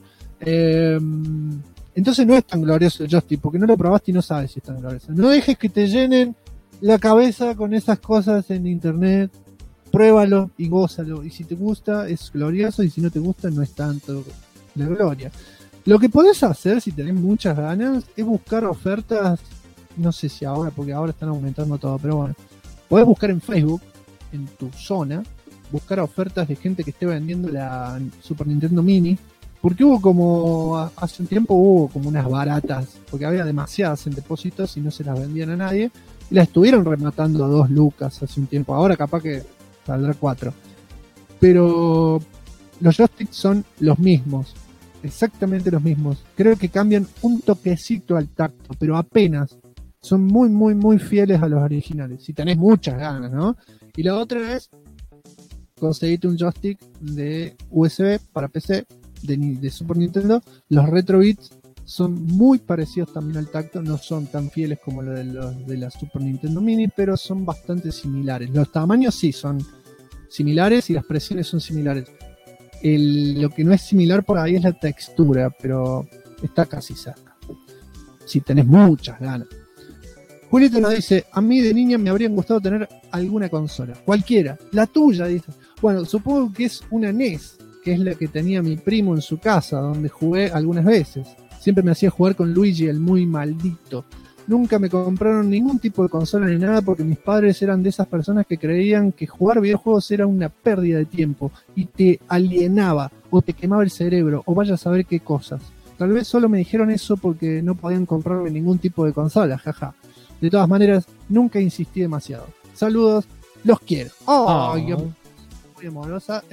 Entonces no es tan glorioso el joystick, porque no lo probaste y no sabes si es tan glorioso. No dejes que te llenen la cabeza con esas cosas en internet. Pruébalo y gózalo. Y si te gusta, es glorioso. Y si no te gusta, no es tanto la gloria. Lo que podés hacer, si tenés muchas ganas, es buscar ofertas. No sé si ahora, porque ahora están aumentando todo, pero bueno. Podés buscar en Facebook, en tu zona, buscar ofertas de gente que esté vendiendo la Super Nintendo Mini. Porque hace un tiempo hubo como unas baratas, porque había demasiadas en depósitos y no se las vendían a nadie. Y las estuvieron rematando a 2 lucas hace un tiempo. Ahora capaz que saldrá 4. Pero los joysticks son los mismos. Exactamente los mismos. Creo que cambian un toquecito al tacto, pero apenas. Son muy, muy, muy fieles a los originales. Si tenés muchas ganas, ¿no? Y la otra es conseguirte un joystick de USB para PC de Super Nintendo. Los Retro Beats son muy parecidos también al tacto. No son tan fieles como los de la Super Nintendo Mini, pero son bastante similares. Los tamaños sí son similares y las presiones son similares. Lo que no es similar por ahí es la textura, pero está casi cerca. Si tenés muchas ganas. Julito nos dice, a mí de niña me habrían gustado tener alguna consola. Cualquiera. La tuya, dice. Bueno, supongo que es una NES. que es la que tenía mi primo en su casa, donde jugué algunas veces. Siempre me hacía jugar con Luigi, el muy maldito. Nunca me compraron ningún tipo de consola ni nada porque mis padres eran de esas personas que creían que jugar videojuegos era una pérdida de tiempo y te alienaba o te quemaba el cerebro o vaya a saber qué cosas. Tal vez solo me dijeron eso porque no podían comprarme ningún tipo de consola, jaja. De todas maneras, nunca insistí demasiado. Saludos, los quiero. ¡Ay, qué muy amorosa!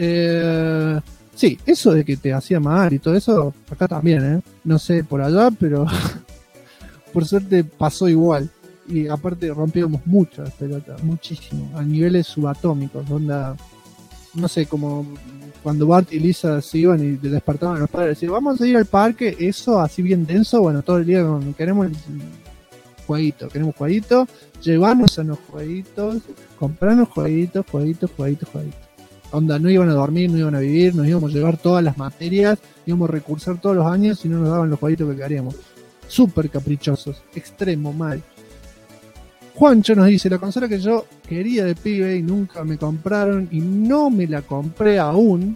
Sí, eso de que te hacía mal y todo eso, acá también, no sé por allá, pero por suerte pasó igual. Y aparte rompíamos mucho las pelotas, muchísimo, a niveles subatómicos, onda, no sé, como cuando Bart y Lisa se iban y despertaban a los padres y decían, vamos a ir al parque, eso así bien denso, bueno, todo el día queremos jueguito, llevarnos a los jueguitos, comprarnos jueguitos. Onda, no iban a dormir, no iban a vivir, nos íbamos a llevar todas las materias, íbamos a recursar todos los años y no nos daban los jueguitos que queríamos. Súper caprichosos, extremo mal. Juancho nos dice, la consola que yo quería de pibe y nunca me compraron y no me la compré aún,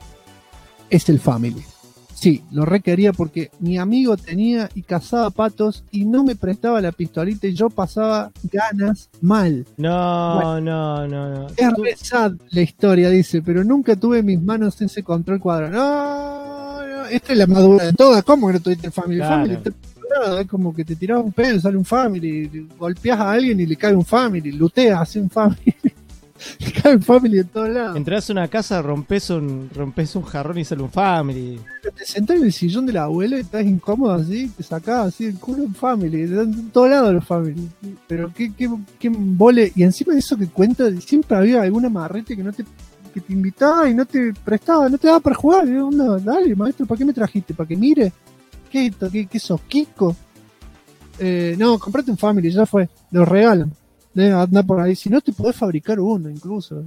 es el Family. Sí, lo requería porque mi amigo tenía y cazaba patos y no me prestaba la pistolita y yo pasaba ganas mal. No. Es re sad la historia, dice, pero nunca tuve en mis manos ese control cuadrado. No, esta es la más dura de todas. ¿Cómo que no tuviste el Family? Claro. Family está cuadrado, es como que te tiraba un pedo, sale un Family, golpeas a alguien y le cae un Family, looteas, hace un Family. Le cae un Family de todos lados. Entras a una casa, rompes un jarrón y sale un Family. Te sentás en el sillón de la abuela y estás incómodo así, te sacás así el culo en Family, te dan en todos lados los Family. Pero qué embole. Y encima de eso que cuenta, siempre había alguna marrete que te invitaba y no te prestaba, no te daba para jugar. No, dale, maestro, ¿para qué me trajiste? ¿Para que mire? ¿Qué sos, Kiko? No, comprate un Family, ya fue, lo regalan. Anda por ahí, si no te podés fabricar uno incluso.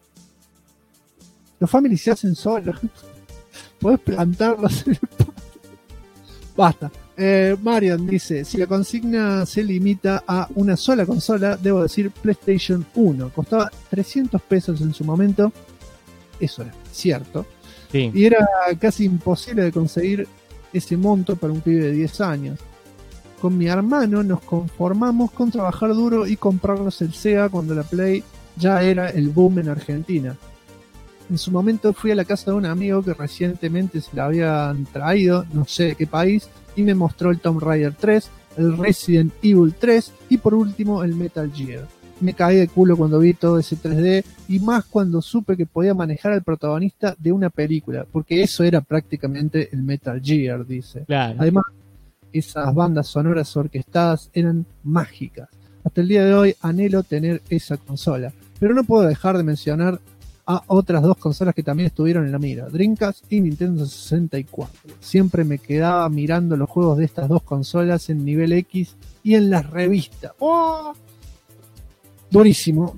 Los Family se hacen solos. Podés plantarlos. Basta. Marian dice, si la consigna se limita a una sola consola, debo decir PlayStation 1. Costaba 300 pesos en su momento. Eso era cierto. Sí. Y era casi imposible de conseguir ese monto para un pibe de 10 años. Con mi hermano nos conformamos con trabajar duro y comprarnos el Sega cuando la Play ya era el boom en Argentina. En su momento fui a la casa de un amigo que recientemente se la habían traído, no sé de qué país, y me mostró el Tomb Raider 3, el Resident Evil 3 y por último el Metal Gear. Me caí de culo cuando vi todo ese 3D y más cuando supe que podía manejar al protagonista de una película, porque eso era prácticamente el Metal Gear, dice. Claro. Además, esas bandas sonoras orquestadas eran mágicas. Hasta el día de hoy anhelo tener esa consola, pero no puedo dejar de mencionar a otras dos consolas que también estuvieron en la mira, Dreamcast y Nintendo 64. Siempre me quedaba mirando los juegos de estas dos consolas en nivel X y en las revistas. ¡Oh! Durísimo.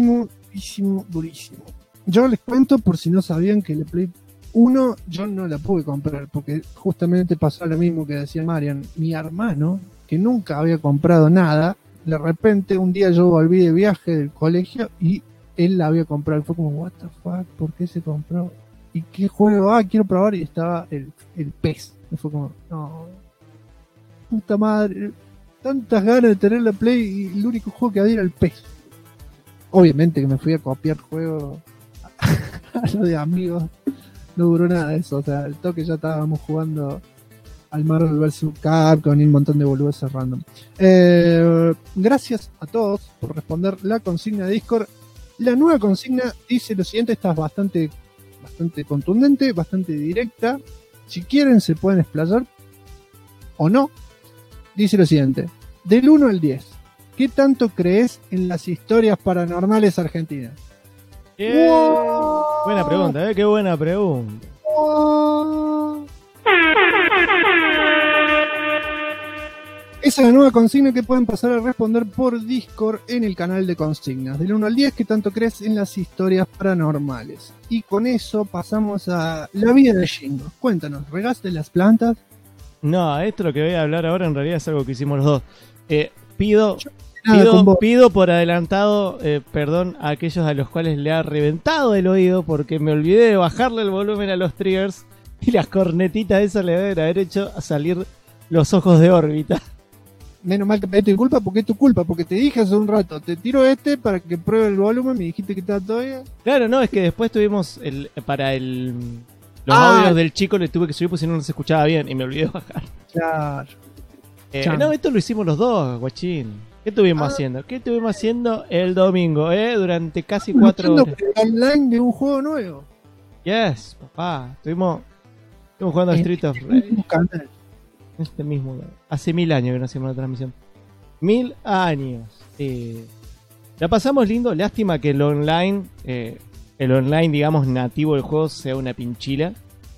Yo les cuento por si no sabían que la Play 1 yo no la pude comprar porque justamente pasó lo mismo que decía Marian. Mi hermano, que nunca había comprado nada, de repente un día yo volví de viaje del colegio y él la había comprado. Fue como, what the fuck, ¿por qué se compró? ¿Y qué juego? Quiero probar. Y estaba el PES. Y fue como, no, puta madre, tantas ganas de tener la Play y el único juego que había era el PES. Obviamente que me fui a copiar juegos a lo de amigos. No duró nada de eso, o sea, el toque ya estábamos jugando al Marvel vs. Capcom y un montón de boludeces random. Gracias a todos por responder la consigna de Discord. La nueva consigna dice lo siguiente, esta es bastante contundente, bastante directa. Si quieren se pueden explayar o no. Dice lo siguiente, del 1 al 10, ¿qué tanto crees en las historias paranormales argentinas? ¡Wow! Buena pregunta, qué buena pregunta. Esa es la nueva consigna que pueden pasar a responder por Discord en el canal de consignas. Del 1 al 10, ¿qué tanto crees en las historias paranormales? Y con eso pasamos a la vida de Shingo. Cuéntanos, ¿regaste las plantas? No, esto lo que voy a hablar ahora en realidad es algo que hicimos los dos. Pido nada con vos. Pido por adelantado perdón a aquellos a los cuales le ha reventado el oído porque me olvidé de bajarle el volumen a los triggers y las cornetitas esas le deben haber hecho a salir los ojos de órbita. Menos mal que pediste disculpas porque es tu culpa, porque te dije hace un rato, te tiro para que pruebe el volumen, me dijiste que estaba todavía. Claro, no, es que después tuvimos los audios del chico le tuve que subir porque si no se escuchaba bien y me olvidé de bajar. Claro. No, esto lo hicimos los dos, guachín. ¿Qué estuvimos haciendo? ¿Qué estuvimos haciendo el domingo, durante casi 4 horas? Online de un juego nuevo. Yes, papá. Estuvimos jugando a Street of Rage. Este mismo. Hace 1000 años que no hacemos una transmisión. 1000 años. La pasamos lindo. Lástima que el online, digamos, nativo del juego sea una pinchila.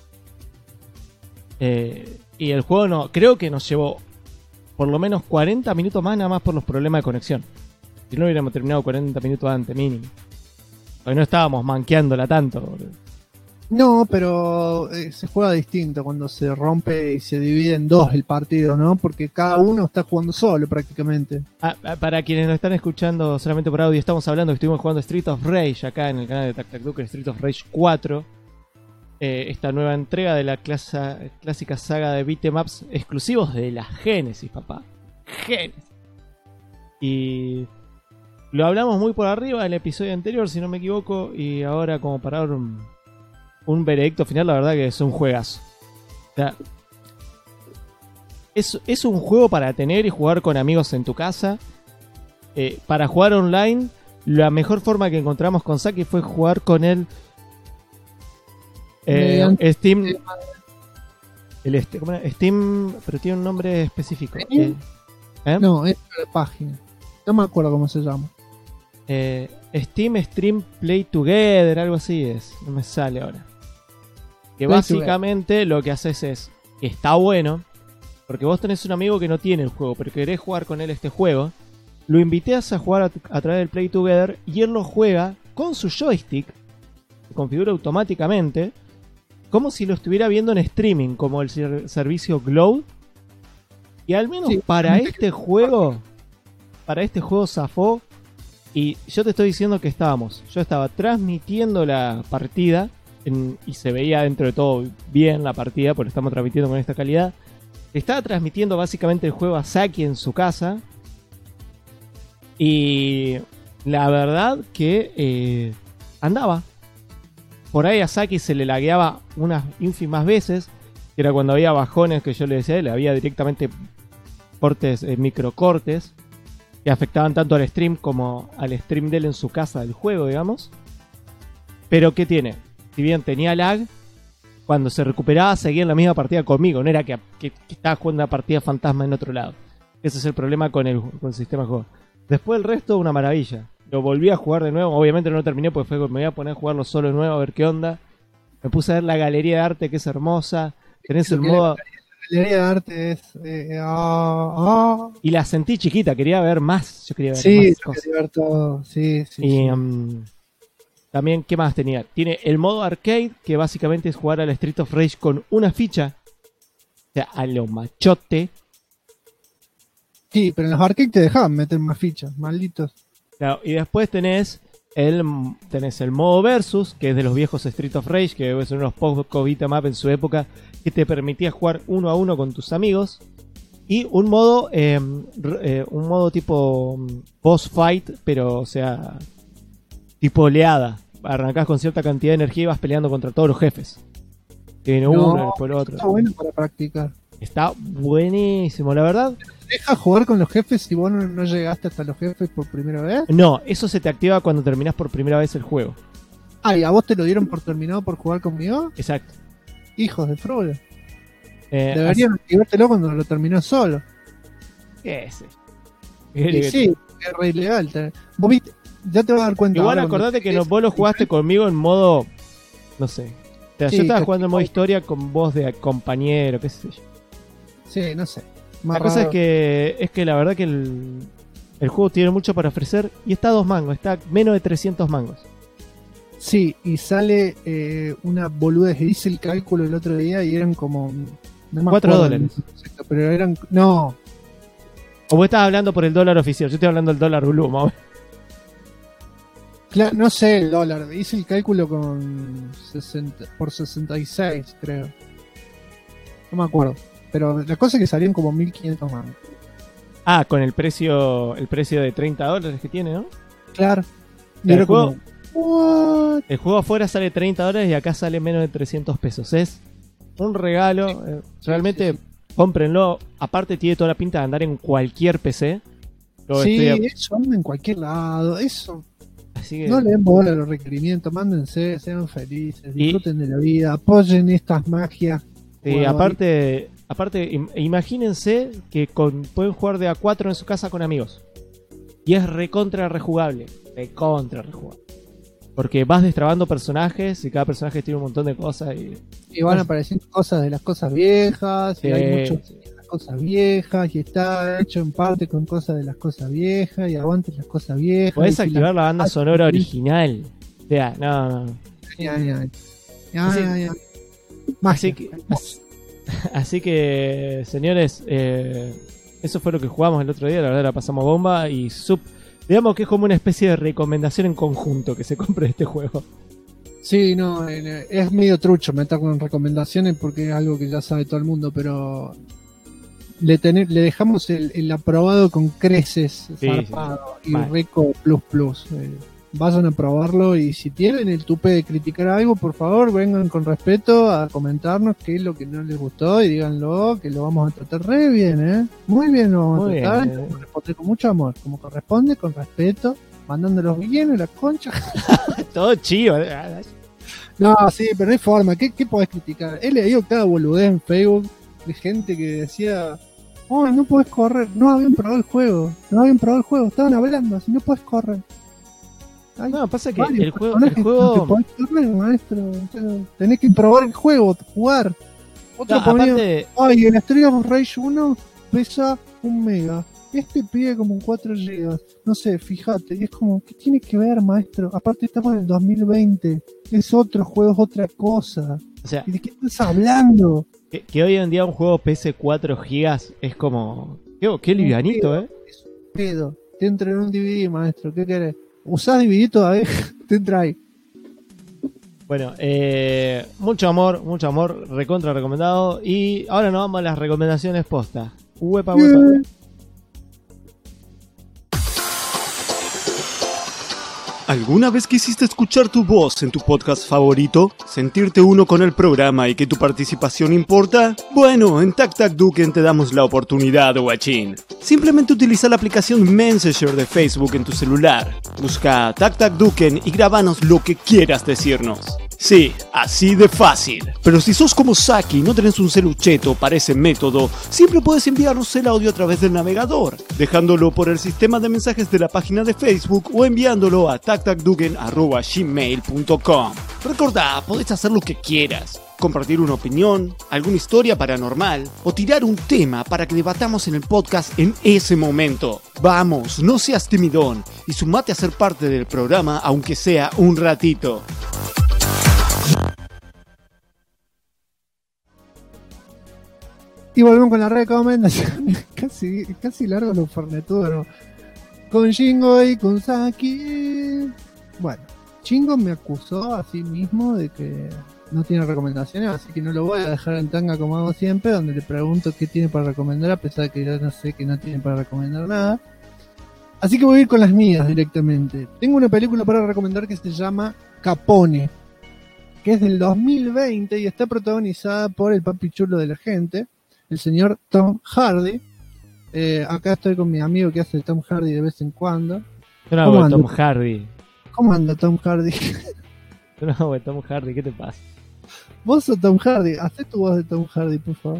Y el juego no. Creo que nos llevó por lo menos 40 minutos más, nada más por los problemas de conexión. Si no hubiéramos terminado 40 minutos antes, mínimo. Porque no estábamos manqueándola tanto, boludo. No, pero se juega distinto cuando se rompe y se divide en dos el partido, ¿no? Porque cada uno está jugando solo prácticamente. Para quienes nos están escuchando solamente por audio, estamos hablando que estuvimos jugando Street of Rage acá en el canal de TacTacDuke, Street of Rage 4. Esta nueva entrega de la clásica saga de beatemaps exclusivos de la Genesis, papá. Genesis. Y lo hablamos muy por arriba en el episodio anterior, si no me equivoco, y ahora como para dar un veredicto final, la verdad que es un juegazo. O sea, es un juego para tener y jugar con amigos en tu casa. Para jugar online, la mejor forma que encontramos con Saki fue jugar con él Steam. ¿Cómo era? Steam, pero tiene un nombre específico. No, es la página. No me acuerdo cómo se llama. Steam Stream Play Together, algo así es. No me sale ahora. Que básicamente lo que haces es que está bueno, porque vos tenés un amigo que no tiene el juego, pero querés jugar con él este juego. Lo invitás a jugar a través del Play Together y él lo juega con su joystick, se configura automáticamente, como si lo estuviera viendo en streaming, como el servicio Glow. Y al menos para este juego zafó. Y yo te estoy diciendo que yo estaba transmitiendo la partida y se veía dentro de todo bien la partida, porque estamos transmitiendo con esta calidad. Estaba transmitiendo básicamente el juego a Saki en su casa. Y la verdad que andaba. Por ahí a Saki se le lagueaba unas ínfimas veces, que era cuando había bajones que yo le decía a él, había directamente cortes, microcortes, que afectaban tanto al stream como al stream de él en su casa del juego, digamos. Pero ¿qué tiene? Si bien tenía lag, cuando se recuperaba seguía en la misma partida conmigo, no era que estaba jugando una partida fantasma en otro lado. Ese es el problema con el sistema de juego. Después el resto, una maravilla. Lo volví a jugar de nuevo, obviamente no lo terminé porque me voy a poner a jugarlo solo de nuevo a ver qué onda. Me puse a ver la galería de arte que es hermosa. Tenés el modo... La galería de arte es... Y la sentí chiquita, quería ver más. Yo quería ver más cosas. Quería ver todo. Sí. Y también, ¿qué más tenía? Tiene el modo arcade, que básicamente es jugar al Street of Rage con una ficha. O sea, a lo machote. Sí, pero en los arcades te dejaban meter más fichas, malditos. Claro, y después tenés el modo versus, que es de los viejos Street of Rage, que es uno de los poco beat'em en su época, que te permitía jugar 1 a 1 con tus amigos. Y un modo tipo boss fight, pero o sea, tipo oleada. Arrancás con cierta cantidad de energía y vas peleando contra todos los jefes. Que viene uno, después el otro. Está bueno para practicar. Está buenísimo, la verdad. ¿Deja jugar con los jefes si vos no llegaste hasta los jefes por primera vez? No, eso se te activa cuando terminás por primera vez el juego. Ah, ¿y a vos te lo dieron por terminado por jugar conmigo? Exacto. Hijos de fraude. Deberían activártelo cuando lo terminó solo. ¿Qué es eso? Sí, es re ilegal. Vos viste, ya te vas a dar cuenta. Igual acordate que vos lo jugaste conmigo en modo... No sé. O sea, yo estaba jugando en modo historia con voz de compañero, qué sé yo. Sí, no sé. La cosa es que la verdad que el juego tiene mucho para ofrecer y está a 2 mangos, está a menos de 300 mangos. Sí, y sale una boludez, hice el cálculo el otro día y eran como... No me $4. Pero eran... No. O vos estás hablando por el dólar oficial, yo estoy hablando del dólar blue, más o menos. Claro, no sé el dólar, hice el cálculo con 60 por 66, creo. No me acuerdo. Pero la cosa es que salían como 1.500 más. Ah, con el precio de $30 que tiene, ¿no? Claro. Y El era juego, como, el juego afuera sale $30 y acá sale menos de $300. Es un regalo. Realmente, cómprenlo. Aparte tiene toda la pinta de andar en cualquier PC. Sí, eso anda en cualquier lado. Eso. Así que... No le den bola a los requerimientos. Mándense, sean felices. Disfruten de la vida. Apoyen estas magias. Sí, aparte, imagínense que pueden jugar de A4 en su casa con amigos. Y es recontra rejugable. Porque vas destrabando personajes y cada personaje tiene un montón de cosas. Y van apareciendo cosas de las cosas viejas. Sí, y hay muchos de las cosas viejas. Y está hecho en parte con cosas de las cosas viejas. Y aguanten las cosas viejas. Podés activar la banda sonora original. O sea, no. Así que, señores, eso fue lo que jugamos el otro día. La verdad la pasamos bomba. Y digamos que es como una especie de recomendación en conjunto que se compre este juego. Sí, no, es medio trucho meter con recomendaciones porque es algo que ya sabe todo el mundo, pero le dejamos el aprobado con creces, zarpado, y vale. Reco plus. Vayan a probarlo y si tienen el tupe de criticar algo, por favor, vengan con respeto a comentarnos qué es lo que no les gustó y díganlo, que lo vamos a tratar re bien, Muy bien lo vamos a tratar, y vamos a responder con mucho amor, como corresponde, con respeto, mandándolos bien a la concha. Todo chido. No, sí, pero no hay forma. ¿Qué podés criticar? He leído cada boludez en Facebook de gente que decía: oh, no podés correr. No habían probado el juego. Estaban hablando, así no podés correr. Ay, no, pasa que varios el juego... No te podés correr, maestro. O sea, tenés que probar el juego, jugar. Otro ponía: aparte... ay, el Street of Rage 1 pesa 1 mega. Este pide como 4 GB. No sé, fíjate. Y es como, ¿qué tiene que ver, maestro? Aparte estamos en el 2020. Es otro juego, es otra cosa. O sea, ¿y de qué estás hablando? Que hoy en día un juego pese 4 gigas es como... Qué livianito, Es un pedo. Te entra en un DVD, maestro. ¿Qué querés? ¿Usás DVD todavía? Te entra ahí. Bueno, mucho amor, recontra recomendado. Y ahora nos vamos a las recomendaciones posta. Huepa. ¿Alguna vez quisiste escuchar tu voz en tu podcast favorito? ¿Sentirte uno con el programa y que tu participación importa? Bueno, en Tac Tac Duken te damos la oportunidad, guachín. Simplemente utiliza la aplicación Messenger de Facebook en tu celular. Busca Tac Tac Duken y grábanos lo que quieras decirnos. Sí, así de fácil. Pero si sos como Saki y no tenés un celucheto para ese método, siempre puedes enviarnos el audio a través del navegador, dejándolo por el sistema de mensajes de la página de Facebook o enviándolo a tactacduken@gmail.com. Recordá, podés hacer lo que quieras. Compartir una opinión, alguna historia paranormal o tirar un tema para que debatamos en el podcast en ese momento. Vamos, no seas timidón y sumate a ser parte del programa aunque sea un ratito. Y volvemos con la recomendación. casi largo los fornetudos, ¿no? Con Shingo y con Saki. Bueno, Shingo me acusó a sí mismo de que no tiene recomendaciones, así que no lo voy a dejar en tanga como hago siempre, donde le pregunto qué tiene para recomendar, a pesar de que ya no sé que no tiene para recomendar nada. Así que voy a ir con las mías directamente. Tengo una película para recomendar que se llama Capone, que es del 2020 y está protagonizada por el papi chulo de la gente, el señor Tom Hardy. Acá estoy con mi amigo que hace Tom Hardy de vez en cuando. ¿Cómo anda Tom Hardy? ¿Cómo anda Tom Hardy? No, Tom Hardy, ¿qué te pasa? Vos sos Tom Hardy, hacé tu voz de Tom Hardy, por favor.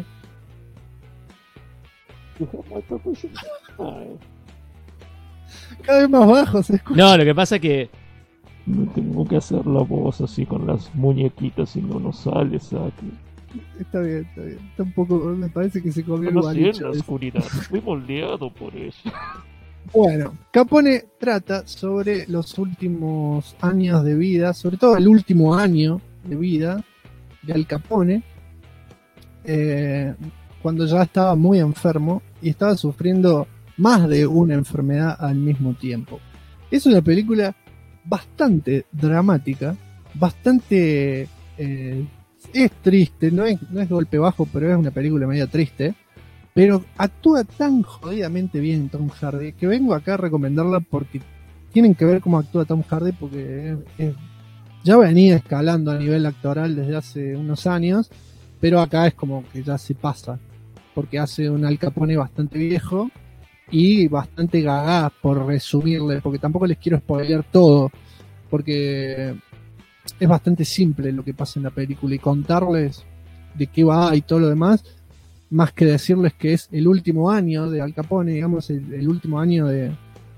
Cada vez más bajo se escucha. No, lo que pasa es que no tengo que hacer la voz así con las muñequitas y no sale, Saki. Está bien. Tampoco me parece que se comió el guaricho. guaricho. En la oscuridad, estoy moldeado por eso. Bueno, Capone trata sobre los últimos años de vida, sobre todo el último año de vida de Al Capone, cuando ya estaba muy enfermo y estaba sufriendo más de una enfermedad al mismo tiempo. Es una película bastante dramática, bastante... es triste, no es golpe bajo, pero es una película medio triste. Pero actúa tan jodidamente bien Tom Hardy que vengo acá a recomendarla porque tienen que ver cómo actúa Tom Hardy, porque ya venía escalando a nivel actoral desde hace unos años, pero acá es como que ya se pasa, porque hace un Al Capone bastante viejo y bastante gaga, por resumirle, porque tampoco les quiero spoilear todo, porque es bastante simple lo que pasa en la película, y contarles de qué va y todo lo demás, más que decirles que es el último año de Al Capone, digamos, el último año de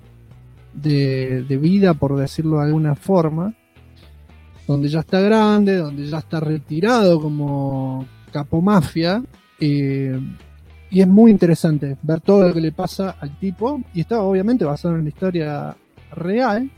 vida, por decirlo de alguna forma, donde ya está grande, donde ya está retirado como capomafia, y es muy interesante ver todo lo que le pasa al tipo, y está obviamente basado en una historia real,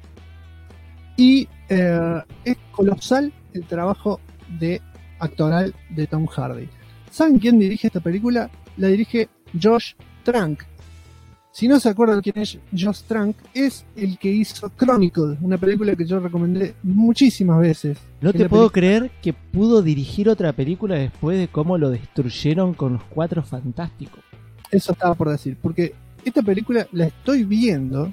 y es colosal el trabajo actoral de Tom Hardy. ¿Saben quién dirige esta película? La dirige Josh Trank. Si no se acuerdan quién es Josh Trank, es el que hizo Chronicle, una película que yo recomendé muchísimas veces. No te puedo creer que pudo dirigir otra película después de cómo lo destruyeron con los Cuatro Fantásticos. Eso estaba por decir, porque esta película la estoy viendo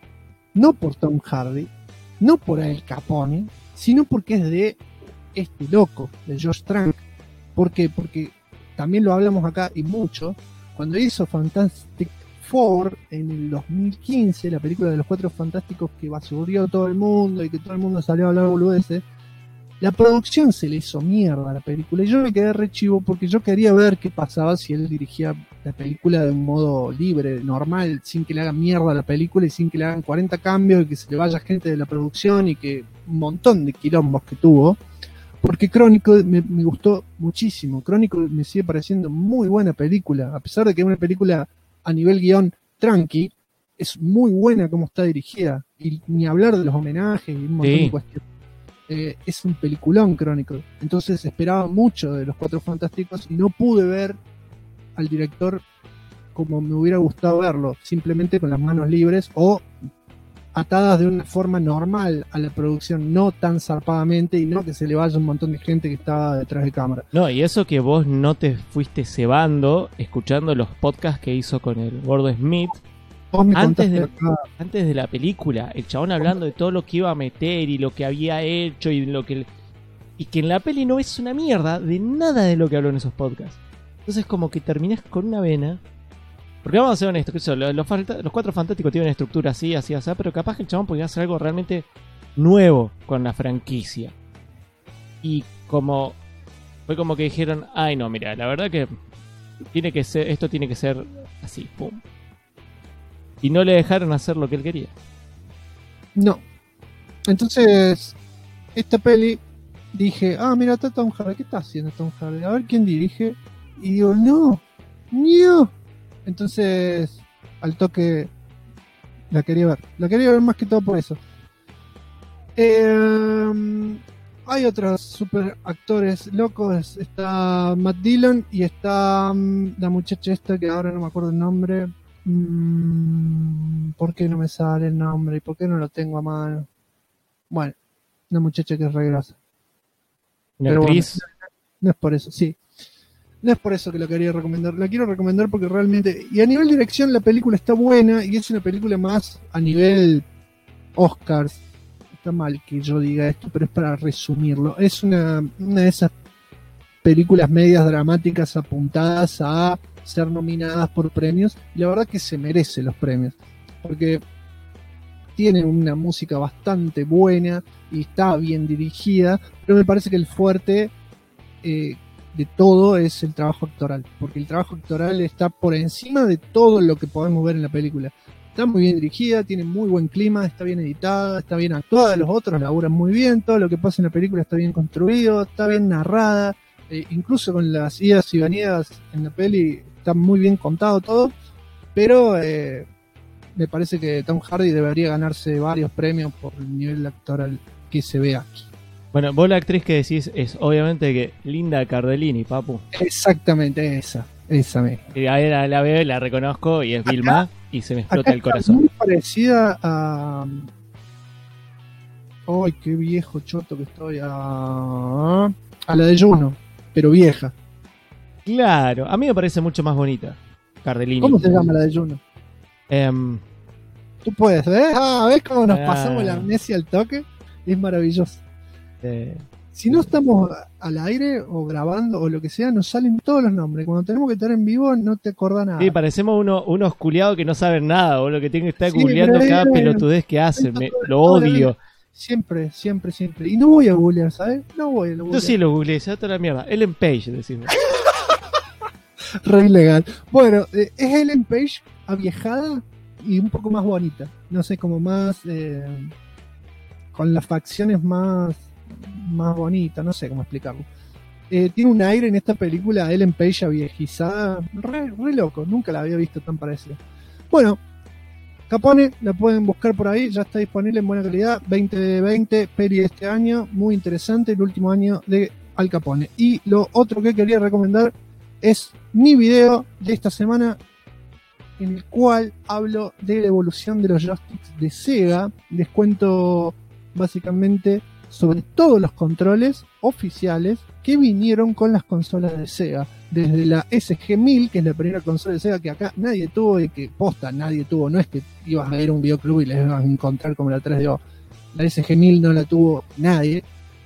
no por Tom Hardy, no por Al Capone, sino porque es de este loco, de Josh Trank. ¿Por qué? Porque también lo hablamos acá y mucho, cuando hizo Fantastic Four en el 2015, la película de los Cuatro Fantásticos que basurió todo el mundo y que todo el mundo salió a hablar boludeces, la producción se le hizo mierda a la película, y yo me quedé re chivo porque yo quería ver qué pasaba si él dirigía la película de un modo libre, normal, sin que le hagan mierda a la película y sin que le hagan 40 cambios y que se le vaya gente de la producción y que un montón de quilombos que tuvo. Porque Chronicle me gustó muchísimo. Chronicle me sigue pareciendo muy buena película, a pesar de que es una película a nivel guión tranqui, es muy buena como está dirigida, y ni hablar de los homenajes y un montón de cuestiones. Es un peliculón Chronicle. Entonces esperaba mucho de los Cuatro Fantásticos y no pude ver al director como me hubiera gustado verlo, simplemente con las manos libres o atadas de una forma normal a la producción, no tan zarpadamente, y no que se le vaya un montón de gente que estaba detrás de cámara. No, y eso que vos no te fuiste cebando escuchando los podcasts que hizo con el Gordo Smith antes de la película, el chabón hablando de todo lo que iba a meter y lo que había hecho y que en la peli no es una mierda de nada de lo que habló en esos podcasts. Entonces como que terminás con una vena. Porque vamos a ser honestos, los Cuatro Fantásticos tienen una estructura así, pero capaz que el chabón podía hacer algo realmente nuevo con la franquicia. Y fue como que dijeron, ay no, mira, la verdad que esto tiene que ser así, pum. Y no le dejaron hacer lo que él quería. No. Entonces, esta peli, dije, mira, está Tom Hardy, ¿qué está haciendo Tom Hardy? A ver quién dirige. Y digo, no. Entonces, al toque, la quería ver más que todo por eso. Hay otros super actores locos, está Matt Dillon y está la muchacha esta que ahora no me acuerdo el nombre. ¿Por qué no me sale el nombre? ¿Y por qué no lo tengo a mano? Bueno, una muchacha que es re grasa. Pero bueno, no es por eso, sí. No es por eso que la quería recomendar. La quiero recomendar porque realmente... Y a nivel dirección la película está buena y es una película más a nivel Oscars. Está mal que yo diga esto, pero es para resumirlo. Es una de esas películas medias dramáticas apuntadas a ser nominadas por premios. Y la verdad que se merece los premios. Porque tiene una música bastante buena y está bien dirigida. Pero me parece que el fuerte... de todo es el trabajo actoral, porque el trabajo actoral está por encima de todo lo que podemos ver en la película. Está muy bien dirigida, tiene muy buen clima, está bien editada, está bien actuada, los otros laburan muy bien, todo lo que pasa en la película está bien construido, está bien narrada, incluso con las idas y venidas en la peli está muy bien contado todo, pero me parece que Tom Hardy debería ganarse varios premios por el nivel actoral que se ve aquí. Bueno, vos la actriz que decís es obviamente que Linda Cardellini, papu. Exactamente, esa misma. Y ahí la veo, la reconozco y es Vilma. y se me explota Acá el corazón. Muy parecida a... ¡Ay, qué viejo choto que estoy! A la de Juno, pero vieja. Claro, a mí me parece mucho más bonita. Cardellini. ¿Cómo se llama la de Juno? Tú puedes, ¿ves? ¿Ves cómo nos pasamos la amnesia al toque? Es maravilloso. Si no estamos al aire o grabando o lo que sea, nos salen todos los nombres. Cuando tenemos que estar en vivo, no te acordás nada. Sí, parecemos unos culiados que no saben nada, o lo que tienen que estar googleando cada pelotudez que hacen. Lo odio. Siempre. Y no voy a googlear, ¿sabes? No voy a googlear. Yo sí lo googleé, se va toda la mierda. Ellen Page, decimos. Re ilegal. Bueno, es Ellen Page aviejada y un poco más bonita. No sé, como más... con las facciones más bonitas, no sé cómo explicarlo. Tiene un aire en esta película, Ellen Page aviejizada, re loco, nunca la había visto tan parecida. Bueno, Capone, la pueden buscar por ahí, ya está disponible en buena calidad, 2020, peli de este año, muy interesante, el último año de Al Capone. Y lo otro que quería recomendar es mi video de esta semana, en el cual hablo de la evolución de los joysticks de Sega. Les cuento básicamente sobre todos los controles oficiales que vinieron con las consolas de Sega, desde la SG-1000, que es la primera consola de Sega que acá nadie tuvo y que posta nadie tuvo, no es que ibas a ver un videoclub y les ibas a encontrar como la 3DO, la SG-1000 no la tuvo nadie,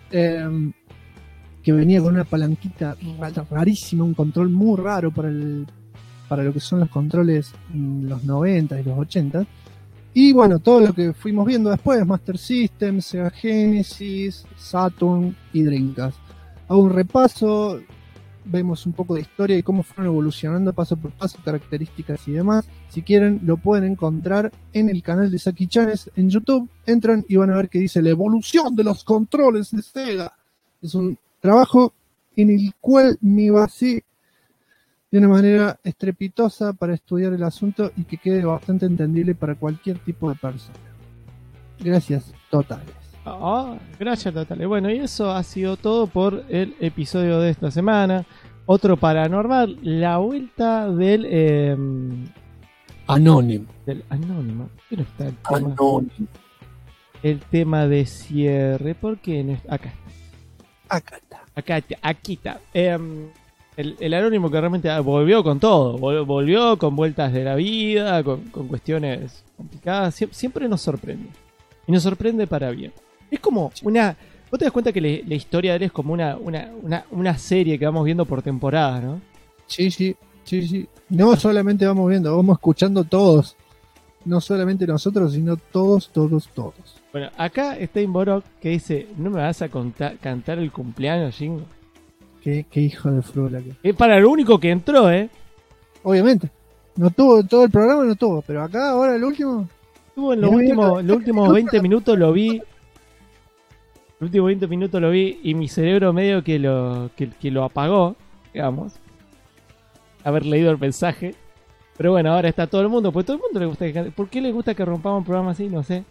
que venía con una palanquita rarísima, un control muy raro para lo que son los controles en los 90 y los 80. Y bueno, todo lo que fuimos viendo después, Master System, Sega Genesis, Saturn y Dreamcast. Hago un repaso, vemos un poco de historia y cómo fueron evolucionando paso por paso, características y demás. Si quieren, lo pueden encontrar en el canal de Saki Chanes en YouTube. Entran y van a ver que dice la evolución de los controles de Sega. Es un trabajo en el cual me basé de una manera estrepitosa para estudiar el asunto y que quede bastante entendible para cualquier tipo de persona. Gracias totales. Gracias totales. Bueno, y eso ha sido todo por el episodio de esta semana. Otro paranormal, la vuelta del Anónimo. Del Anónimo. ¿Qué no está el tema? Anónimo. El tema de cierre. ¿Por qué no está? Acá está. Aquí está. El Anónimo que realmente volvió con todo, volvió con vueltas de la vida, con cuestiones complicadas, siempre nos sorprende. Y nos sorprende para bien. Es como una... Vos te das cuenta que la historia de él es como una serie que vamos viendo por temporada, ¿no? Sí. No solamente vamos viendo, vamos escuchando todos. No solamente nosotros, sino todos. Bueno, acá está Inborok que dice, ¿no me vas a cantar el cumpleaños, Jingo? Qué hijo de frula que... Es para lo único que entró, Obviamente. No tuvo todo el programa, no tuvo. Pero acá, ahora el último... Estuvo en los últimos 20 minutos lo vi. Los últimos 20 minutos lo vi y mi cerebro medio que lo apagó, digamos. Haber leído el mensaje. Pero bueno, ahora está todo el mundo. Pues todo el mundo le gusta que... ¿Por qué le gusta que rompamos un programa así? No sé.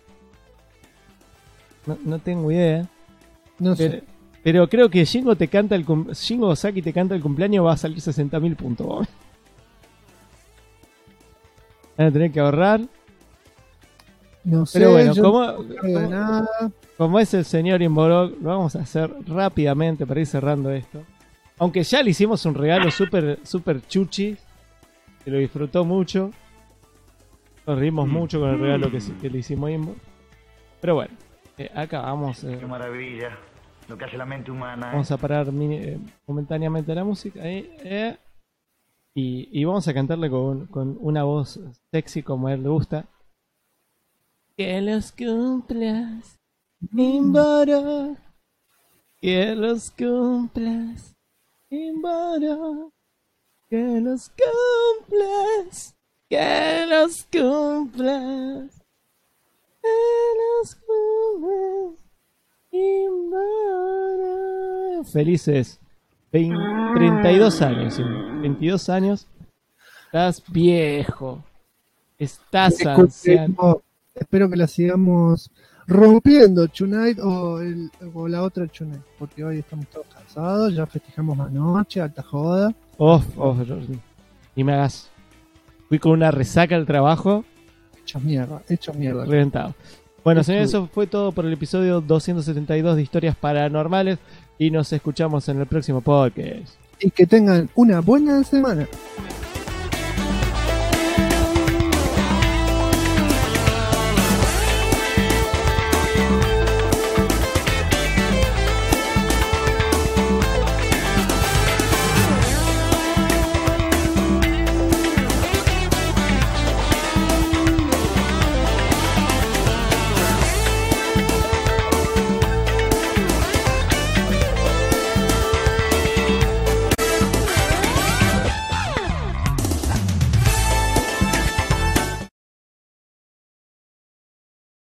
No tengo idea. No sé. Pero creo que Jingo Saki te canta el cumpleaños, va a salir 60.000 puntos. Van a tener que ahorrar. No sé, pero bueno, como es el señor Inborok, lo vamos a hacer rápidamente para ir cerrando esto. Aunque ya le hicimos un regalo super chuchi, que lo disfrutó mucho. Nos reímos mucho con el regalo que le hicimos a Inborok. Pero bueno, acá vamos... Qué maravilla. Lo que hace la mente humana. Vamos a parar momentáneamente la música y vamos a cantarle con una voz sexy como a él le gusta. Que los cumplas, Inborok. Que los cumplas, Inborok. Que los cumplas. Que los cumplas. Que los cumplas. Felices 32 años, 22 años. Estás viejo. Estás anciano. Espero que la sigamos rompiendo Tonight o la otra Tonight, porque hoy estamos todos cansados, ya festejamos anoche, alta joda. Ni me hagas Fui con una resaca al trabajo. Hecho mierda. Reventado. Bueno, señores, eso fue todo por el episodio 272 de Historias Paranormales. Y nos escuchamos en el próximo podcast. Y que tengan una buena semana.